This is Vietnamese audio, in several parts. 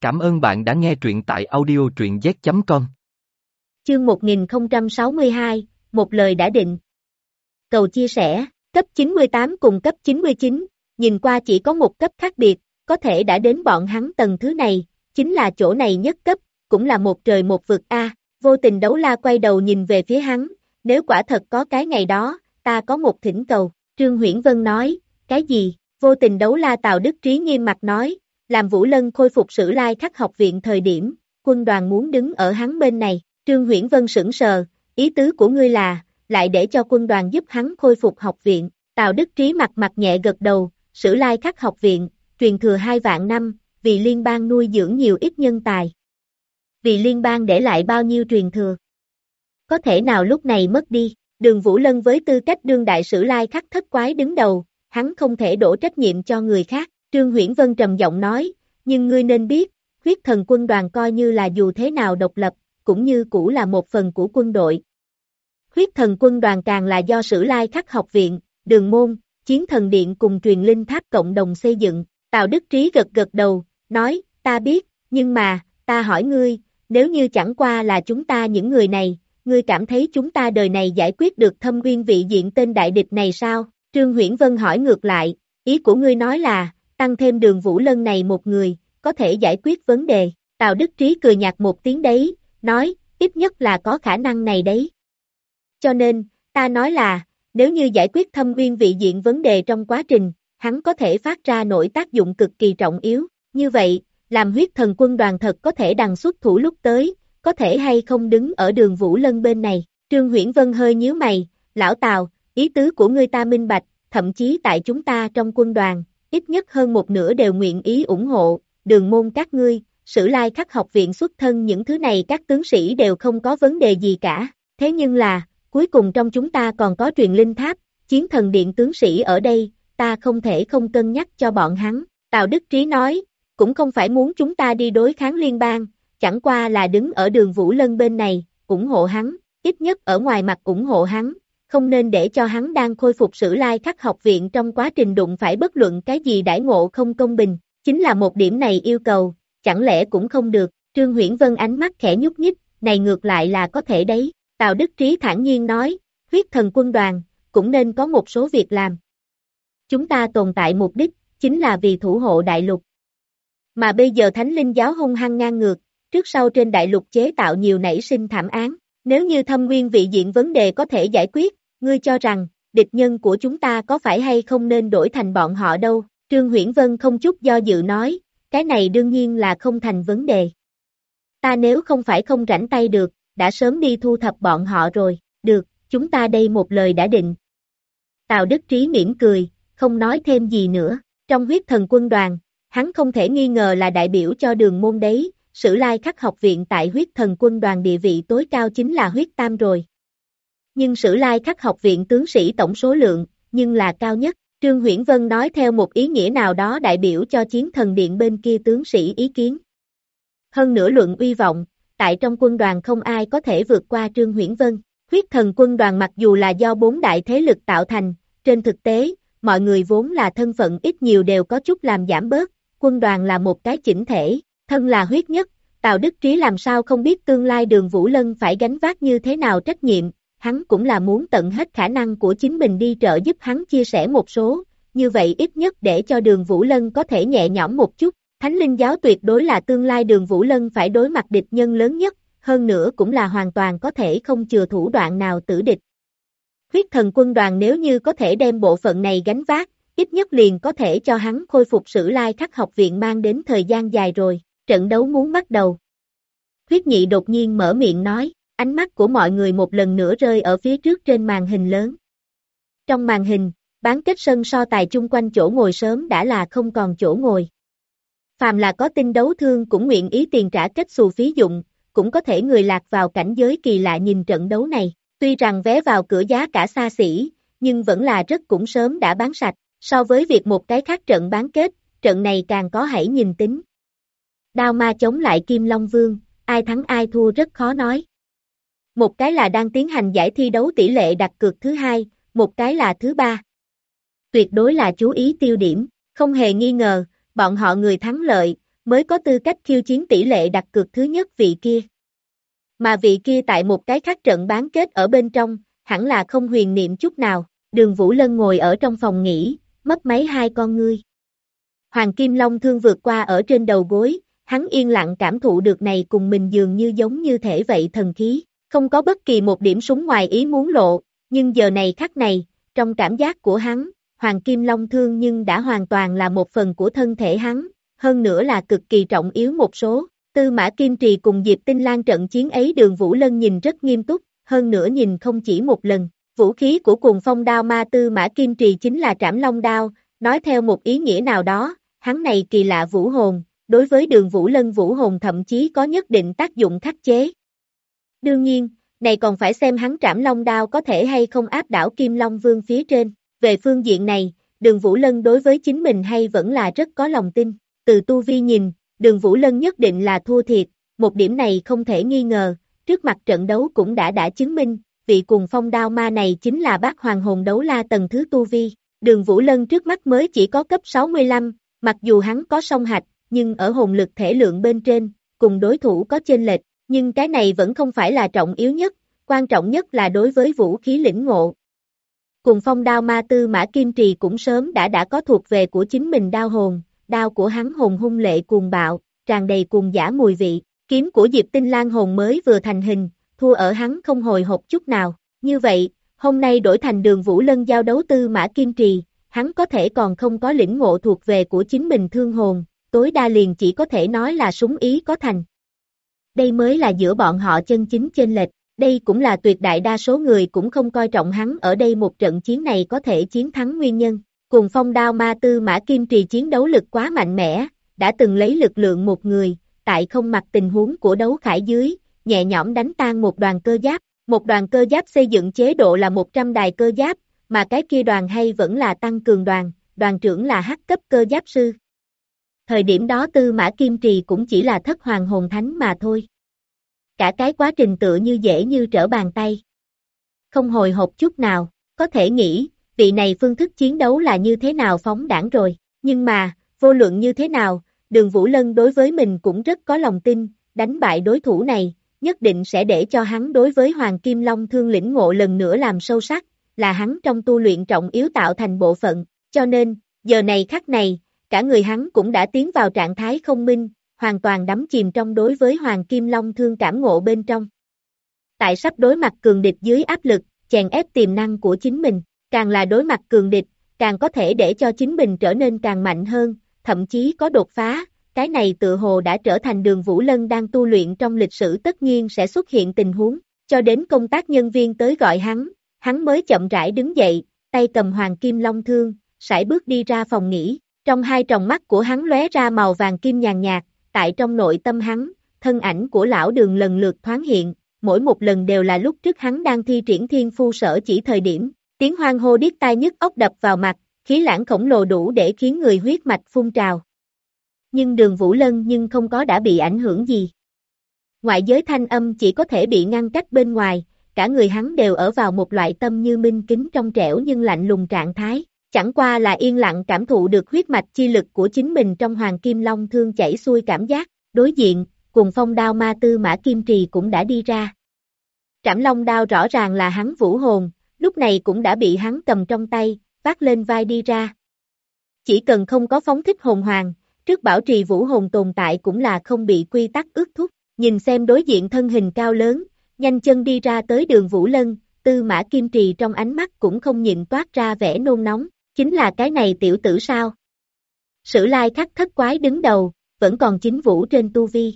Cảm ơn bạn đã nghe truyện tại audio truyện z.com. Chương 1062, một lời đã định. Cầu chia sẻ, cấp 98 cùng cấp 99, nhìn qua chỉ có một cấp khác biệt, có thể đã đến bọn hắn tầng thứ này, chính là chỗ này nhất cấp, cũng là một trời một vực a. Vô Tình Đấu La quay đầu nhìn về phía hắn, nếu quả thật có cái ngày đó, ta có một thỉnh cầu. Trương Huyễn Vân nói, cái gì? Vô Tình Đấu La Tào Đức Trí nghiêm mặt nói, làm Vũ Lân khôi phục Sử Lai Khắc học viện thời điểm, quân đoàn muốn đứng ở hắn bên này. Trương Huyễn Vân sững sờ, ý tứ của ngươi là, lại để cho quân đoàn giúp hắn khôi phục học viện. Tào Đức Trí mặt nhẹ gật đầu, Sử Lai Khắc học viện, truyền thừa 2 vạn năm, vì liên bang nuôi dưỡng nhiều ít nhân tài. Vì liên bang để lại bao nhiêu truyền thừa? Có thể nào lúc này mất đi? Đường Vũ Lân với tư cách đương đại Sử Lai Khắc thất quái đứng đầu, hắn không thể đổ trách nhiệm cho người khác. Trương Huyễn Vân trầm giọng nói, nhưng ngươi nên biết, huyết thần quân đoàn coi như là dù thế nào độc lập, cũng như cũ là một phần của quân đội. Huyết thần quân đoàn càng là do Sử Lai Khắc học viện, Đường Môn, Chiến Thần Điện cùng Truyền Linh Tháp cộng đồng xây dựng. Tào Đức Trí gật đầu, nói, ta biết, nhưng mà, ta hỏi ngươi, nếu như chẳng qua là chúng ta những người này, ngươi cảm thấy chúng ta đời này giải quyết được Thâm Uyên vị diện tên đại địch này sao? Trương Huyễn Vân hỏi ngược lại, ý của ngươi nói là, tăng thêm Đường Vũ Lân này một người, có thể giải quyết vấn đề. Tào Đức Trí cười nhạt một tiếng đấy, nói, ít nhất là có khả năng này đấy. Cho nên, ta nói là, nếu như giải quyết Thâm Uyên vị diện vấn đề trong quá trình, hắn có thể phát ra nổi tác dụng cực kỳ trọng yếu. Như vậy, làm huyết thần quân đoàn thật có thể đằng xuất thủ lúc tới, có thể hay không đứng ở Đường Vũ Lân bên này. Trương Huyễn Vân hơi nhíu mày, lão Tào, ý tứ của ngươi ta minh bạch, thậm chí tại chúng ta trong quân đoàn, ít nhất hơn một nửa đều nguyện ý ủng hộ, Đường Môn các ngươi, Sử Lai Khắc học viện xuất thân những thứ này các tướng sĩ đều không có vấn đề gì cả. Thế nhưng là, cuối cùng trong chúng ta còn có Truyền Linh Tháp, Chiến Thần Điện tướng sĩ ở đây, ta không thể không cân nhắc cho bọn hắn. Tào Đức Trí nói, cũng không phải muốn chúng ta đi đối kháng liên bang, chẳng qua là đứng ở Đường Vũ Lân bên này, ủng hộ hắn, ít nhất ở ngoài mặt ủng hộ hắn, không nên để cho hắn đang khôi phục Sử Lai Khắc học viện trong quá trình đụng phải bất luận cái gì đãi ngộ không công bình, chính là một điểm này yêu cầu, chẳng lẽ cũng không được. Trương Huyễn Vân ánh mắt khẽ nhúc nhích, này ngược lại là có thể đấy. Tào Đức Trí thản nhiên nói, huyết thần quân đoàn, cũng nên có một số việc làm. Chúng ta tồn tại mục đích, chính là vì thủ hộ đại lục. Mà bây giờ Thánh Linh giáo hung hăng ngang ngược, trước sau trên đại lục chế tạo nhiều nảy sinh thảm án. Nếu như Thâm Uyên vị diện vấn đề có thể giải quyết, ngươi cho rằng, địch nhân của chúng ta có phải hay không nên đổi thành bọn họ đâu? Trương Huyễn Vân không chút do dự nói, cái này đương nhiên là không thành vấn đề. Ta nếu không phải không rảnh tay được, đã sớm đi thu thập bọn họ rồi. Được, chúng ta đây một lời đã định. Tào Đức Trí mỉm cười, không nói thêm gì nữa. Trong huyết thần quân đoàn, hắn không thể nghi ngờ là đại biểu cho Đường Môn đấy. Sử Lai Khắc học viện tại huyết thần quân đoàn địa vị tối cao chính là huyết tam rồi. Nhưng Sử Lai Khắc học viện tướng sĩ tổng số lượng, nhưng là cao nhất. Trương Huyễn Vân nói theo một ý nghĩa nào đó đại biểu cho Chiến Thần Điện bên kia tướng sĩ ý kiến. Hơn nữa luận uy vọng, tại trong quân đoàn không ai có thể vượt qua Trương Huyễn Vân. Huyết thần quân đoàn mặc dù là do 4 đại thế lực tạo thành, trên thực tế, mọi người vốn là thân phận ít nhiều đều có chút làm giảm bớt, quân đoàn là một cái chỉnh thể, thân là huyết nhất, Tào Đức Trí làm sao không biết tương lai Đường Vũ Lân phải gánh vác như thế nào trách nhiệm, hắn cũng là muốn tận hết khả năng của chính mình đi trợ giúp hắn chia sẻ một số, như vậy ít nhất để cho Đường Vũ Lân có thể nhẹ nhõm một chút. Thánh Linh giáo tuyệt đối là tương lai Đường Vũ Lân phải đối mặt địch nhân lớn nhất, hơn nữa cũng là hoàn toàn có thể không chừa thủ đoạn nào tử địch. Huyết thần quân đoàn nếu như có thể đem bộ phận này gánh vác, ít nhất liền có thể cho hắn khôi phục Sử Lai Khắc học viện mang đến thời gian dài rồi. Trận đấu muốn bắt đầu. Huyết Nhị đột nhiên mở miệng nói, ánh mắt của mọi người một lần nữa rơi ở phía trước trên màn hình lớn. Trong màn hình, bán kết sân so tài chung quanh chỗ ngồi sớm đã là không còn chỗ ngồi. Phàm là có tin đấu thương cũng nguyện ý tiền trả kết xù phí dụng, cũng có thể người lạc vào cảnh giới kỳ lạ nhìn trận đấu này. Tuy rằng vé vào cửa giá cả xa xỉ, nhưng vẫn là rất cũng sớm đã bán sạch, so với việc một cái khác trận bán kết, trận này càng có hãy nhìn tính. Đao ma chống lại Kim Long Vương, ai thắng ai thua rất khó nói. Một cái là đang tiến hành giải thi đấu tỷ lệ đặt cược thứ 2, một cái là thứ 3. Tuyệt đối là chú ý tiêu điểm, không hề nghi ngờ, bọn họ người thắng lợi, mới có tư cách khiêu chiến tỷ lệ đặt cược thứ nhất vị kia. Mà vị kia tại một cái khác trận bán kết ở bên trong, hẳn là không huyền niệm chút nào. Đường Vũ Lân ngồi ở trong phòng nghỉ, mấp máy hai con ngươi. Hoàng Kim Long thương vượt qua ở trên đầu gối, hắn yên lặng cảm thụ được này cùng mình dường như giống như thể vậy thần khí, không có bất kỳ một điểm súng ngoài ý muốn lộ, nhưng giờ này khắc này, trong cảm giác của hắn, Hoàng Kim Long thương nhưng đã hoàn toàn là một phần của thân thể hắn, hơn nữa là cực kỳ trọng yếu một số. Tư Mã Kim Trì cùng Diệp Tinh Lan trận chiến ấy Đường Vũ Lân nhìn rất nghiêm túc, hơn nữa nhìn không chỉ một lần. Vũ khí của Cuồng Phong đao ma Tư Mã Kim Trì chính là Trảm Long đao, nói theo một ý nghĩa nào đó, hắn này kỳ lạ vũ hồn, đối với Đường Vũ Lân vũ hồn thậm chí có nhất định tác dụng khắc chế. Đương nhiên, này còn phải xem hắn Trảm Long đao có thể hay không áp đảo Kim Long Vương phía trên. Về phương diện này, Đường Vũ Lân đối với chính mình hay vẫn là rất có lòng tin. Từ tu vi nhìn, Đường Vũ Lân nhất định là thua thiệt, một điểm này không thể nghi ngờ, trước mặt trận đấu cũng đã chứng minh, vị Cuồng Phong đao ma này chính là bát hoàng hồn đấu la tầng thứ tu vi. Đường Vũ Lân trước mắt mới chỉ có cấp 65, mặc dù hắn có song hạch, nhưng ở hồn lực thể lượng bên trên, cùng đối thủ có chênh lệch, nhưng cái này vẫn không phải là trọng yếu nhất, quan trọng nhất là đối với vũ khí lĩnh ngộ. Cuồng Phong đao ma Tư Mã Kim Trì cũng sớm đã có thuộc về của chính mình đao hồn, đao của hắn hồn hung lệ cuồng bạo, tràn đầy cuồng dã mùi vị, kiếm của Diệp Tinh Lan hồn mới vừa thành hình, thua ở hắn không hồi hộp chút nào. Như vậy, hôm nay đổi thành Đường Vũ Lân giao đấu Tư Mã Kim Trì, hắn có thể còn không có lĩnh ngộ thuộc về của chính mình thương hồn, tối đa liền chỉ có thể nói là súng ý có thành. Đây mới là giữa bọn họ chân chính chênh lệch, đây cũng là tuyệt đại đa số người cũng không coi trọng hắn ở đây một trận chiến này có thể chiến thắng nguyên nhân. Cuồng Phong đao ma Tư Mã Kim Trì chiến đấu lực quá mạnh mẽ, đã từng lấy lực lượng một người, tại không mặc tình huống của đấu khải dưới, nhẹ nhõm đánh tan một đoàn cơ giáp xây dựng chế độ là 100 đài cơ giáp, mà cái kia đoàn hay vẫn là tăng cường đoàn, đoàn trưởng là hắc cấp cơ giáp sư. Thời điểm đó Tư Mã Kim Trì cũng chỉ là thất hoàng hồn thánh mà thôi. Cả cái quá trình tựa như dễ như trở bàn tay. Không hồi hộp chút nào, có thể nghĩ, vị này phương thức chiến đấu là như thế nào phóng đãng rồi, nhưng mà, vô luận như thế nào, Đường Vũ Lân đối với mình cũng rất có lòng tin, đánh bại đối thủ này, nhất định sẽ để cho hắn đối với Hoàng Kim Long thương lĩnh ngộ lần nữa làm sâu sắc, là hắn trong tu luyện trọng yếu tạo thành bộ phận, cho nên, giờ này khắc này, cả người hắn cũng đã tiến vào trạng thái không minh, hoàn toàn đắm chìm trong đối với Hoàng Kim Long thương cảm ngộ bên trong. Tại sắp đối mặt cường địch dưới áp lực, chèn ép tiềm năng của chính mình, càng là đối mặt cường địch, càng có thể để cho chính mình trở nên càng mạnh hơn, thậm chí có đột phá, cái này tự hồ đã trở thành Đường Vũ Lân đang tu luyện trong lịch sử tất nhiên sẽ xuất hiện tình huống, cho đến công tác nhân viên tới gọi hắn mới chậm rãi đứng dậy, tay cầm Hoàng Kim Long thương, sải bước đi ra phòng nghỉ, trong hai tròng mắt của hắn lóe ra màu vàng kim nhàn nhạt, tại trong nội tâm hắn, thân ảnh của lão Đường lần lượt thoáng hiện, mỗi một lần đều là lúc trước hắn đang thi triển thiên phu sở chỉ thời điểm, tiếng hoan hô điếc tai nhức óc đập vào mặt, khí lãng khổng lồ đủ để khiến người huyết mạch phun trào. Nhưng Đường Vũ Lân nhưng không có đã bị ảnh hưởng gì. Ngoại giới thanh âm chỉ có thể bị ngăn cách bên ngoài, cả người hắn đều ở vào một loại tâm như minh kính trong trẻo nhưng lạnh lùng trạng thái, chẳng qua là yên lặng cảm thụ được huyết mạch chi lực của chính mình trong Hoàng Kim Long thương chảy xuôi cảm giác, đối diện, Cuồng Phong đao ma Tư Mã Kim Trì cũng đã đi ra. Trảm Long đao rõ ràng là hắn vũ hồn, lúc này cũng đã bị hắn cầm trong tay, vác lên vai đi ra. Chỉ cần không có phóng thích hồn hoàng, trước bảo trì vũ hồn tồn tại cũng là không bị quy tắc ước thúc, nhìn xem đối diện thân hình cao lớn, nhanh chân đi ra tới Đường Vũ Lân, Tư Mã Kim Trì trong ánh mắt cũng không nhịn toát ra vẻ nôn nóng, chính là cái này tiểu tử sao? Sử Lai Khắc thất quái đứng đầu, vẫn còn chính vũ trên tu vi.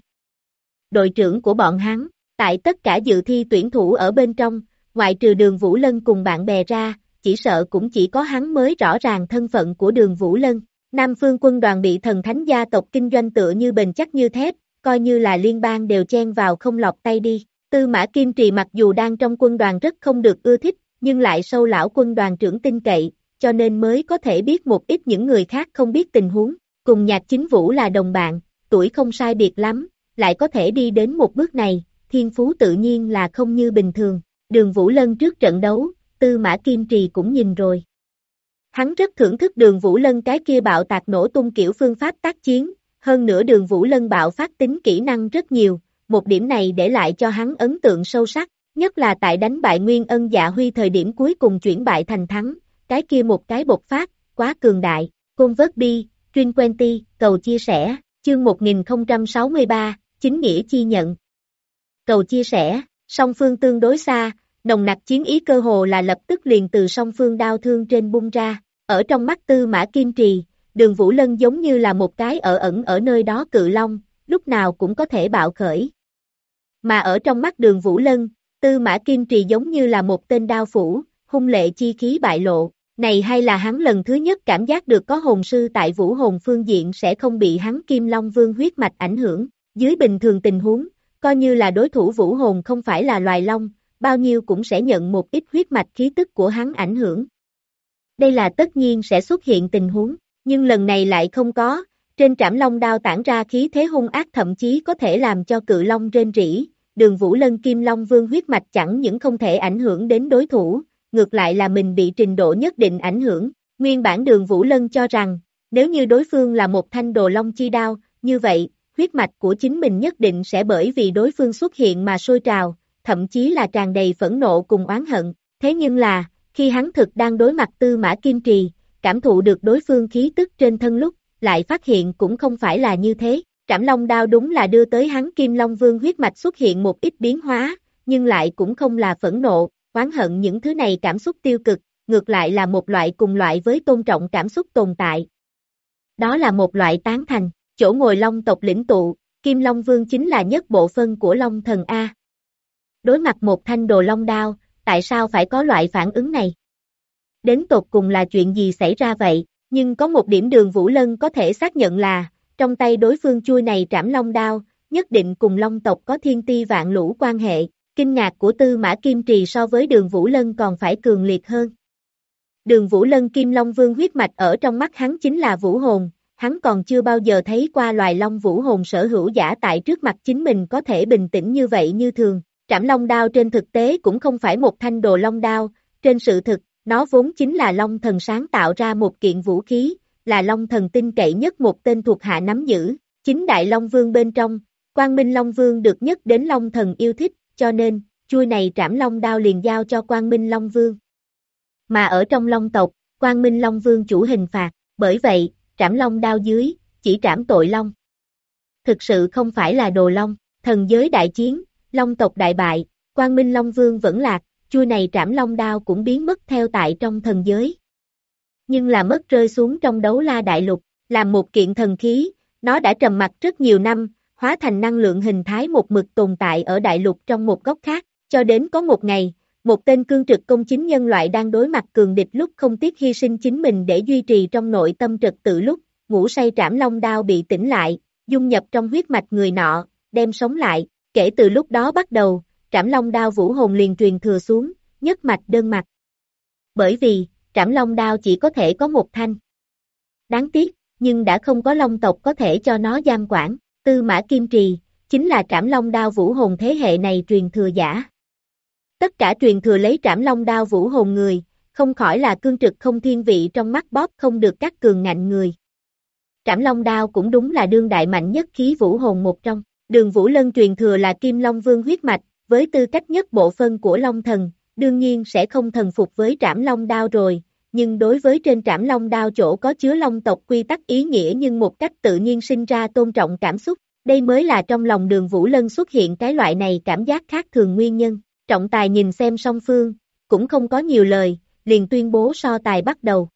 Đội trưởng của bọn hắn, tại tất cả dự thi tuyển thủ ở bên trong, ngoại trừ Đường Vũ Lân cùng bạn bè ra, chỉ sợ cũng chỉ có hắn mới rõ ràng thân phận của Đường Vũ Lân. Nam Phương quân đoàn bị thần thánh gia tộc kinh doanh tựa như bền chắc như thép, coi như là liên bang đều chen vào không lọt tay đi. Tư Mã Kim Trì mặc dù đang trong quân đoàn rất không được ưa thích, nhưng lại sâu lão quân đoàn trưởng tin cậy, cho nên mới có thể biết một ít những người khác không biết tình huống. Cùng Nhạc Chính Vũ là đồng bạn, tuổi không sai biệt lắm, lại có thể đi đến một bước này, thiên phú tự nhiên là không như bình thường. Đường Vũ Lân trước trận đấu, Tư Mã Kim Trì cũng nhìn rồi. Hắn rất thưởng thức Đường Vũ Lân cái kia bạo tạc nổ tung kiểu phương pháp tác chiến, hơn nữa Đường Vũ Lân bạo phát tính kỹ năng rất nhiều, một điểm này để lại cho hắn ấn tượng sâu sắc, nhất là tại đánh bại Nguyên Ân Dạ Huy thời điểm cuối cùng chuyển bại thành thắng, cái kia một cái bộc phát, quá cường đại. Convert Bi, Trin Quenty, cầu chia sẻ, chương 1063, chính nghĩa chi nhận. Cầu chia sẻ, song phương tương đối xa, nồng nặc chiến ý cơ hồ là lập tức liền từ song phương đao thương trên bung ra, ở trong mắt Tư Mã Kim Trì, Đường Vũ Lân giống như là một cái ẩn ở nơi đó cự long, lúc nào cũng có thể bạo khởi. Mà ở trong mắt Đường Vũ Lân, Tư Mã Kim Trì giống như là một tên đao phủ, hung lệ chi khí bại lộ, này hay là hắn lần thứ nhất cảm giác được có hồn sư tại vũ hồn phương diện sẽ không bị hắn Kim Long Vương huyết mạch ảnh hưởng, dưới bình thường tình huống, coi như là đối thủ vũ hồn không phải là loài long, bao nhiêu cũng sẽ nhận một ít huyết mạch khí tức của hắn ảnh hưởng. Đây là tất nhiên sẽ xuất hiện tình huống, nhưng lần này lại không có, trên trảm long đao tản ra khí thế hung ác thậm chí có thể làm cho cự long rên rỉ, Đường Vũ Lân Kim Long Vương huyết mạch chẳng những không thể ảnh hưởng đến đối thủ, ngược lại là mình bị trình độ nhất định ảnh hưởng. Nguyên bản Đường Vũ Lân cho rằng, nếu như đối phương là một thanh đồ long chi đao, như vậy, huyết mạch của chính mình nhất định sẽ bởi vì đối phương xuất hiện mà sôi trào, thậm chí là tràn đầy phẫn nộ cùng oán hận. Thế nhưng là, khi hắn thực đang đối mặt Tư Mã Kim Trì, cảm thụ được đối phương khí tức trên thân lúc, lại phát hiện cũng không phải là như thế. Trảm Long đao đúng là đưa tới hắn Kim Long Vương huyết mạch xuất hiện một ít biến hóa, nhưng lại cũng không là phẫn nộ, oán hận những thứ này cảm xúc tiêu cực, ngược lại là một loại cùng loại với tôn trọng cảm xúc tồn tại. Đó là một loại tán thành, chỗ ngồi Long tộc lĩnh tụ, Kim Long Vương chính là nhất bộ phân của Long thần A. Đối mặt một thanh đồ long đao, tại sao phải có loại phản ứng này? Đến tột cùng là chuyện gì xảy ra vậy? Nhưng có một điểm Đường Vũ Lân có thể xác nhận là, trong tay đối phương chui này trảm long đao, nhất định cùng long tộc có thiên ti vạn lũ quan hệ. Kinh ngạc của Tư Mã Kim Trì so với Đường Vũ Lân còn phải cường liệt hơn. Đường Vũ Lân Kim Long Vương huyết mạch ở trong mắt hắn chính là vũ hồn, hắn còn chưa bao giờ thấy qua loài long vũ hồn sở hữu giả tại trước mặt chính mình có thể bình tĩnh như vậy như thường. Trảm long đao trên thực tế cũng không phải một thanh đồ long đao, trên sự thực, nó vốn chính là long thần sáng tạo ra một kiện vũ khí, là long thần tin cậy nhất một tên thuộc hạ nắm giữ, chính đại long vương bên trong, Quang Minh Long Vương được nhất đến long thần yêu thích, cho nên, chuôi này trảm long đao liền giao cho Quang Minh Long Vương. Mà ở trong long tộc, Quang Minh Long Vương chủ hình phạt, bởi vậy, trảm long đao dưới, chỉ trảm tội long. Thực sự không phải là đồ long, thần giới đại chiến, long tộc đại bại, Quang Minh Long Vương vẫn lạc, chuôi này trảm long đao cũng biến mất theo tại trong thần giới. Nhưng là mất rơi xuống trong đấu la đại lục, làm một kiện thần khí, nó đã trầm mặc rất nhiều năm, hóa thành năng lượng hình thái một mực tồn tại ở đại lục trong một góc khác, cho đến có một ngày, một tên cương trực công chính nhân loại đang đối mặt cường địch lúc không tiếc hy sinh chính mình để duy trì trong nội tâm trật tự lúc, ngủ say trảm long đao bị tỉnh lại, dung nhập trong huyết mạch người nọ, đem sống lại, kể từ lúc đó bắt đầu, trảm long đao vũ hồn liền truyền thừa xuống, nhất mạch đơn mạch. Bởi vì, trảm long đao chỉ có thể có một thanh. Đáng tiếc, nhưng đã không có long tộc có thể cho nó giam quản. Tư Mã Kim Trì, chính là trảm long đao vũ hồn thế hệ này truyền thừa giả. Tất cả truyền thừa lấy trảm long đao vũ hồn người, không khỏi là cương trực không thiên vị trong mắt bóp không được các cường ngạnh người. Trảm long đao cũng đúng là đương đại mạnh nhất khí vũ hồn một trong. Đường Vũ Lân truyền thừa là Kim Long Vương huyết mạch, với tư cách nhất bộ phân của Long Thần, đương nhiên sẽ không thần phục với trảm long đao rồi, nhưng đối với trên trảm long đao chỗ có chứa long tộc quy tắc ý nghĩa nhưng một cách tự nhiên sinh ra tôn trọng cảm xúc, đây mới là trong lòng Đường Vũ Lân xuất hiện cái loại này cảm giác khác thường nguyên nhân. Trọng tài nhìn xem song phương, cũng không có nhiều lời, liền tuyên bố so tài bắt đầu.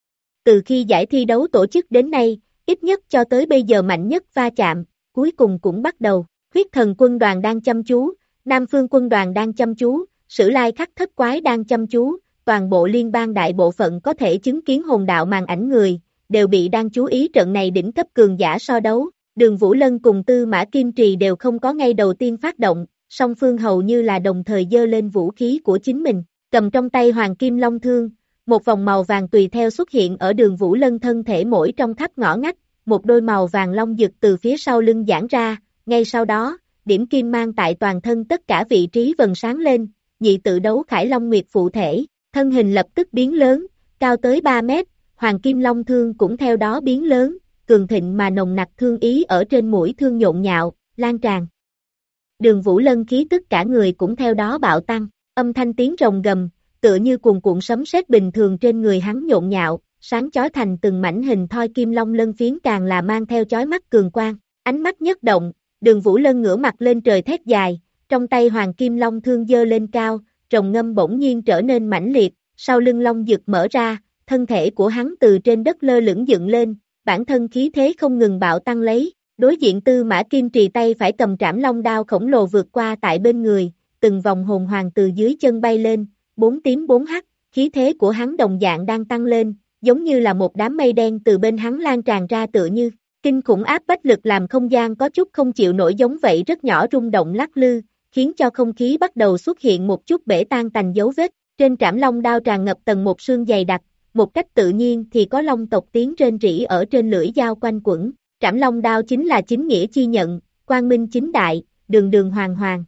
Từ khi giải thi đấu tổ chức đến nay, ít nhất cho tới bây giờ mạnh nhất va chạm, cuối cùng cũng bắt đầu. Huyết Thần quân đoàn đang chăm chú, Nam Phương quân đoàn đang chăm chú, Sử Lai Khắc Thất Quái đang chăm chú, toàn bộ liên bang đại bộ phận có thể chứng kiến hồn đạo màn ảnh người, đều bị đang chú ý trận này đỉnh cấp cường giả so đấu. Đường Vũ Lân cùng Tư Mã Kim Trì đều không có ngay đầu tiên phát động, song phương hầu như là đồng thời giơ lên vũ khí của chính mình, cầm trong tay Hoàng Kim Long Thương, một vòng màu vàng tùy theo xuất hiện ở Đường Vũ Lân thân thể mỗi trong khắp ngõ ngách, một đôi màu vàng long dực từ phía sau lưng giãn ra, ngay sau đó, điểm kim mang tại toàn thân tất cả vị trí vần sáng lên, nhị tự đấu Khải Long Nguyệt phụ thể, thân hình lập tức biến lớn, cao tới 3 mét, Hoàng Kim Long Thương cũng theo đó biến lớn, cường thịnh mà nồng nặc thương ý ở trên mũi thương nhộn nhạo, lan tràn. Đường Vũ Lân khí tức cả người cũng theo đó bạo tăng, âm thanh tiếng rồng gầm, tựa như cuồn cuộn sấm sét bình thường trên người hắn nhộn nhạo, sáng chói thành từng mảnh hình thoi kim long lân phiến càng là mang theo chói mắt cường quang, ánh mắt nhất động, Đường Vũ Lân ngửa mặt lên trời thét dài, trong tay hoàng kim long thương giơ lên cao, rồng ngâm bỗng nhiên trở nên mãnh liệt, sau lưng long dực mở ra, thân thể của hắn từ trên đất lơ lửng dựng lên, bản thân khí thế không ngừng bạo tăng lấy, đối diện Tư Mã Kim Trì tay phải cầm trảm long đao khổng lồ vượt qua tại bên người, từng vòng hồn hoàng từ dưới chân bay lên, bốn tím bốn hắc, khí thế của hắn đồng dạng đang tăng lên, giống như là một đám mây đen từ bên hắn lan tràn ra tựa như kinh khủng áp bách lực làm không gian có chút không chịu nổi giống vậy rất nhỏ rung động lắc lư, khiến cho không khí bắt đầu xuất hiện một chút bể tan tành dấu vết, trên trảm long đao tràn ngập tầng một sương dày đặc, một cách tự nhiên thì có long tộc tiếng rên rỉ ở trên lưỡi dao quanh quẩn, trảm long đao chính là chính nghĩa chi nhận, quang minh chính đại, đường đường hoàng hoàng.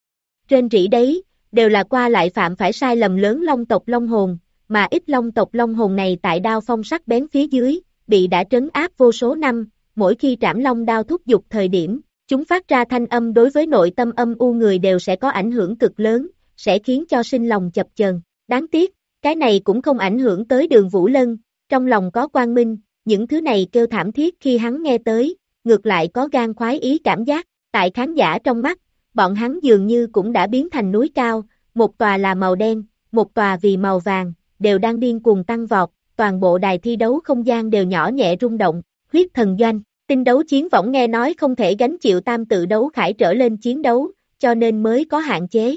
Rên rỉ đấy, đều là qua lại phạm phải sai lầm lớn long tộc long hồn, mà ít long tộc long hồn này tại đao phong sắc bén phía dưới, bị đã trấn áp vô số năm, mỗi khi trảm long đao thúc giục thời điểm, chúng phát ra thanh âm đối với nội tâm âm u người đều sẽ có ảnh hưởng cực lớn, sẽ khiến cho sinh lòng chập chờn. Đáng tiếc, cái này cũng không ảnh hưởng tới Đường Vũ Lân, trong lòng có quang minh, những thứ này kêu thảm thiết khi hắn nghe tới, ngược lại có gan khoái ý cảm giác, tại khán giả trong mắt, bọn hắn dường như cũng đã biến thành núi cao, một tòa là màu đen, một tòa vì màu vàng, đều đang điên cuồng tăng vọt, toàn bộ đài thi đấu không gian đều nhỏ nhẹ rung động, huyết thần doanh, tinh đấu chiến võng nghe nói không thể gánh chịu tam tự đấu khải trở lên chiến đấu, cho nên mới có hạn chế.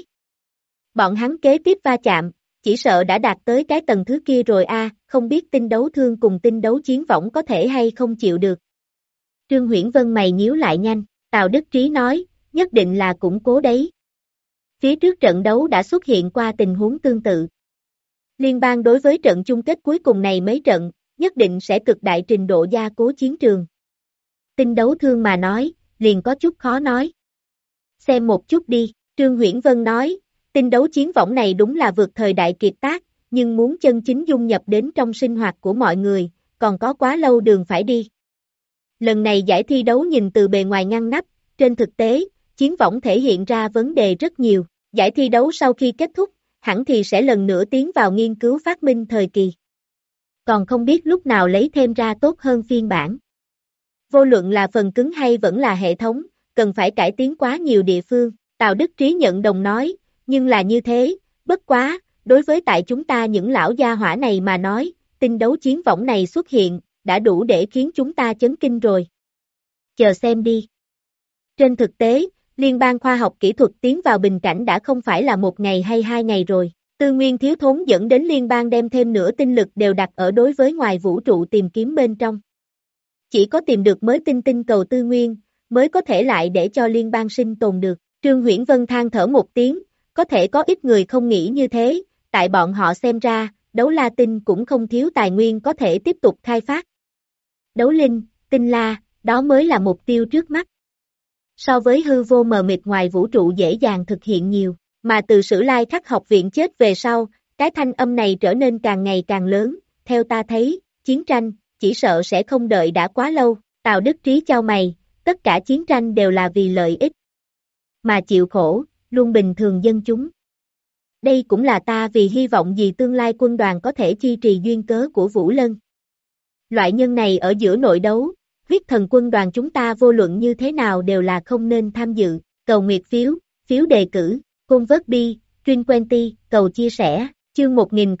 Bọn hắn kế tiếp va chạm, chỉ sợ đã đạt tới cái tầng thứ kia rồi không biết tinh đấu thương cùng tinh đấu chiến võng có thể hay không chịu được. Trương Huyễn Vân mày nhíu lại nhanh, Tào Đức Trí nói, nhất định là củng cố đấy. Phía trước trận đấu đã xuất hiện qua tình huống tương tự. Liên bang đối với trận chung kết cuối cùng này mấy trận, nhất định sẽ cực đại trình độ gia cố chiến trường. Tinh đấu thương mà nói, liền có chút khó nói. Xem một chút đi, Trương Huyễn Vân nói, tinh đấu chiến võng này đúng là vượt thời đại kiệt tác, nhưng muốn chân chính dung nhập đến trong sinh hoạt của mọi người, còn có quá lâu đường phải đi. Lần này giải thi đấu nhìn từ bề ngoài ngăn nắp, trên thực tế, chiến võng thể hiện ra vấn đề rất nhiều. Giải thi đấu sau khi kết thúc, hẳn thì sẽ lần nữa tiến vào nghiên cứu phát minh thời kỳ. Còn không biết lúc nào lấy thêm ra tốt hơn phiên bản. Vô luận là phần cứng hay vẫn là hệ thống, cần phải cải tiến quá nhiều địa phương. Tào Đức Trí nhận đồng nói, nhưng là như thế, bất quá, đối với tại chúng ta những lão gia hỏa này mà nói, tinh đấu chiến võng này xuất hiện, đã đủ để khiến chúng ta chấn kinh rồi. Chờ xem đi. Trên thực tế, Liên bang khoa học kỹ thuật tiến vào bình cảnh đã không phải là một ngày hay 2 ngày rồi. Tư nguyên thiếu thốn dẫn đến liên bang đem thêm nửa tinh lực đều đặt ở đối với ngoài vũ trụ tìm kiếm bên trong. Chỉ có tìm được mới tinh cầu tư nguyên, mới có thể lại để cho liên bang sinh tồn được. Trương Huyễn Vân than thở một tiếng, có thể có ít người không nghĩ như thế, tại bọn họ xem ra, đấu la tinh cũng không thiếu tài nguyên có thể tiếp tục khai phát. Đấu linh, tinh la, đó mới là mục tiêu trước mắt. So với hư vô mờ mịt ngoài vũ trụ dễ dàng thực hiện nhiều, mà từ Sử Lai Khắc học viện chết về sau, cái thanh âm này trở nên càng ngày càng lớn, theo ta thấy, chiến tranh, chỉ sợ sẽ không đợi đã quá lâu. Tào Đức Trí chau mày, tất cả chiến tranh đều là vì lợi ích, mà chịu khổ, luôn bình thường dân chúng. Đây cũng là ta vì hy vọng gì tương lai quân đoàn có thể chi trì duyên cớ của Vũ Lân. Loại nhân này ở giữa nội đấu, huyết thần quân đoàn chúng ta vô luận như thế nào đều là không nên tham dự. Cầu nguyệt phiếu, phiếu đề cử, convert bi, Dream 20, cầu chia sẻ, chương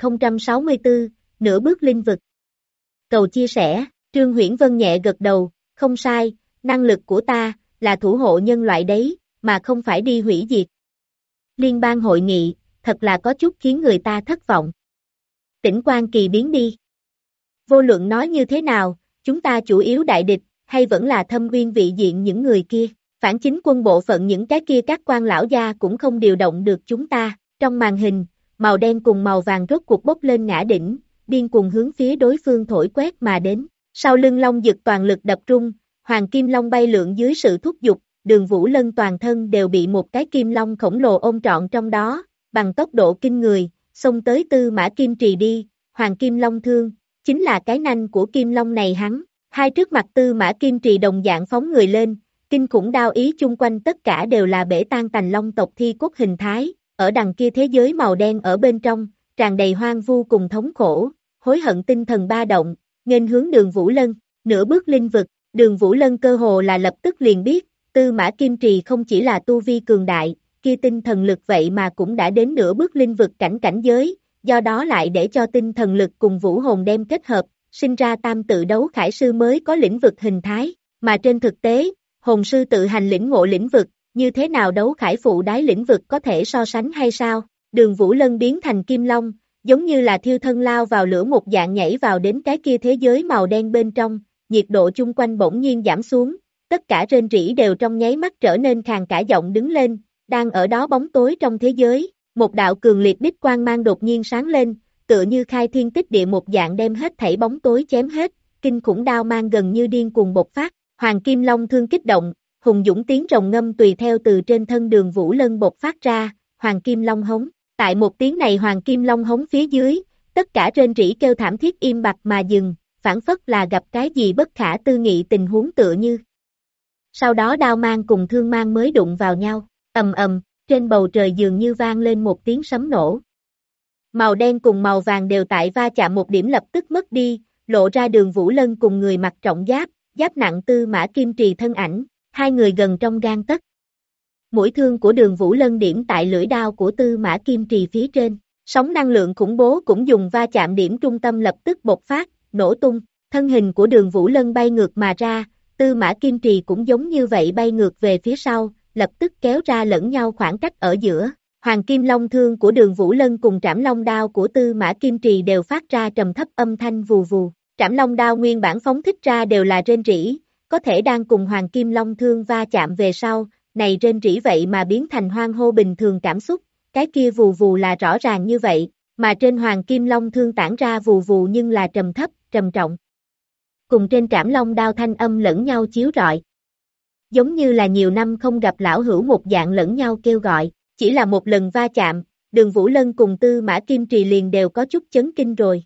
1064, nửa bước linh vực. Cầu chia sẻ, Trương Huyễn Vân nhẹ gật đầu, không sai, năng lực của ta, là thủ hộ nhân loại đấy, mà không phải đi hủy diệt. Liên bang hội nghị, thật là có chút khiến người ta thất vọng. Tỉnh Quan kỳ biến đi. Vô luận nói như thế nào, chúng ta chủ yếu đại địch, hay vẫn là thâm uyên vị diện những người kia, phản chính quân bộ phận những cái kia các quan lão gia cũng không điều động được chúng ta. Trong màn hình, màu đen cùng màu vàng rốt cuộc bốc lên ngã đỉnh, điên cuồng hướng phía đối phương thổi quét mà đến. Sau lưng long dực toàn lực đập rung, hoàng kim long bay lượn dưới sự thúc giục, Đường Vũ Lân toàn thân đều bị một cái kim long khổng lồ ôm trọn trong đó, bằng tốc độ kinh người, xông tới Tư Mã Kim Trì đi, hoàng kim long thương, chính là cái nanh của kim long này hắn Hai trước mặt Tư Mã Kim Trì đồng dạng phóng người lên, kinh khủng đao ý chung quanh tất cả đều là bể tan tành long tộc thi cốt hình thái, ở đằng kia thế giới màu đen ở bên trong, tràn đầy hoang vu cùng thống khổ, hối hận tinh thần ba động, nghênh hướng Đường Vũ Lân, nửa bước linh vực, Đường Vũ Lân cơ hồ là lập tức liền biết, Tư Mã Kim Trì không chỉ là tu vi cường đại, kia tinh thần lực vậy mà cũng đã đến nửa bước linh vực cảnh giới, do đó lại để cho tinh thần lực cùng vũ hồn đem kết hợp, sinh ra tam tự đấu khải sư mới có lĩnh vực hình thái, mà trên thực tế, hồn sư tự hành lĩnh ngộ lĩnh vực, như thế nào đấu khải phụ đái lĩnh vực có thể so sánh hay sao? Đường Vũ Lân biến thành kim long, giống như là thiêu thân lao vào lửa một dạng nhảy vào đến cái kia thế giới màu đen bên trong, nhiệt độ chung quanh bỗng nhiên giảm xuống, tất cả rên rỉ đều trong nháy mắt trở nên khàn cả giọng đứng lên, đang ở đó bóng tối trong thế giới, một đạo cường liệt đích quang mang đột nhiên sáng lên, tựa như khai thiên tích địa một dạng đem hết thảy bóng tối chém hết, kinh khủng đao mang gần như điên cuồng bộc phát, Hoàng Kim Long thương kích động, hùng dũng tiếng rồng ngâm tùy theo từ trên thân Đường Vũ Lân bộc phát ra, Hoàng Kim Long hống, tại một tiếng này Hoàng Kim Long hống phía dưới, tất cả rên rỉ kêu thảm thiết im bặt mà dừng, phản phất là gặp cái gì bất khả tư nghị tình huống tựa như. Sau đó đao mang cùng thương mang mới đụng vào nhau, ầm ầm, trên bầu trời dường như vang lên một tiếng sấm nổ. Màu đen cùng màu vàng đều tại va chạm một điểm lập tức mất đi, lộ ra Đường Vũ Lân cùng người mặc trọng giáp, giáp nặng Tư Mã Kim Trì thân ảnh, hai người gần trong gang tấc. Mũi thương của Đường Vũ Lân điểm tại lưỡi đao của Tư Mã Kim Trì phía trên, sóng năng lượng khủng bố cũng dùng va chạm điểm trung tâm lập tức bộc phát, nổ tung, thân hình của Đường Vũ Lân bay ngược mà ra, Tư Mã Kim Trì cũng giống như vậy bay ngược về phía sau, lập tức kéo ra lẫn nhau khoảng cách ở giữa. Hoàng Kim Long thương của Đường Vũ Lân cùng Trảm Long đao của Tư Mã Kim Trì đều phát ra trầm thấp âm thanh vù vù. Trảm Long đao nguyên bản phóng thích ra đều là rên rỉ, có thể đang cùng Hoàng Kim Long thương va chạm về sau, này rên rỉ vậy mà biến thành hoang hô bình thường cảm xúc, cái kia vù vù là rõ ràng như vậy, mà trên Hoàng Kim Long thương tản ra vù vù nhưng là trầm thấp, trầm trọng. Cùng trên Trảm Long đao thanh âm lẫn nhau chiếu rọi. Giống như là nhiều năm không gặp lão hữu một dạng lẫn nhau kêu gọi, chỉ là một lần va chạm, Đường Vũ Lân cùng Tư Mã Kim Trì liền đều có chút chấn kinh rồi.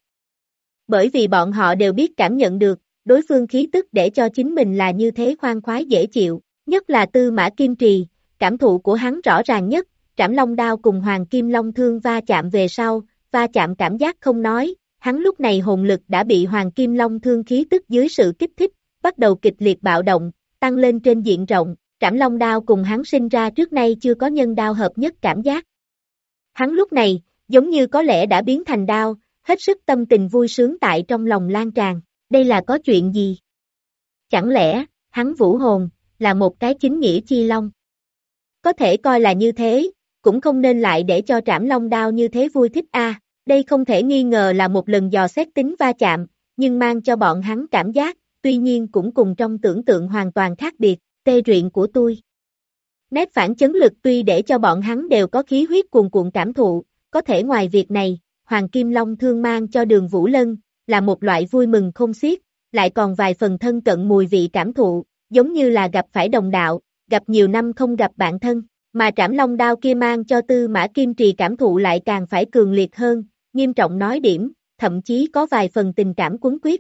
Bởi vì bọn họ đều biết cảm nhận được, đối phương khí tức để cho chính mình là như thế khoan khoái dễ chịu, nhất là Tư Mã Kim Trì, cảm thụ của hắn rõ ràng nhất, Trảm Long đao cùng Hoàng Kim Long thương va chạm về sau, va chạm cảm giác không nói, hắn lúc này hồn lực đã bị Hoàng Kim Long thương khí tức dưới sự kích thích, bắt đầu kịch liệt bạo động, tăng lên trên diện rộng, Trảm Long đao cùng hắn sinh ra trước nay chưa có nhân đao hợp nhất cảm giác. Hắn lúc này, giống như có lẽ đã biến thành đao, hết sức tâm tình vui sướng tại trong lòng lan tràn, đây là có chuyện gì? Chẳng lẽ, hắn vũ hồn, là một cái chính nghĩa chi long? Có thể coi là như thế, cũng không nên lại để cho Trảm Long đao như thế vui thích a. Đây không thể nghi ngờ là một lần dò xét tính va chạm, nhưng mang cho bọn hắn cảm giác, tuy nhiên cũng cùng trong tưởng tượng hoàn toàn khác biệt, tê ruyện của tôi. Nét phản chấn lực tuy để cho bọn hắn đều có khí huyết cuồn cuộn cảm thụ, có thể ngoài việc này, Hoàng Kim Long thương mang cho Đường Vũ Lân, là một loại vui mừng không xiết, lại còn vài phần thân cận mùi vị cảm thụ, giống như là gặp phải đồng đạo, gặp nhiều năm không gặp bạn thân, mà Trảm Long đao kia mang cho Tư Mã Kim Trì cảm thụ lại càng phải cường liệt hơn, nghiêm trọng nói điểm, thậm chí có vài phần tình cảm quấn quyết.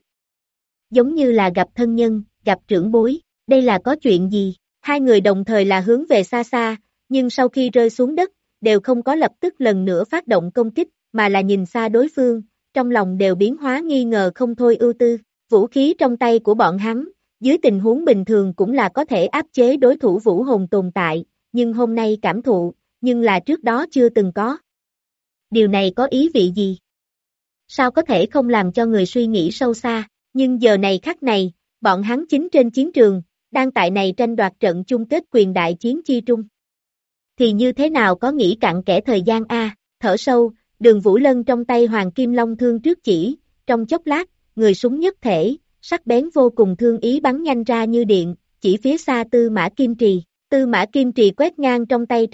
Giống như là gặp thân nhân, gặp trưởng bối, đây là có chuyện gì? Hai người đồng thời là hướng về xa xa, nhưng sau khi rơi xuống đất, đều không có lập tức lần nữa phát động công kích, mà là nhìn xa đối phương, trong lòng đều biến hóa nghi ngờ không thôi ưu tư. Vũ khí trong tay của bọn hắn, dưới tình huống bình thường cũng là có thể áp chế đối thủ vũ hồn tồn tại, nhưng hôm nay cảm thụ, nhưng là trước đó chưa từng có. Điều này có ý vị gì? Sao có thể không làm cho người suy nghĩ sâu xa, nhưng giờ này khắc này, bọn hắn chính trên chiến trường, đang tại này tranh đoạt trận chung kết quyền đại chiến chi trung. Thì như thế nào có nghĩ cặn kẽ thời gian a? Thở sâu, Đường Vũ Lân trong tay Hoàng Kim Long thương trước chỉ, trong chốc lát, người súng nhất thể, sắc bén vô cùng thương ý bắn nhanh ra như điện, chỉ phía xa Tư Mã Kim Trì. Tư Mã Kim Trì quét ngang trong tay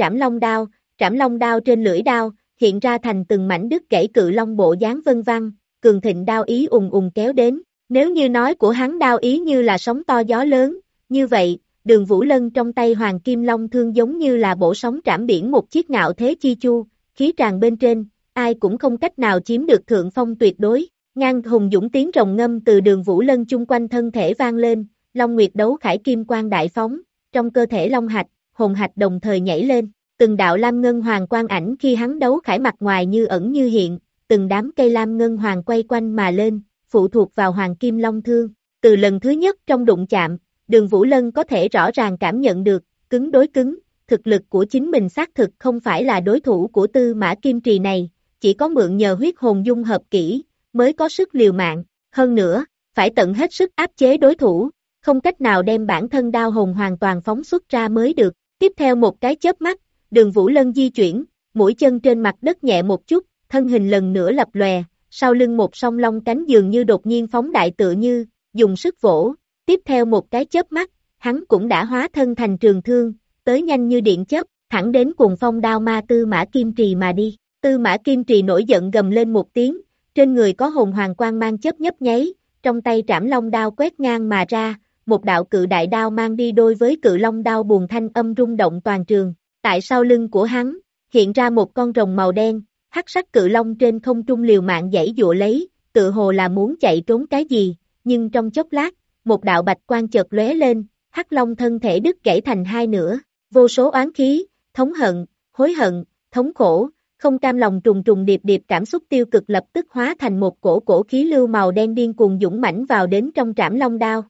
Trảm Long đao trên lưỡi đao, hiện ra thành từng mảnh đứt gãy cự long bộ dáng vân vân, cường thịnh đao ý ùng ùng kéo đến. Nếu như nói của hắn đao ý như là sóng to gió lớn, như vậy, Đường Vũ Lân trong tay Hoàng Kim Long thương giống như là bổ sóng trảm biển một chiếc ngạo thế chi chu, khí tràn bên trên, ai cũng không cách nào chiếm được thượng phong tuyệt đối. Ngang hùng dũng tiếng rồng ngâm từ Đường Vũ Lân chung quanh thân thể vang lên, Long Nguyệt đấu khải kim quang đại phóng, trong cơ thể Long Hạch, hồn hạch đồng thời nhảy lên, từng đạo lam ngân hoàng quang ảnh khi hắn đấu khải mặt ngoài như ẩn như hiện, từng đám cây lam ngân hoàng quay quanh mà lên, phụ thuộc vào hoàng kim long thương. Từ lần thứ nhất trong đụng chạm, Đường Vũ Lân có thể rõ ràng cảm nhận được, cứng đối cứng, thực lực của chính mình xác thực không phải là đối thủ của Tư Mã Kim Trì này, chỉ có mượn nhờ huyết hồn dung hợp kỹ, mới có sức liều mạng, hơn nữa, phải tận hết sức áp chế đối thủ, không cách nào đem bản thân đao hồn hoàn toàn phóng xuất ra mới được. Tiếp theo một cái chớp mắt, Đường Vũ Lân di chuyển, mũi chân trên mặt đất nhẹ một chút, thân hình lần nữa lập lòe, sau lưng một song long cánh dường như đột nhiên phóng đại tựa như, dùng sức vỗ, tiếp theo một cái chớp mắt, hắn cũng đã hóa thân thành trường thương, tới nhanh như điện chớp, thẳng đến cuồng phong đao ma Tư Mã Kim Trì mà đi. Tư Mã Kim Trì nổi giận gầm lên một tiếng, trên người có hồn hoàng quang mang chớp nhấp nháy, trong tay trảm long đao quét ngang mà ra, một đạo cự đại đao mang đi đôi với cự long đao buồn thanh âm rung động toàn trường. Tại sau lưng của hắn, hiện ra một con rồng màu đen, hắc sắc cự long trên không trung liều mạng giãy giụa lấy, tự hồ là muốn chạy trốn cái gì, nhưng trong chốc lát, một đạo bạch quang chợt lóe lên, hắc long thân thể đứt gãy thành hai nửa, vô số oán khí, thống hận, hối hận, thống khổ, không cam lòng trùng trùng điệp điệp cảm xúc tiêu cực lập tức hóa thành một cổ khí lưu màu đen điên cuồng dũng mãnh vào đến trong trảm long đao.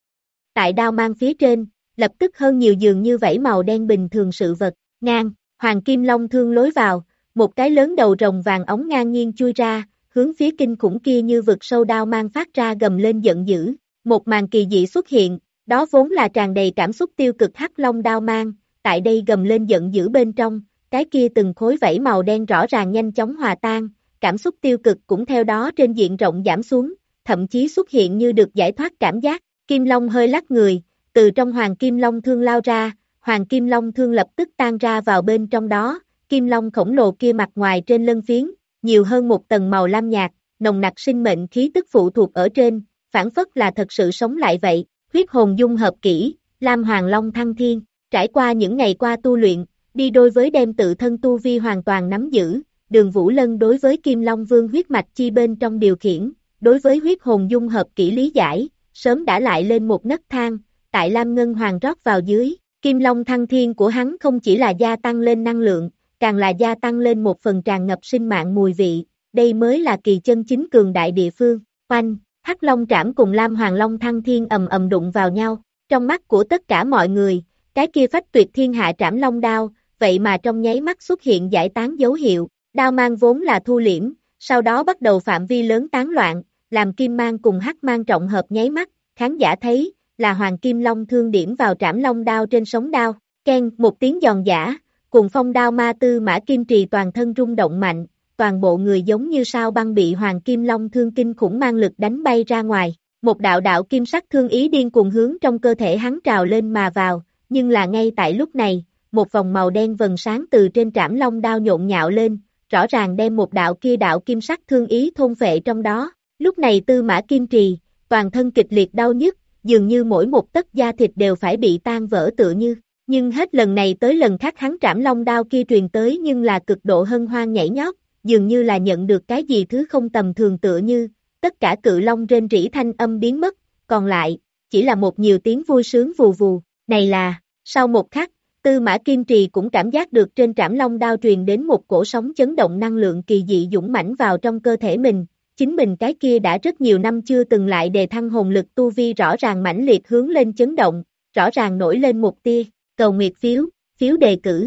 Tại đao mang phía trên, lập tức hơn nhiều dường như vảy màu đen bình thường sự vật, ngang, hoàng kim long thương lối vào, một cái lớn đầu rồng vàng óng ngang nhiên chui ra, hướng phía kinh khủng kia như vực sâu đao mang phát ra gầm lên giận dữ, một màn kỳ dị xuất hiện, đó vốn là tràn đầy cảm xúc tiêu cực hắc long đao mang, tại đây gầm lên giận dữ bên trong, cái kia từng khối vảy màu đen rõ ràng nhanh chóng hòa tan, cảm xúc tiêu cực cũng theo đó trên diện rộng giảm xuống, thậm chí xuất hiện như được giải thoát cảm giác. Kim Long hơi lắc người, từ trong Hoàng Kim Long thương lao ra, Hoàng Kim Long thương lập tức tan ra vào bên trong đó, Kim Long khổng lồ kia mặt ngoài trên lân phiến, nhiều hơn một tầng màu lam nhạt, nồng nặc sinh mệnh khí tức phụ thuộc ở trên, phản phất là thật sự sống lại vậy, huyết hồn dung hợp kỹ, Lam Hoàng Long thăng thiên, trải qua những ngày qua tu luyện, đi đôi với đem tự thân tu vi hoàn toàn nắm giữ, Đường Vũ Lân đối với Kim Long Vương huyết mạch chi bên trong điều khiển, đối với huyết hồn dung hợp kỹ lý giải, sớm đã lại lên một nấc thang, tại Lam Ngân Hoàng rót vào dưới, Kim Long thăng thiên của hắn không chỉ là gia tăng lên năng lượng, càng là gia tăng lên một phần tràn ngập sinh mạng mùi vị, đây mới là kỳ chân chính cường đại địa phương. Oanh, Hắc Long trảm cùng Lam Hoàng Long thăng thiên ầm ầm đụng vào nhau, trong mắt của tất cả mọi người, cái kia phách tuyệt thiên hạ trảm long đao, vậy mà trong nháy mắt xuất hiện giải tán dấu hiệu, đao mang vốn là thu liễm, sau đó bắt đầu phạm vi lớn tán loạn, làm kim mang cùng hắc mang trọng hợp nháy mắt, khán giả thấy, là Hoàng Kim Long thương điểm vào trảm long đao trên sống đao, keng một tiếng giòn giã, cùng phong đao ma Tư Mã Kim Trì toàn thân rung động mạnh, toàn bộ người giống như sao băng bị Hoàng Kim Long thương kinh khủng mang lực đánh bay ra ngoài, một đạo đạo kim sắc thương ý điên cuồng hướng trong cơ thể hắn trào lên mà vào, nhưng là ngay tại lúc này, một vòng màu đen vầng sáng từ trên trảm long đao nhộn nhạo lên, rõ ràng đem một đạo kia đạo kim sắc thương ý thôn phệ trong đó, lúc này Tư Mã Kim Trì, toàn thân kịch liệt đau nhức, dường như mỗi một tấc da thịt đều phải bị tan vỡ tựa như, nhưng hết lần này tới lần khác hắn trảm long đao kia truyền tới nhưng là cực độ hân hoan nhảy nhót, dường như là nhận được cái gì thứ không tầm thường tựa như, tất cả cự long rên rỉ thanh âm biến mất, còn lại, chỉ là một nhiều tiếng vui sướng vù vù, này là, sau một khắc, Tư Mã Kim Trì cũng cảm giác được trên trảm long đao truyền đến một cổ sóng chấn động năng lượng kỳ dị dũng mãnh vào trong cơ thể mình, chính mình cái kia đã rất nhiều năm chưa từng lại đề thăng hồn lực tu vi rõ ràng mãnh liệt hướng lên chấn động, rõ ràng nổi lên một tia, cầu nguyệt phiếu, phiếu đề cử.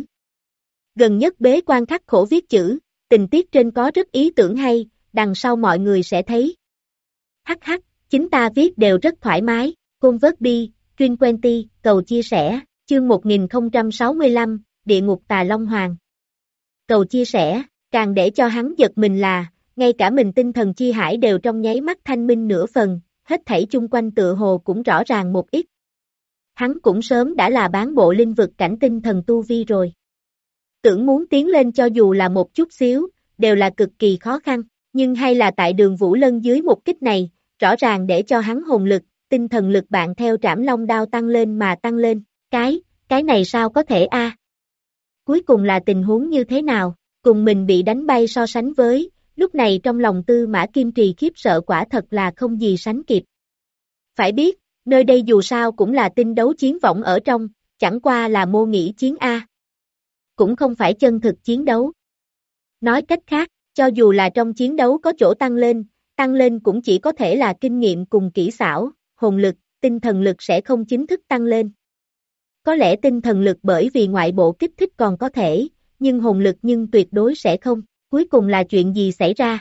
Gần nhất bế quan khắc khổ viết chữ, tình tiết trên có rất ý tưởng hay, đằng sau mọi người sẽ thấy. Hắc hắc, chính ta viết đều rất thoải mái, Convert Truyền Quenty, cầu chia sẻ, chương 1065, Địa ngục Tà Long Hoàng. Cầu chia sẻ, càng để cho hắn giật mình là, ngay cả mình tinh thần chi hải đều trong nháy mắt thanh minh nửa phần, hết thảy chung quanh tựa hồ cũng rõ ràng một ít. Hắn cũng sớm đã là bán bộ linh vực cảnh tinh thần tu vi rồi. Tưởng muốn tiến lên cho dù là một chút xíu, đều là cực kỳ khó khăn, nhưng hay là tại Đường Vũ Lân dưới một kích này, rõ ràng để cho hắn hồn lực, tinh thần lực bạn theo trảm long đao tăng lên mà tăng lên, cái này sao có thể a? Cuối cùng là tình huống như thế nào, cùng mình bị đánh bay so sánh với, Lúc này trong lòng Tư Mã Kim Trì khiếp sợ quả thật là không gì sánh kịp. Phải biết, nơi đây dù sao cũng là tinh đấu chiến võng ở trong, chẳng qua là mô nghĩ chiến A. Cũng không phải chân thực chiến đấu. Nói cách khác, cho dù là trong chiến đấu có chỗ tăng lên cũng chỉ có thể là kinh nghiệm cùng kỹ xảo, hồn lực, tinh thần lực sẽ không chính thức tăng lên. Có lẽ tinh thần lực bởi vì ngoại bộ kích thích còn có thể, nhưng hồn lực nhưng tuyệt đối sẽ không. Cuối cùng là chuyện gì xảy ra?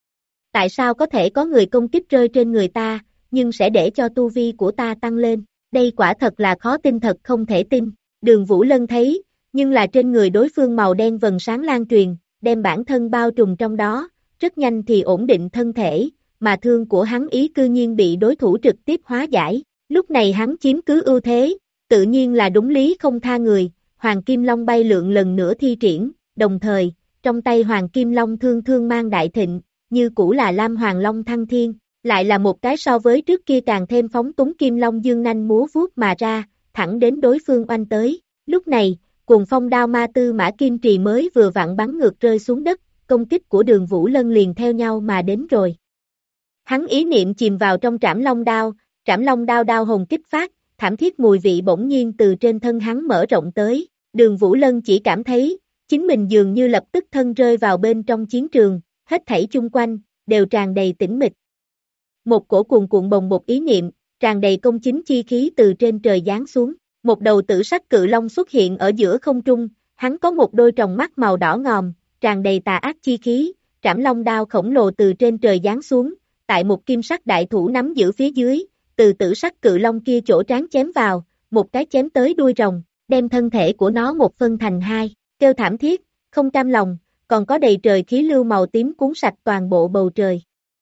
Tại sao có thể có người công kích rơi trên người ta, nhưng sẽ để cho tu vi của ta tăng lên? Đây quả thật là khó tin, thật không thể tin. Đường Vũ Lân thấy, nhưng là trên người đối phương màu đen vầng sáng lan truyền, đem bản thân bao trùm trong đó, rất nhanh thì ổn định thân thể, mà thương của hắn ý cư nhiên bị đối thủ trực tiếp hóa giải. Lúc này hắn chiếm cứ ưu thế, tự nhiên là đúng lý không tha người, Hoàng Kim Long bay lượn lần nữa thi triển, đồng thời, trong tay Hoàng Kim Long thương mang đại thịnh, như cũ là Lam Hoàng Long thăng thiên, lại là một cái so với trước kia càng thêm phóng túng Kim Long dương nanh múa vuốt mà ra, thẳng đến đối phương oanh tới. Lúc này, cuồng phong đao ma Tư Mã Kim Trì mới vừa vặn bắn ngược rơi xuống đất, công kích của Đường Vũ Lân liền theo nhau mà đến rồi. Hắn ý niệm chìm vào trong Trảm Long đao đao hồn kích phát, thảm thiết mùi vị bỗng nhiên từ trên thân hắn mở rộng tới, Đường Vũ Lân chỉ cảm thấy, chính mình dường như lập tức thân rơi vào bên trong chiến trường, hết thảy chung quanh, đều tràn đầy tĩnh mịch. Một cổ cuồn cuộn bồng bột ý niệm, tràn đầy công chính chi khí từ trên trời giáng xuống, một đầu tử sắc cự long xuất hiện ở giữa không trung, hắn có một đôi tròng mắt màu đỏ ngòm, tràn đầy tà ác chi khí, Trảm Long đao khổng lồ từ trên trời giáng xuống, tại một kim sắc đại thủ nắm giữ phía dưới, từ tử sắc cự long kia chỗ trán chém vào, một cái chém tới đuôi rồng, đem thân thể của nó một phân thành hai, kêu thảm thiết, không cam lòng, còn có đầy trời khí lưu màu tím cuốn sạch toàn bộ bầu trời.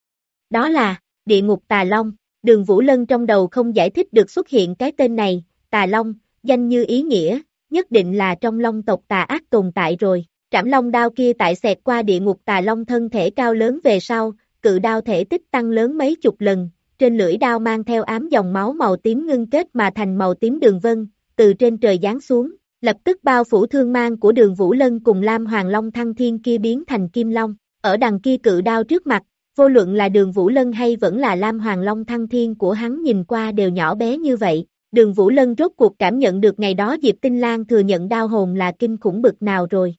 Đó là, địa ngục tà long, Đường Vũ Lân trong đầu không giải thích được xuất hiện cái tên này, tà long, danh như ý nghĩa, nhất định là trong long tộc tà ác tồn tại rồi. Trảm Long đao kia tại xẹt qua địa ngục tà long thân thể cao lớn về sau, cự đao thể tích tăng lớn mấy chục lần, trên lưỡi đao mang theo ám dòng máu màu tím ngưng kết mà thành màu tím đường vân, từ trên trời giáng xuống, lập tức bao phủ thương mang của Đường Vũ Lân cùng Lam Hoàng Long thăng thiên kia biến thành kim long. Ở đằng kia cự đao trước mặt, vô luận là Đường Vũ Lân hay vẫn là Lam Hoàng Long thăng thiên của hắn nhìn qua đều nhỏ bé như vậy. Đường Vũ Lân rốt cuộc cảm nhận được ngày đó Diệp Tinh Lan thừa nhận đao hồn là kinh khủng bực nào rồi.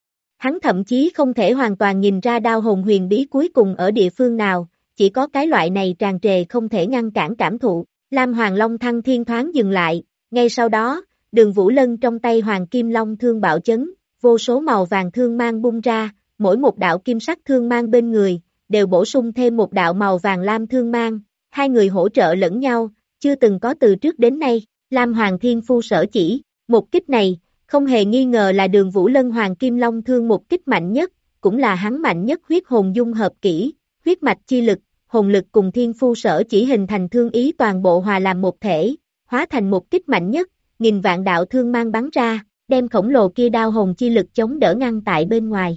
Hắn thậm chí không thể hoàn toàn nhìn ra đao hồn huyền bí cuối cùng ở địa phương nào, chỉ có cái loại này tràn trề không thể ngăn cản cảm thụ. Lam Hoàng Long thăng thiên thoáng dừng lại, ngay sau đó, Đường Vũ Lân trong tay Hoàng Kim Long thương bạo chấn, vô số màu vàng thương mang bung ra, mỗi một đạo kim sắc thương mang bên người, đều bổ sung thêm một đạo màu vàng lam thương mang, hai người hỗ trợ lẫn nhau, chưa từng có từ trước đến nay. Lam Hoàng Thiên Phu sở chỉ, một kích này, không hề nghi ngờ là Đường Vũ Lân Hoàng Kim Long thương một kích mạnh nhất, cũng là hắn mạnh nhất huyết hồn dung hợp kỹ, huyết mạch chi lực, hồn lực cùng Thiên Phu sở chỉ hình thành thương ý toàn bộ hòa làm một thể, hóa thành một kích mạnh nhất, nghìn vạn đạo thương mang bắn ra, đem khổng lồ kia đao hồn chi lực chống đỡ ngăn tại bên ngoài.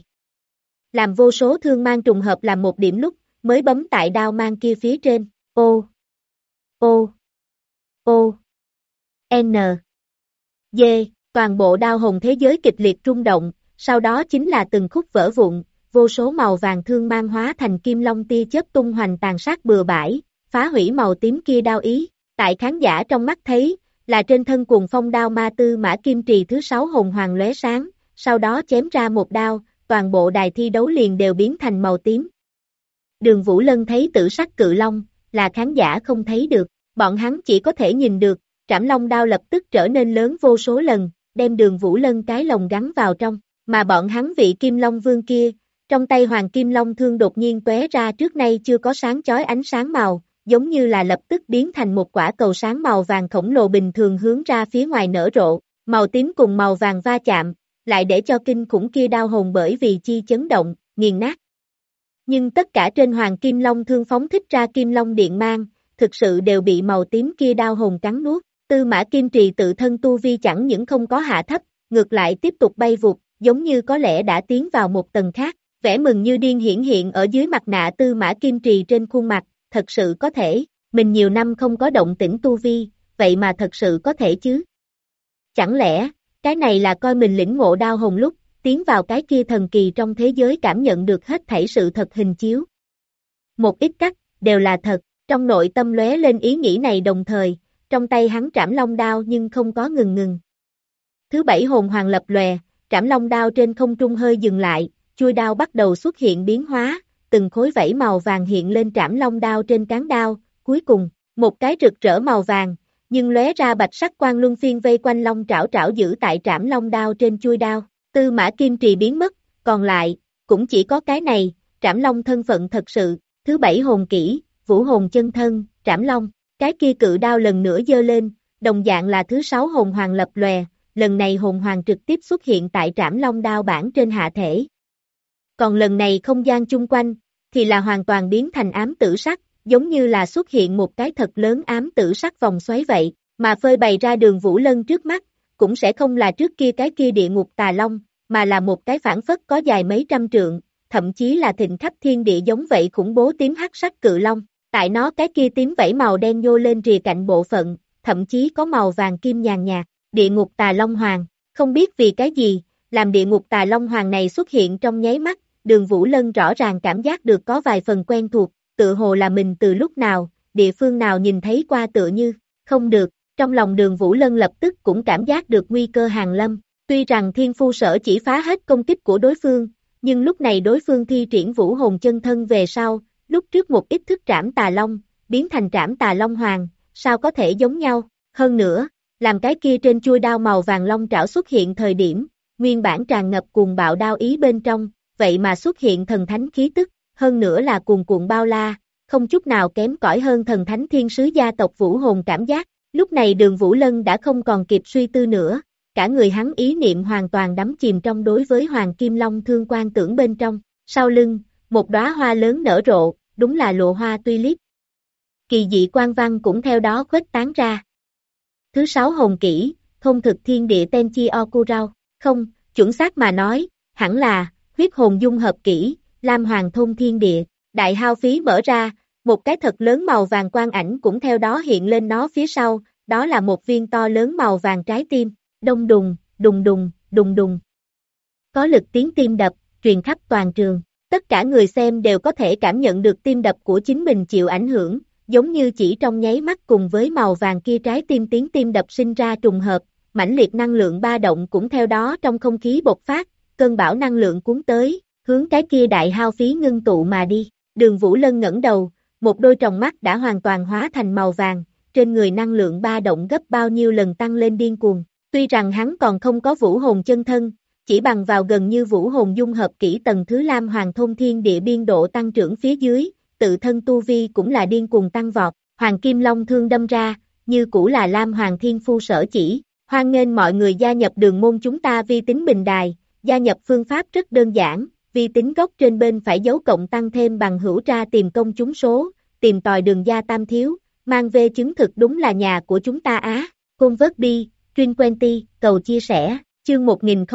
Làm vô số thương mang trùng hợp làm một điểm lúc, mới bấm tại đao mang kia phía trên, ô, ô, ô, n, d, toàn bộ đao hồn thế giới kịch liệt rung động, sau đó chính là từng khúc vỡ vụn, vô số màu vàng thương mang hóa thành kim long tia chớp tung hoành tàn sát bừa bãi, phá hủy màu tím kia đao ý, tại khán giả trong mắt thấy, là trên thân cuồng phong đao ma Tư Mã Kim Trì thứ 6 hồn hoàng lóe sáng, sau đó chém ra một đao, toàn bộ đài thi đấu liền đều biến thành màu tím. Đường Vũ Lân thấy tử sắc cự long, là khán giả không thấy được, bọn hắn chỉ có thể nhìn được, Trảm Long đao lập tức trở nên lớn vô số lần, đem Đường Vũ Lân cái lồng gắn vào trong, mà bọn hắn vị Kim Long Vương kia, trong tay Hoàng Kim Long thương đột nhiên tóe ra trước nay chưa có sáng chói ánh sáng màu, giống như là lập tức biến thành một quả cầu sáng màu vàng khổng lồ bình thường hướng ra phía ngoài nở rộ, màu tím cùng màu vàng va chạm, lại để cho kinh khủng kia đao hồn bởi vì chi chấn động, nghiền nát. Nhưng tất cả trên Hoàng Kim Long thương phóng thích ra Kim Long điện mang, thực sự đều bị màu tím kia đao hồn cắn nuốt. Tư Mã Kim Trì tự thân tu vi chẳng những không có hạ thấp, ngược lại tiếp tục bay vụt, giống như có lẽ đã tiến vào một tầng khác, vẻ mừng như điên hiển hiện ở dưới mặt nạ Tư Mã Kim Trì trên khuôn mặt, thật sự có thể, mình nhiều năm không có động tĩnh tu vi, vậy mà thật sự có thể chứ. Chẳng lẽ, cái này là coi mình lĩnh ngộ đao hồn lúc, tiến vào cái kia thần kỳ trong thế giới cảm nhận được hết thảy sự thật hình chiếu. Một ít cắt, đều là thật, trong nội tâm lóe lên ý nghĩ này đồng thời, trong tay hắn trảm long đao nhưng không có ngừng. Thứ bảy hồn hoàng lập lòe, trảm long đao trên không trung hơi dừng lại, chuôi đao bắt đầu xuất hiện biến hóa, từng khối vảy màu vàng hiện lên trảm long đao trên cán đao, cuối cùng, một cái rực rỡ màu vàng, nhưng lóe ra bạch sắc quang luân phiên vây quanh long trảo trảo giữ tại trảm long đao trên chuôi đao, Tư Mã Kim Trì biến mất, còn lại, cũng chỉ có cái này, trảm long thân phận thật sự, thứ bảy hồn kỹ, vũ hồn chân thân, trảm long, cái kia cự đao lần nữa giơ lên, đồng dạng là thứ sáu hồn hoàng lập lòe, lần này hồn hoàng trực tiếp xuất hiện tại trảm long đao bản trên hạ thể. Còn lần này không gian chung quanh, thì là hoàn toàn biến thành ám tử sắc, giống như là xuất hiện một cái thật lớn ám tử sắc vòng xoáy vậy, mà phơi bày ra Đường Vũ Lân trước mắt, cũng sẽ không là trước kia cái kia địa ngục tà long, mà là một cái phản phất có dài mấy trăm trượng, thậm chí là thịnh khắp thiên địa giống vậy khủng bố tím hắc sắc cự long, tại nó cái kia tím vảy màu đen nhô lên rìa cạnh bộ phận, thậm chí có màu vàng kim nhàn nhạt, địa ngục tà long hoàng, không biết vì cái gì, làm địa ngục tà long hoàng này xuất hiện trong nháy mắt, Đường Vũ Lân rõ ràng cảm giác được có vài phần quen thuộc, tự hồ là mình từ lúc nào, địa phương nào nhìn thấy qua tựa như, không được, trong lòng Đường Vũ Lân lập tức cũng cảm giác được nguy cơ hàng lâm, tuy rằng thiên phu sở chỉ phá hết công kích của đối phương, nhưng lúc này đối phương thi triển vũ hồn chân thân về sau, lúc trước một ít thức trảm tà long, biến thành trảm tà long hoàng, sao có thể giống nhau, hơn nữa, làm cái kia trên chuôi đao màu vàng long trảo xuất hiện thời điểm, nguyên bản tràn ngập cuồng bạo đao ý bên trong, vậy mà xuất hiện thần thánh khí tức, hơn nữa là cuồn cuộn bao la, không chút nào kém cỏi hơn thần thánh thiên sứ gia tộc vũ hồn cảm giác, lúc này Đường Vũ Lân đã không còn kịp suy tư nữa, cả người hắn ý niệm hoàn toàn đắm chìm trong đối với Hoàng Kim Long thương quan tưởng bên trong, sau lưng, một đóa hoa lớn nở rộ, đúng là lụa hoa tulip. Kỳ dị quang văn cũng theo đó khuếch tán ra. Thứ sáu hồn kỹ, thôn thực thiên địa Tenchi Okurao, không, chuẩn xác mà nói, hẳn là, huyết hồn dung hợp kỹ, Lam Hoàng thôn thiên địa, đại hao phí mở ra, một cái thật lớn màu vàng quang ảnh cũng theo đó hiện lên nó phía sau, đó là một viên to lớn màu vàng trái tim, đông đùng, đùng đùng, đùng đùng. Có lực tiếng tim đập, truyền khắp toàn trường, tất cả người xem đều có thể cảm nhận được tim đập của chính mình chịu ảnh hưởng, giống như chỉ trong nháy mắt cùng với màu vàng kia trái tim tiếng tim đập sinh ra trùng hợp, mãnh liệt năng lượng ba động cũng theo đó trong không khí bộc phát, cơn bão năng lượng cuốn tới, hướng cái kia đại hao phí ngưng tụ mà đi. Đường Vũ Lân ngẩng đầu, một đôi tròng mắt đã hoàn toàn hóa thành màu vàng, trên người năng lượng ba động gấp bao nhiêu lần tăng lên điên cuồng. Tuy rằng hắn còn không có vũ hồn chân thân, chỉ bằng vào gần như vũ hồn dung hợp kỹ tầng thứ Lam Hoàng thôn thiên địa biên độ tăng trưởng phía dưới, tự thân tu vi cũng là điên cuồng tăng vọt, Hoàng Kim Long thương đâm ra, như cũ là Lam Hoàng thiên phu sở chỉ, hoan nghênh mọi người gia nhập đường môn chúng ta vi tính bình đài, gia nhập phương pháp rất đơn giản, vi tính gốc trên bên phải dấu cộng tăng thêm bằng hữu tra tìm công chúng số, tìm tòi đường gia tam thiếu, mang về chứng thực đúng là nhà của chúng ta á, convert đi, Truyền Quenty, cầu chia sẻ, chương